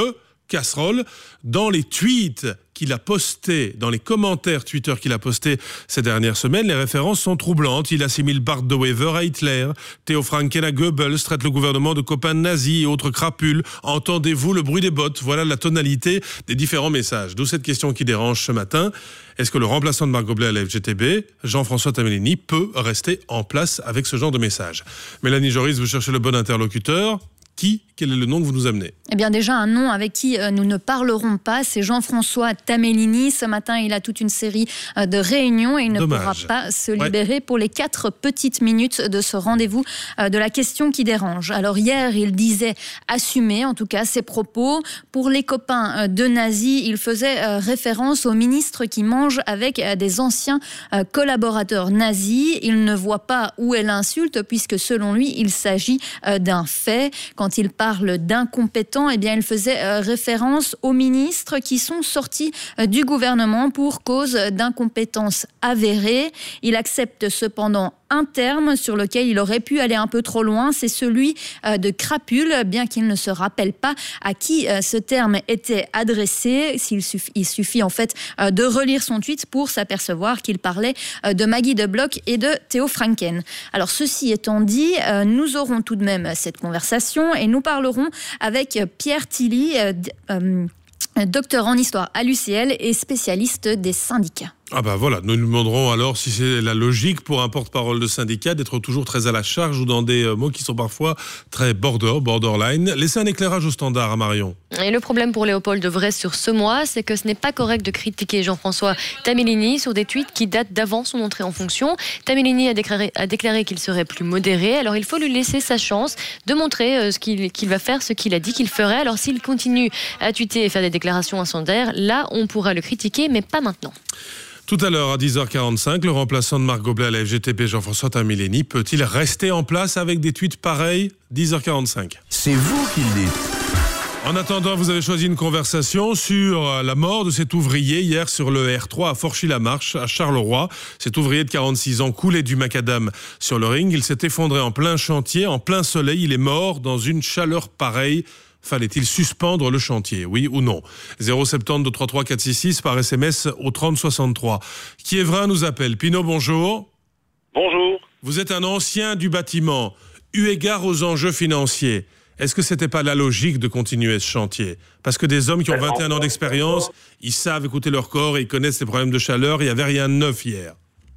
casserole. Dans les tweets qu'il a postés, dans les commentaires Twitter qu'il a postés ces dernières semaines, les références sont troublantes. Il assimile Bart de Wever à Hitler, Theo Franken à Goebbels, traite le gouvernement de copains nazis et autres crapules. Entendez-vous le bruit des bottes? Voilà la tonalité des différents messages. D'où cette question qui dérange ce matin. Est-ce que le remplaçant de Marc Goblet à la F G T B, Jean-François Tamellini, peut rester en place avec ce genre de message? Mélanie Joris, vous cherchez le bon interlocuteur. Qui? Quel est le nom que vous nous amenez?
Eh bien déjà un nom avec qui euh, nous ne parlerons pas, c'est Jean-François Tamellini. Ce matin, il a toute une série euh, de réunions et il ne
Dommage.
pourra pas se libérer
ouais.
pour les quatre petites minutes de ce rendez-vous euh, de la question qui dérange. Alors hier, il disait assumer en tout cas ses propos. Pour les copains euh, de nazis, il faisait euh, référence au ministre qui mange avec euh, des anciens euh, collaborateurs nazis. Il ne voit pas où est l'insulte puisque selon lui, il s'agit euh, d'un fait. Quand il parle d'incompétents, eh bien, il faisait euh, référence aux ministres qui sont sortis euh, du gouvernement pour cause d'incompétence avérée. Il accepte cependant un terme sur lequel il aurait pu aller un peu trop loin, c'est celui euh, de crapule, bien qu'il ne se rappelle pas à qui euh, ce terme était adressé. S'il suffit, il suffit en fait euh, de relire son tweet pour s'apercevoir qu'il parlait euh, de Maggie de Bloch et de Theo Franken. Alors ceci étant dit, euh, nous aurons tout de même cette conversation et nous parlerons avec Pierre Tilly, euh, euh, docteur en histoire à l'U C L et spécialiste des syndicats.
Ah bah voilà, nous nous demanderons alors si c'est la logique pour un porte-parole de syndicat d'être toujours très à la charge ou dans des euh, mots qui sont parfois très border, borderline. Laissez un éclairage au standard à Marion.
Et le problème pour Léopold de Vrais sur ce mois, c'est que ce n'est pas correct de critiquer Jean-François Tamellini sur des tweets qui datent d'avant son entrée en fonction. Tamellini a déclaré, a déclaré qu'il serait plus modéré, alors il faut lui laisser sa chance de montrer euh, ce qu'il, qu'il va faire, ce qu'il a dit qu'il ferait. Alors s'il continue à tweeter et faire des déclarations incendiaires, là on pourra le critiquer, mais pas maintenant.
Tout à l'heure, à dix heures quarante-cinq, le remplaçant de Marc Goblet à la F G T B, Jean-François Tamellini, peut-il rester en place avec des tweets pareils? dix heures quarante-cinq.
C'est vous qui le dites.
En attendant, vous avez choisi une conversation sur la mort de cet ouvrier hier sur le R trois à Forchy-la-Marche, à Charleroi. Cet ouvrier de quarante-six ans coulait du macadam sur le ring. Il s'est effondré en plein chantier, en plein soleil. Il est mort dans une chaleur pareille. Fallait-il suspendre le chantier, oui ou non? zéro sept zéro deux trois trois quatre six six par S M S au trente soixante-trois. Kievrin nous appelle. Pinot, bonjour.
Bonjour.
Vous êtes un ancien du bâtiment. Eu égard aux enjeux financiers, est-ce que c'était pas la logique de continuer ce chantier? Parce que des hommes qui ont vingt et un ans d'expérience, ils savent écouter leur corps et ils connaissent les problèmes de chaleur. Il n'y avait rien de neuf hier.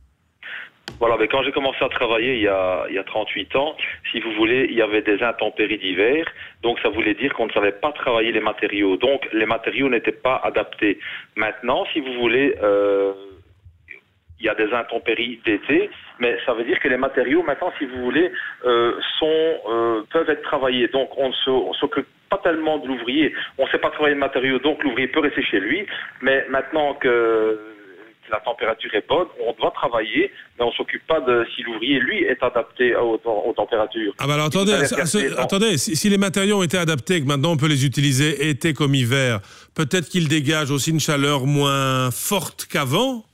Voilà, mais quand j'ai commencé à travailler il y a, il y a trente-huit ans, si vous voulez, il y avait des intempéries d'hiver, donc ça voulait dire qu'on ne savait pas travailler les matériaux, donc les matériaux n'étaient pas adaptés. Maintenant, si vous voulez, euh, il y a des intempéries d'été, mais ça veut dire que les matériaux, maintenant, si vous voulez, euh, sont, euh, peuvent être travaillés, donc on ne se, on s'occupe pas tellement de l'ouvrier, on ne sait pas travailler le matériau, donc l'ouvrier peut rester chez lui, mais maintenant que la température est bonne, on doit travailler, mais on ne s'occupe pas de si l'ouvrier, lui, est adapté aux, aux températures.
Ah bah alors attendez, à ce, attendez si, si les matériaux ont été adaptés et que maintenant on peut les utiliser été comme hiver, peut-être qu'ils dégagent aussi une chaleur moins forte qu'avant?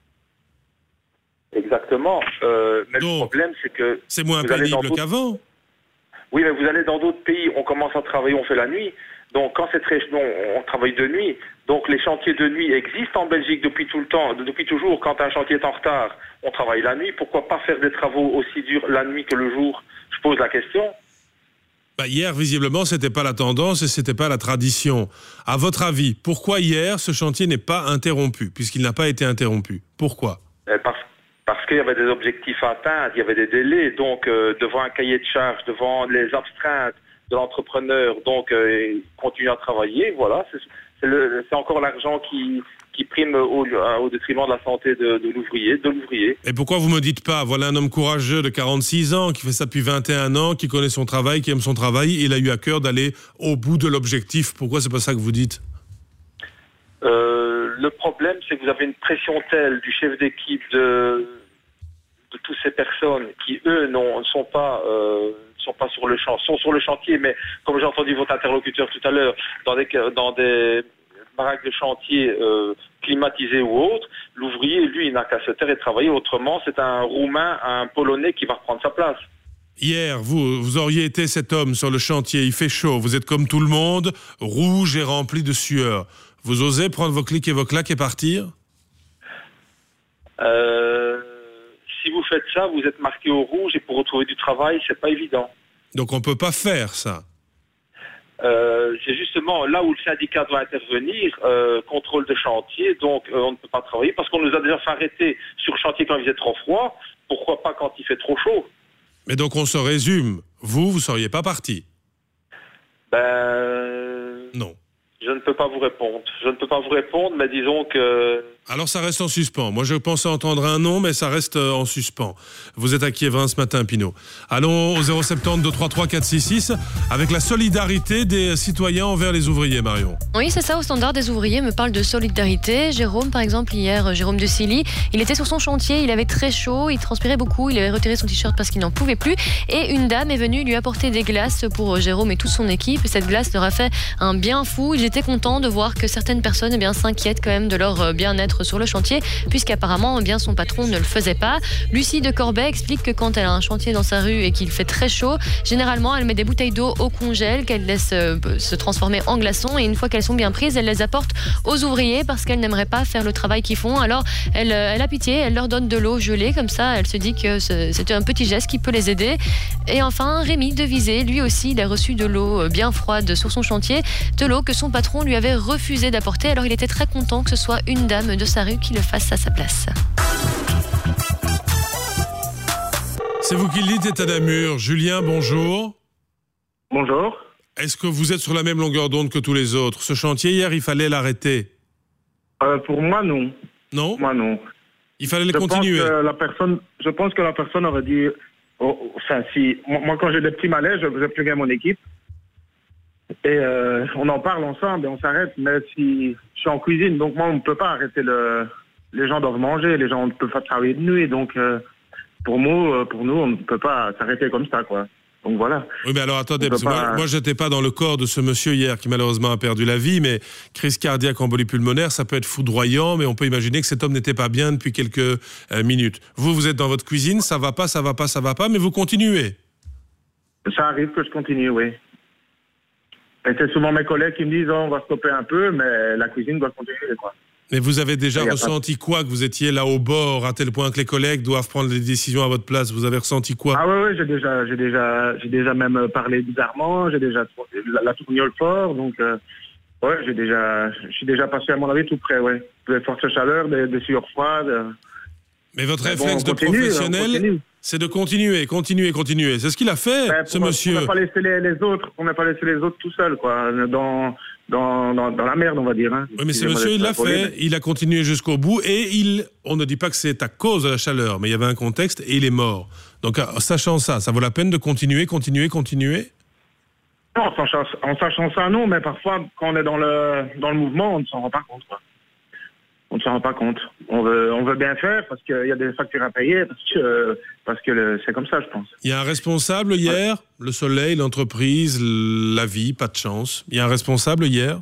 Exactement. Euh, mais
Donc,
le problème, c'est que...
C'est moins pénible qu'avant?
Oui, mais vous allez dans d'autres pays, on commence à travailler, on fait la nuit. Donc quand c'est très long, on travaille de nuit. Donc les chantiers de nuit existent en Belgique depuis tout le temps, depuis toujours. Quand un chantier est en retard, on travaille la nuit. Pourquoi pas faire des travaux aussi durs la nuit que le jour? Je pose la question.
Bah hier, visiblement, c'était pas la tendance et c'était pas la tradition. À votre avis, pourquoi hier ce chantier n'est pas interrompu, puisqu'il n'a pas été interrompu? Pourquoi?
Parce Parce qu'il y avait des objectifs à atteindre, il y avait des délais. Donc euh, devant un cahier de charges, devant les astreintes de l'entrepreneur, donc euh, continue à travailler, voilà, c'est, c'est, le, c'est encore l'argent qui, qui prime au, au détriment de la santé de, de l'ouvrier, de l'ouvrier.
Et pourquoi vous me dites pas, voilà un homme courageux de quarante-six ans, qui fait ça depuis vingt et un ans, qui connaît son travail, qui aime son travail, il a eu à cœur d'aller au bout de l'objectif. Pourquoi c'est pas ça que vous dites?
euh, Le problème, c'est que vous avez une pression telle du chef d'équipe, de, de toutes ces personnes qui, eux, non, ne sont pas... Euh, sont pas sur le champ, sont sur le chantier, mais comme j'ai entendu votre interlocuteur tout à l'heure, dans des, dans des baraques de chantier euh, climatisées ou autres, l'ouvrier, lui, il n'a qu'à se taire et travailler. Autrement, c'est un Roumain, un Polonais qui va reprendre sa place.
Hier, vous, vous auriez été cet homme sur le chantier, il fait chaud, vous êtes comme tout le monde, rouge et rempli de sueur. Vous osez prendre vos clics et vos claques et partir ?
Euh, si vous faites ça, vous êtes marqué au rouge et pour retrouver du travail, c'est pas évident.
Donc on ne peut pas faire ça.
Euh, c'est justement là où le syndicat doit intervenir, euh, contrôle de chantier, donc euh, on ne peut pas travailler parce qu'on nous a déjà fait arrêter sur chantier quand il faisait trop froid, pourquoi pas quand il fait trop chaud ?
Mais donc on se résume, vous, vous ne seriez pas parti ?
Ben...
Non.
Je ne peux pas vous répondre. Je ne peux pas vous répondre, mais disons que...
Alors ça reste en suspens. Moi je pensais entendre un nom, mais ça reste en suspens. Vous êtes à Kievrin ce matin, Pinot. Allons au zéro sept zéro deux trois trois quatre six six avec la solidarité des citoyens envers les ouvriers, Marion.
Oui, c'est ça, au standard des ouvriers me parle de solidarité. Jérôme, par exemple, hier, Jérôme de Silly, il était sur son chantier, il avait très chaud, il transpirait beaucoup, il avait retiré son t-shirt parce qu'il n'en pouvait plus. Et une dame est venue lui apporter des glaces pour Jérôme et toute son équipe. Cette glace leur a fait un bien fou. Ils étaient contents de voir que certaines personnes eh bien, s'inquiètent quand même de leur bien-être sur le chantier, puisqu'apparemment eh bien, son patron ne le faisait pas. Lucie de Corbet explique que quand elle a un chantier dans sa rue et qu'il fait très chaud, généralement elle met des bouteilles d'eau au congèle qu'elle laisse euh, se transformer en glaçons, et une fois qu'elles sont bien prises, elle les apporte aux ouvriers parce qu'elle n'aimerait pas faire le travail qu'ils font. Alors elle, elle a pitié, elle leur donne de l'eau gelée, comme ça elle se dit que c'est un petit geste qui peut les aider. Et enfin Rémi de Visé, lui aussi il a reçu de l'eau bien froide sur son chantier, de l'eau que son patron lui avait refusé d'apporter. Alors il était très content que ce soit une dame de sa rue qui le fasse à sa place.
C'est vous qui le dites, état d'Amur. Julien, bonjour.
Bonjour.
Est-ce que vous êtes sur la même longueur d'onde que tous les autres ? Ce chantier, hier, il fallait l'arrêter.
Euh, pour moi, non.
Non ?
Moi, non.
Il fallait le
je
continuer.
Pense que la personne, je pense que la personne aurait dit... Oh, enfin, si... Moi, quand j'ai des petits malaises, je faisais plus bien mon équipe. Et euh, on en parle ensemble et on s'arrête. Mais si je suis en cuisine, donc moi, on ne peut pas arrêter le... Les gens doivent manger, les gens ne peuvent pas travailler de nuit. Donc, euh, pour, nous, pour nous, on ne peut pas s'arrêter comme ça, quoi. Donc voilà.
Oui, mais alors attendez, parce que
pas...
moi, moi je n'étais pas dans le corps de ce monsieur hier qui malheureusement a perdu la vie, mais crise cardiaque, embolie pulmonaire, ça peut être foudroyant, mais on peut imaginer que cet homme n'était pas bien depuis quelques euh, minutes. Vous, vous êtes dans votre cuisine, ça va pas, ça va pas, ça va pas, mais vous continuez.
Ça arrive que je continue, oui. Et c'est souvent mes collègues qui me disent oh, on va stopper un peu, mais la cuisine doit continuer, quoi.
Mais vous avez déjà ressenti
pas...
quoi, que vous étiez là au bord, à tel point que les collègues doivent prendre des décisions à votre place? Vous avez ressenti quoi?
Ah oui, oui, j'ai déjà, j'ai déjà, j'ai déjà même parlé bizarrement, j'ai déjà la, la tourniole fort, donc euh, ouais, j'ai déjà, je suis déjà passé à mon avis tout près, ouais. Des fortes chaleurs, des, des sueurs froides.
Mais votre
Mais
réflexe
bon,
de
continue,
professionnel, c'est de continuer, continuer, continuer. C'est ce qu'il a fait,
ben,
ce
pour,
monsieur.
On n'a pas laissé les, les autres, on n'a pas laissé les autres tout seuls, quoi, dans, dans, dans, dans la merde, on va dire. Hein.
Oui, mais ce monsieur, il l'a fait, il a continué jusqu'au bout, et il, on ne dit pas que c'est à cause de la chaleur, mais il y avait un contexte, et il est mort. Donc, sachant ça, ça vaut la peine de continuer, continuer, continuer?
Non, en sachant, en sachant ça, non, mais parfois, quand on est dans le, dans le mouvement, on ne s'en rend pas compte, quoi. On ne s'en rend pas compte. On veut, on veut bien faire parce qu'il y a des factures à payer, parce que, parce que le, c'est comme ça, je pense.
Il y a un responsable hier, ouais. Le soleil, l'entreprise, la vie, pas de chance. Il y a un responsable hier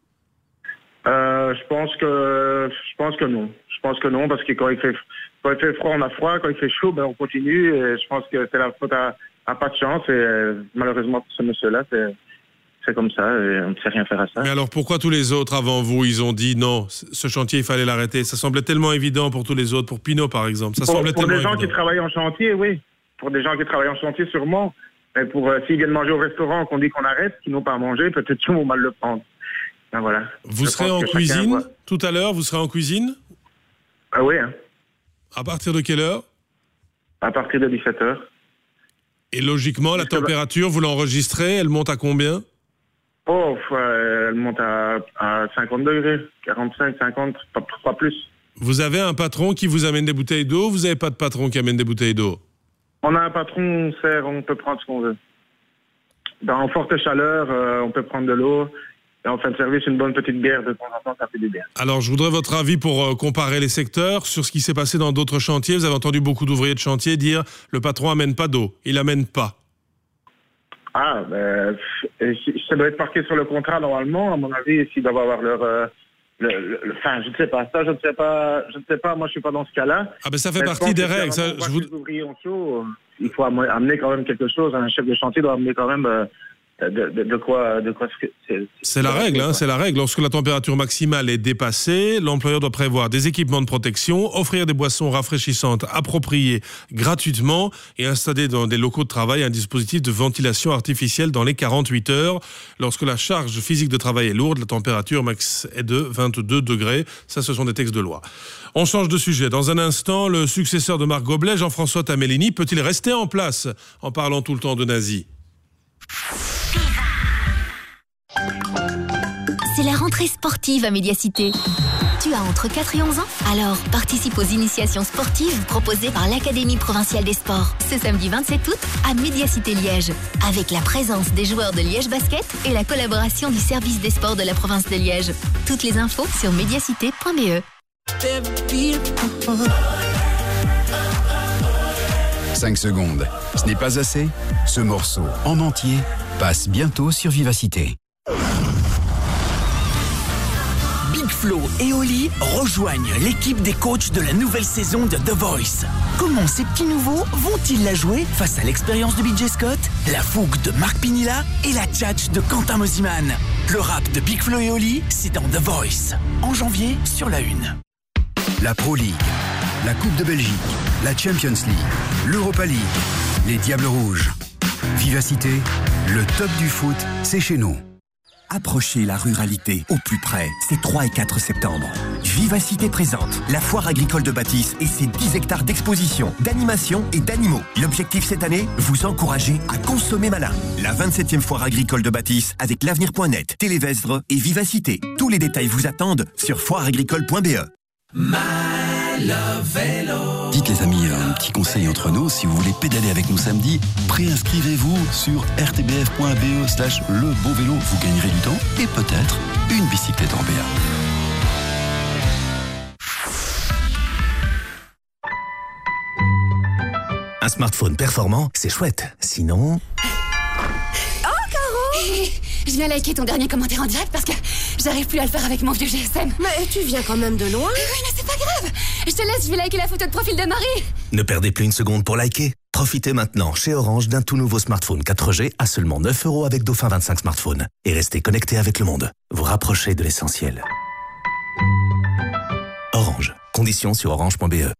euh, Je pense que, je pense que non. Je pense que non, parce que quand il fait, quand il fait froid, on a froid. Quand il fait chaud, ben on continue. Et je pense que c'est la faute à, à pas de chance. Et malheureusement pour ce monsieur-là, c'est. C'est comme ça, et on ne sait rien faire à ça.
Mais alors pourquoi tous les autres avant vous, ils ont dit non, ce chantier, il fallait l'arrêter? Ça semblait tellement évident pour tous les autres, pour Pinot par exemple. Ça
pour,
semblait
pour
tellement
des gens
évident.
qui travaillent en chantier, oui. Pour des gens qui travaillent en chantier, sûrement. Mais pour euh, s'ils viennent manger au restaurant, qu'on dit qu'on arrête, qu'ils n'ont pas à manger, peut-être qu'ils vont mal le prendre. Ben voilà.
Vous
Je
serez en cuisine voit... tout à l'heure? Vous serez en cuisine?
Ah oui. Hein.
À partir de quelle heure?
À partir de dix-sept heures.
Et logiquement, la température, vous l'enregistrez, elle monte à combien?
Oh, elle monte à, à cinquante degrés, quarante-cinq, cinquante, pas, pas plus.
Vous avez un patron qui vous amène des bouteilles d'eau ou vous n'avez pas de patron qui amène des bouteilles d'eau?
On a un patron, on sert, on peut prendre ce qu'on veut. Dans forte chaleur, euh, on peut prendre de l'eau. Et en fin de service, une bonne petite bière de temps en temps, ça fait du bien.
Alors, je voudrais votre avis pour euh, comparer les secteurs sur ce qui s'est passé dans d'autres chantiers. Vous avez entendu beaucoup d'ouvriers de chantier dire le patron amène pas d'eau, il amène pas.
Ah, ben, ça doit être marqué sur le contrat normalement. À mon avis, s'ils doivent avoir leur, euh, le, le, le, enfin, je ne sais pas. Ça, je ne sais pas. Je ne sais pas. Moi, je suis pas dans ce cas-là.
Ah ben ça fait
Mais
partie des règles. Ça,
je
vous...
les ouvriers en chaud, il faut amener quand même quelque chose. Un chef de chantier doit amener quand même. Euh, De, de, de quoi, de quoi c'est, c'est,
c'est la règle, hein, c'est la règle. Lorsque la température maximale est dépassée, l'employeur doit prévoir des équipements de protection, offrir des boissons rafraîchissantes appropriées gratuitement et installer dans des locaux de travail un dispositif de ventilation artificielle dans les quarante-huit heures. Lorsque la charge physique de travail est lourde, la température max est de vingt-deux degrés. Ça, ce sont des textes de loi. On change de sujet. Dans un instant, le successeur de Marc Goblet, Jean-François Tamellini, peut-il rester en place en parlant tout le temps de nazis ?
C'est la rentrée sportive à Médiacité. Tu as entre quatre et onze ans? Alors, participe aux initiations sportives proposées par l'Académie provinciale des sports. Ce samedi vingt-sept août, à Médiacité Liège. Avec la présence des joueurs de Liège Basket et la collaboration du service des sports de la province de Liège. Toutes les infos sur médiacité point b e.
cinq secondes. Ce n'est pas assez? Ce morceau, en entier, passe bientôt sur Vivacité.
Big Flo et Oli rejoignent l'équipe des coachs de la nouvelle saison de The Voice. Comment ces petits nouveaux vont-ils la jouer face à l'expérience de B J Scott, la fougue de Marc Pinilla et la tchatch de Quentin Mosiman? Le rap de Big Flo et Oli, c'est dans The Voice. En janvier, sur la une.
La Pro League, la Coupe de Belgique, la Champions League, l'Europa League, les Diables Rouges. Vivacité, le top du foot, c'est chez nous.
Approchez la ruralité au plus près, c'est trois et quatre septembre. Vivacité présente la foire agricole de Bâtisse et ses dix hectares d'exposition, d'animation et d'animaux. L'objectif cette année, vous encourager à consommer malin. La vingt-septième foire agricole de Bâtisse avec l'avenir point net, Télévestre et Vivacité. Tous les détails vous attendent sur foire agricole point b e.
My Love Vélo. Dites les amis, un petit conseil entre nous, si vous voulez pédaler avec nous samedi, préinscrivez-vous sur r t b f point b e slash le beau vélo. Vous gagnerez du temps et peut-être une bicyclette en B A.
Un smartphone performant, c'est chouette. Sinon...
Oh, Caro! Hey, je viens liker ton dernier commentaire en direct parce que j'arrive plus à le faire avec mon vieux G S M.
Mais tu viens quand même de loin.
Oui, mais c'est pas grave. Je te laisse, je vais liker la photo de profil de Marie.
Ne perdez plus une seconde pour liker. Profitez maintenant chez Orange d'un tout nouveau smartphone quatre G à seulement neuf euros avec Dauphin vingt-cinq smartphones. Et restez connectés avec le monde. Vous rapprochez de l'essentiel. Orange. Conditions sur orange point b e.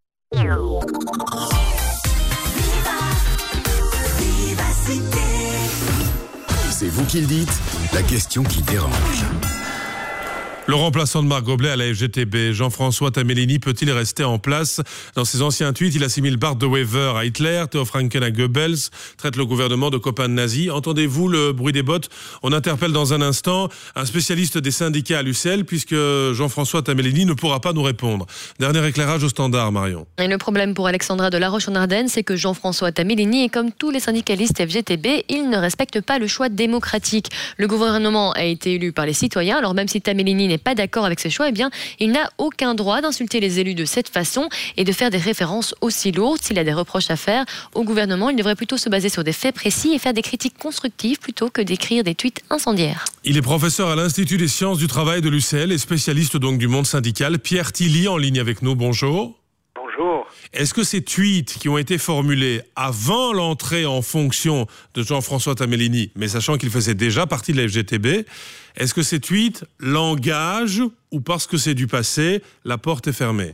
C'est vous qui le dites, la question qui dérange.
Le remplaçant de Marc Goblet à la F G T B, Jean-François Tamellini, peut-il rester en place? Dans ses anciens tweets, il assimile Bart de Wever à Hitler, Theo Franken à Goebbels, traite le gouvernement de copain de nazis. Entendez-vous le bruit des bottes? On interpelle dans un instant un spécialiste des syndicats à l'U C L, puisque Jean-François Tamellini ne pourra pas nous répondre. Dernier éclairage au standard, Marion.
Et le problème pour Alexandra de La Roche-en-Ardenne, c'est que Jean-François Tamellini est comme tous les syndicalistes F G T B, il ne respecte pas le choix démocratique. Le gouvernement a été élu par les citoyens, alors même si Tamellini n'est pas d'accord avec ses choix, eh bien, il n'a aucun droit d'insulter les élus de cette façon et de faire des références aussi lourdes. S'il a des reproches à faire au gouvernement, il devrait plutôt se baser sur des faits précis et faire des critiques constructives plutôt que d'écrire des tweets incendiaires.
Il est professeur à l'Institut des sciences du travail de l'U C L et spécialiste donc du monde syndical. Pierre Tilly en ligne avec nous, bonjour.
Bonjour.
Est-ce que ces tweets qui ont été formulés avant l'entrée en fonction de Jean-François Tamellini, mais sachant qu'il faisait déjà partie de la F G T B, est-ce que ces tweets l'engagent ou parce que c'est du passé, la porte est fermée?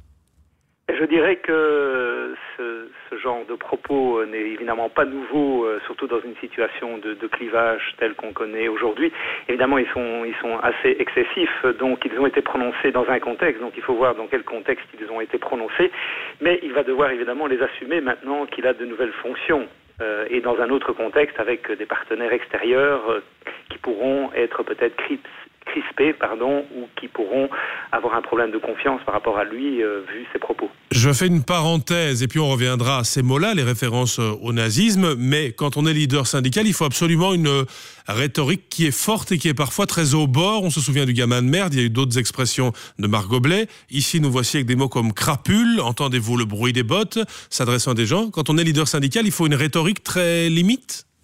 Je dirais que ce, ce genre de propos n'est évidemment pas nouveau, euh, surtout dans une situation de, de clivage tel qu'on connaît aujourd'hui. Évidemment, ils sont, ils sont assez excessifs, donc ils ont été prononcés dans un contexte, donc il faut voir dans quel contexte ils ont été prononcés, mais il va devoir évidemment les assumer maintenant qu'il a de nouvelles fonctions. Euh, et dans un autre contexte avec des partenaires extérieurs euh, qui pourront être peut-être crispés, crispés pardon, ou qui pourront avoir un problème de confiance par rapport à lui, euh, vu ses propos.
Je fais une parenthèse et puis on reviendra à ces mots-là, les références au nazisme, mais quand on est leader syndical, il faut absolument une rhétorique qui est forte et qui est parfois très au bord. On se souvient du gamin de merde, il y a eu d'autres expressions de Marc Goblet. Ici, nous voici avec des mots comme crapule, entendez-vous le bruit des bottes, s'adressant à des gens. Quand on est leader syndical, il faut une rhétorique très limite.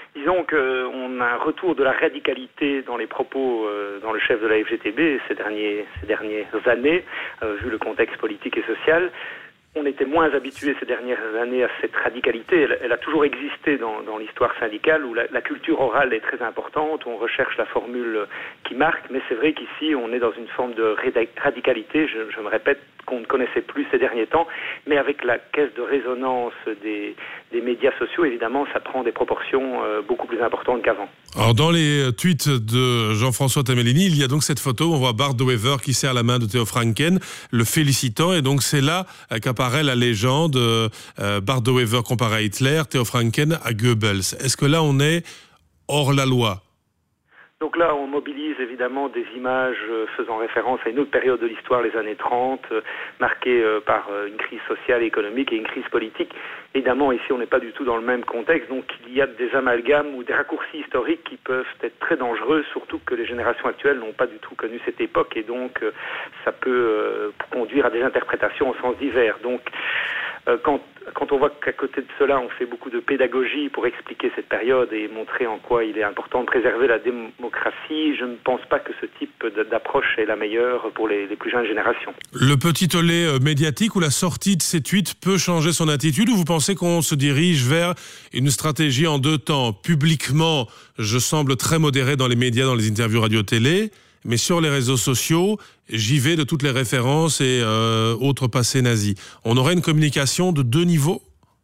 Disons qu'on a un retour de la radicalité dans les propos euh, dans le chef de la F G T B ces, derniers, ces dernières années, euh, vu le contexte politique et social. On était moins habitué ces dernières années à cette radicalité. Elle, elle a toujours existé dans, dans l'histoire syndicale où la, la culture orale est très importante, où on recherche la formule qui marque, mais c'est vrai qu'ici on est dans une forme de radicalité, je, je me répète, qu'on ne connaissait plus ces derniers temps, mais avec la caisse de résonance des, des médias sociaux, évidemment, ça prend des proportions euh, beaucoup plus importantes qu'avant.
Alors dans les tweets de Jean-François Tamellini, il y a donc cette photo où on voit Bart de Wever qui serre la main de Theo Franken, le félicitant, et donc c'est là qu'apparaît la légende euh, Bart de Wever comparé à Hitler, Theo Franken à Goebbels. Est-ce que là on est hors la loi ?
Donc là, on mobilise évidemment des images faisant référence à une autre période de l'histoire, les années trente, marquée par une crise sociale et économique et une crise politique. Évidemment, ici, on n'est pas du tout dans le même contexte, donc il y a des amalgames ou des raccourcis historiques qui peuvent être très dangereux, surtout que les générations actuelles n'ont pas du tout connu cette époque, et donc ça peut conduire à des interprétations au sens divers. Donc, Quand, quand on voit qu'à côté de cela, on fait beaucoup de pédagogie pour expliquer cette période et montrer en quoi il est important de préserver la démocratie, je ne pense pas que ce type d'approche est la meilleure pour les, les plus jeunes générations.
Le petit tollé médiatique ou la sortie de ces tweets peut changer son attitude, ou vous pensez qu'on se dirige vers une stratégie en deux temps ? Publiquement, je semble très modéré dans les médias, dans les interviews radio-télé, mais sur les réseaux sociaux, j'y vais de toutes les références et euh, autres passés nazis. On aurait une communication de deux niveaux ?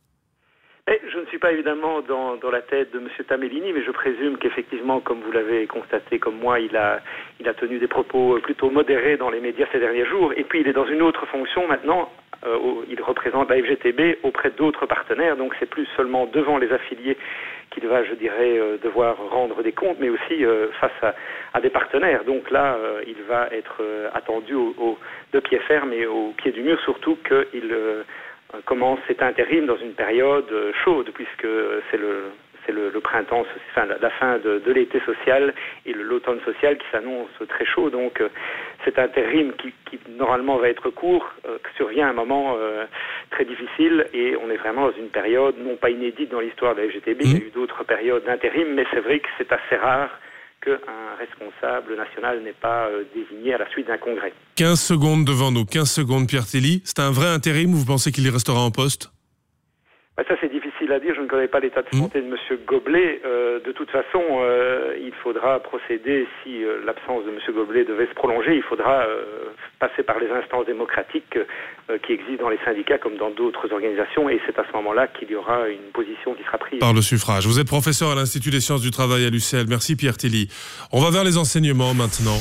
Et je ne suis pas évidemment dans, dans la tête de M. Tamellini, mais je présume qu'effectivement, comme vous l'avez constaté comme moi, il a, il a tenu des propos plutôt modérés dans les médias ces derniers jours. Et puis il est dans une autre fonction maintenant. Euh, où il représente la F G T B auprès d'autres partenaires, donc c'est plus seulement devant les affiliés qu'il va, je dirais, euh, devoir rendre des comptes, mais aussi euh, face à, à des partenaires. Donc là, euh, il va être euh, attendu au, au, de pied ferme et au pied du mur, surtout qu'il euh, commence cet intérim dans une période euh, chaude, puisque c'est le... c'est le, le printemps, enfin, la, la fin de, de l'été social et le, l'automne social qui s'annonce très chaud. Donc euh, cet intérim qui, qui normalement va être court euh, survient à un moment euh, très difficile, et on est vraiment dans une période non pas inédite dans l'histoire de la F G T B. Mmh. Il y a eu d'autres périodes d'intérim, mais c'est vrai que c'est assez rare qu'un responsable national n'est pas euh, désigné à la suite d'un congrès.
quinze secondes devant nous, quinze secondes Pierre Telly. C'est un vrai intérim ou vous pensez qu'il y restera en poste ?
Bah ça c'est difficile à dire, je ne connais pas l'état de santé de M. Goblet. Euh, de toute façon, euh, il faudra procéder, si euh, l'absence de M. Goblet devait se prolonger, il faudra euh, passer par les instances démocratiques euh, qui existent dans les syndicats comme dans d'autres organisations, et c'est à ce moment-là qu'il y aura une position qui sera prise.
Par le suffrage. Vous êtes professeur à l'Institut des sciences du travail à l'U C L. Merci Pierre Telly. On va vers les enseignements maintenant.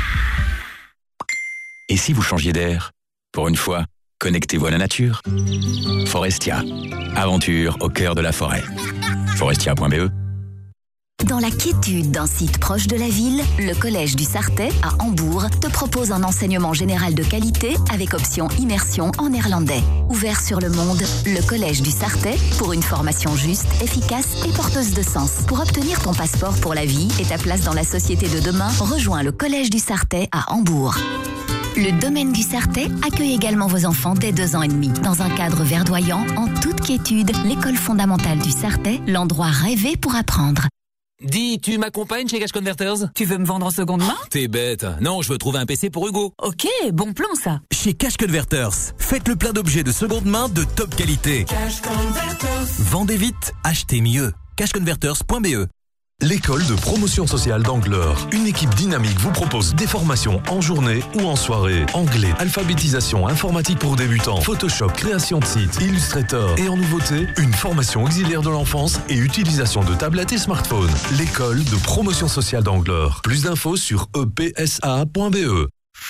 Et si vous changiez d'air ? Pour une fois, connectez-vous à la nature. Forestia. Aventure au cœur de la forêt. Forestia point b e.
Dans la quiétude d'un site proche de la ville, le Collège du Sarthet, à Hambourg, te propose un enseignement général de qualité avec option immersion en néerlandais. Ouvert sur le monde, le Collège du Sarthet, pour une formation juste, efficace et porteuse de sens. Pour obtenir ton passeport pour la vie et ta place dans la société de demain, rejoins le Collège du Sarthet à Hambourg. Le domaine du Sarthet accueille également vos enfants dès deux ans et demi. Dans un cadre verdoyant, en toute quiétude, l'école fondamentale du Sarthet, l'endroit rêvé pour apprendre.
Dis, tu m'accompagnes chez Cash Converters ?
Tu veux me vendre en seconde main ?
T'es bête. Non, je veux trouver un P C pour Hugo.
Ok, bon plan ça.
Chez Cash Converters, faites le plein d'objets de seconde main de top qualité.
Cash Converters.
Vendez vite, achetez mieux. cash converters point b e.
L'école de promotion sociale d'Angleur. Une équipe dynamique vous propose des formations en journée ou en soirée. Anglais, alphabétisation, informatique pour débutants, Photoshop, création de sites, Illustrator. Et en nouveauté, une formation auxiliaire de l'enfance et utilisation de tablettes et smartphones. L'école de promotion sociale d'Angleur. Plus d'infos sur e p s a point b e.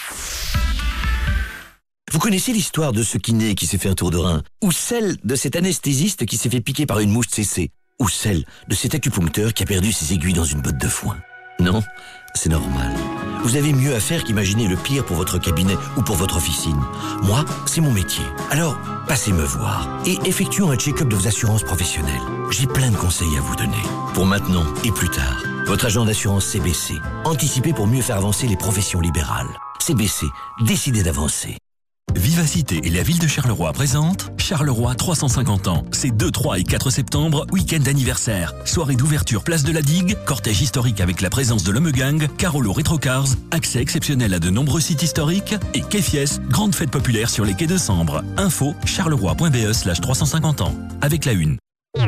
Vous connaissez l'histoire de ce kiné qui s'est fait un tour de rein? Ou celle de cet anesthésiste qui s'est fait piquer par une mouche C C? Ou celle de cet acupuncteur qui a perdu ses aiguilles dans une botte de foin? Non, c'est normal. Vous avez mieux à faire qu'imaginer le pire pour votre cabinet ou pour votre officine. Moi, c'est mon métier. Alors, passez me voir et effectuons un check-up de vos assurances professionnelles. J'ai plein de conseils à vous donner. Pour maintenant et plus tard. Votre agent d'assurance C B C. Anticipez pour mieux faire avancer les professions libérales. C B C, décidez d'avancer.
Vivacité et la ville de Charleroi présentent Charleroi trois cent cinquante ans. C'est deux, trois et quatre septembre, week-end d'anniversaire. Soirée d'ouverture place de la Digue, cortège historique avec la présence de l'Homme Gang, Carolo Retrocars, accès exceptionnel à de nombreux sites historiques et Kéfies, grande fête populaire sur les quais de Sambre. Info charleroi.be slash trois cent cinquante ans. Avec la une.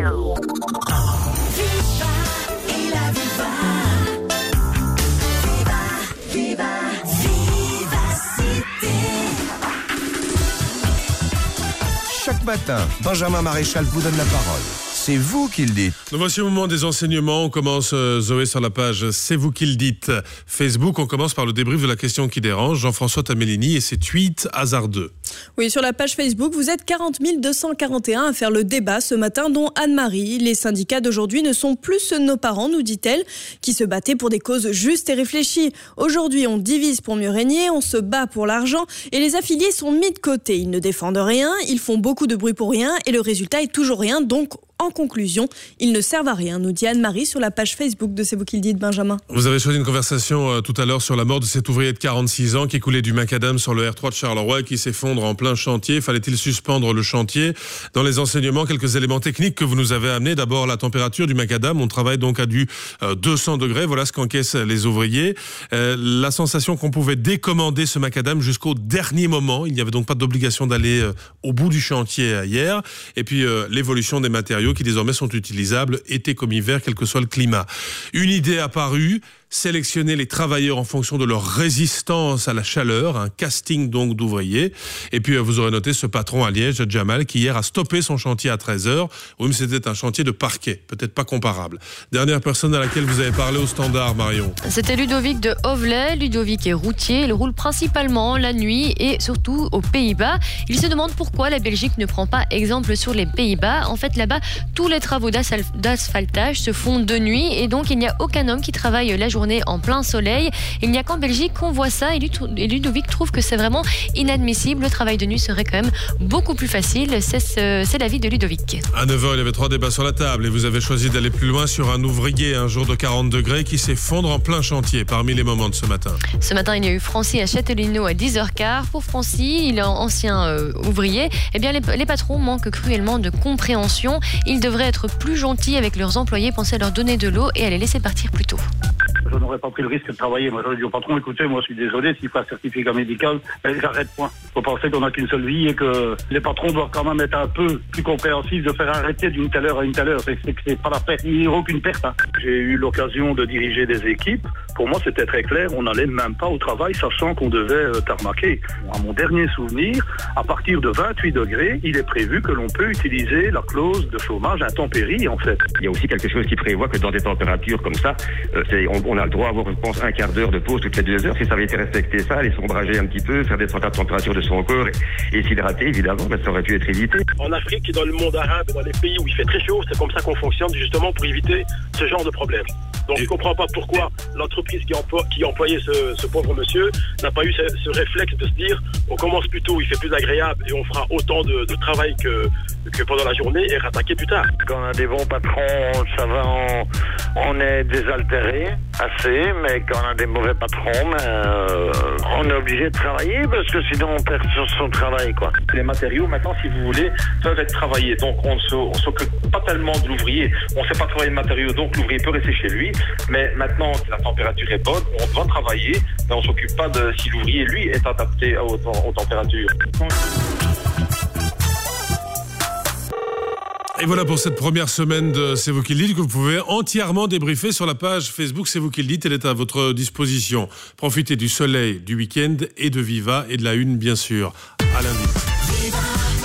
Chaque matin, Benjamin Maréchal vous donne la parole. C'est vous qui le dites.
Nous voici au moment des enseignements. On commence, euh, Zoé, sur la page C'est vous qui le dites Facebook. On commence par le débrief de la question qui dérange. Jean-François Tamellini et ses tweets hasardeux.
Oui, sur la page Facebook, vous êtes quarante mille deux cent quarante et un à faire le débat ce matin, dont Anne-Marie. Les syndicats d'aujourd'hui ne sont plus ceux de nos parents, nous dit-elle, qui se battaient pour des causes justes et réfléchies. Aujourd'hui, on divise pour mieux régner, on se bat pour l'argent et les affiliés sont mis de côté. Ils ne défendent rien, ils font beaucoup de bruit pour rien et le résultat est toujours rien, donc en conclusion, ils ne servent à rien, nous dit Anne-Marie sur la page Facebook de C'est vous qui le dites, Benjamin.
Vous avez choisi une conversation euh, tout à l'heure sur la mort de cet ouvrier de quarante-six ans qui coulait du macadam sur le R trois de Charleroi et qui s'effondre en plein chantier. Fallait-il suspendre le chantier? Dans les enseignements, quelques éléments techniques que vous nous avez amenés. D'abord, la température du macadam. On travaille donc à du euh, deux cents degrés. Voilà ce qu'encaissent les ouvriers. Euh, la sensation qu'on pouvait décommander ce macadam jusqu'au dernier moment. Il n'y avait donc pas d'obligation d'aller euh, au bout du chantier euh, hier. Et puis, euh, l'évolution des matériaux qui désormais sont utilisables été comme hiver, quel que soit le climat. Une idée apparue, sélectionner les travailleurs en fonction de leur résistance à la chaleur, un casting donc d'ouvriers. Et puis vous aurez noté ce patron à Liège, Jamal, qui hier a stoppé son chantier à treize heures. Oui, mais c'était un chantier de parquet, peut-être pas comparable. Dernière personne à laquelle vous avez parlé au standard, Marion.
C'était Ludovic de Hovelet. Ludovic est routier, il roule principalement la nuit et surtout aux Pays-Bas. Il se demande pourquoi la Belgique ne prend pas exemple sur les Pays-Bas. En fait, là-bas, tous les travaux d'asphaltage se font de nuit et donc il n'y a aucun homme qui travaille la journée en plein soleil. Il n'y a qu'en Belgique qu'on voit ça et Ludovic trouve que c'est vraiment inadmissible. Le travail de nuit serait quand même beaucoup plus facile. C'est, ce, c'est l'avis de Ludovic.
À neuf heures, il y avait trois débats sur la table et vous avez choisi d'aller plus loin sur un ouvrier un jour de quarante degrés qui s'effondre en plein chantier parmi les moments de ce matin.
Ce matin, il y a eu Francis à Châtelleno à dix heures quinze. Pour Francis, il est ancien euh, ouvrier. Eh bien, les, les patrons manquent cruellement de compréhension. Ils devraient être plus gentils avec leurs employés, penser à leur donner de l'eau et à les laisser partir plus tôt.
Je n'aurais pas pris le risque de travailler. Moi, j'aurais dit au patron, écoutez, moi, je suis désolé, s'il faut un certificat médical, ben, j'arrête, point. Il faut penser qu'on n'a qu'une seule vie et que les patrons doivent quand même être un peu plus compréhensifs de faire arrêter d'une telle heure à une telle heure. C'est, c'est, c'est pas la perte, il n'y a aucune perte. Hein. J'ai eu l'occasion de diriger des équipes. Pour moi, c'était très clair. On n'allait même pas au travail, sachant qu'on devait euh, tarmaquer. À mon dernier souvenir, à partir de vingt-huit degrés, il est prévu que l'on peut utiliser la clause de chômage intempérie, en fait.
Il y a aussi quelque chose qui prévoit que dans des températures comme ça, euh, c'est, on, on a le droit à avoir, je pense, un quart d'heure de pause toutes les deux heures. Si ça avait été respecté, ça, aller s'ombrager un petit peu, faire descendre la température de son corps et, et s'hydrater, évidemment, ben, ça aurait pu être évité.
En Afrique et dans le monde arabe, dans les pays où il fait très chaud, c'est comme ça qu'on fonctionne, justement pour éviter ce genre de problème. Donc je ne comprends pas pourquoi l'entreprise qui, emploie, qui employait ce, ce pauvre monsieur n'a pas eu ce, ce réflexe de se dire on commence plus tôt, il fait plus agréable et on fera autant de, de travail que, que pendant la journée et rattaquer plus tard.
Quand on a des bons patrons, ça va, on, on est désaltéré assez, mais quand on a des mauvais patrons, ben, euh, on est obligé de travailler parce que sinon on perd sur son travail, quoi.
Les matériaux, maintenant, si vous voulez, peuvent être travaillés. Donc on ne s'occupe pas tellement de l'ouvrier. On ne sait pas travailler le matériau, donc l'ouvrier peut rester chez lui. Mais maintenant, si la température est bonne, on doit travailler, mais on ne s'occupe pas de si l'ouvrier, lui, est adapté aux, aux températures.
Et voilà pour cette première semaine de C'est vous qui le dites, que vous pouvez entièrement débriefer sur la page Facebook C'est vous qui le dites. Elle est à votre disposition. Profitez du soleil, du week-end et de Viva et de la une, bien sûr. À lundi.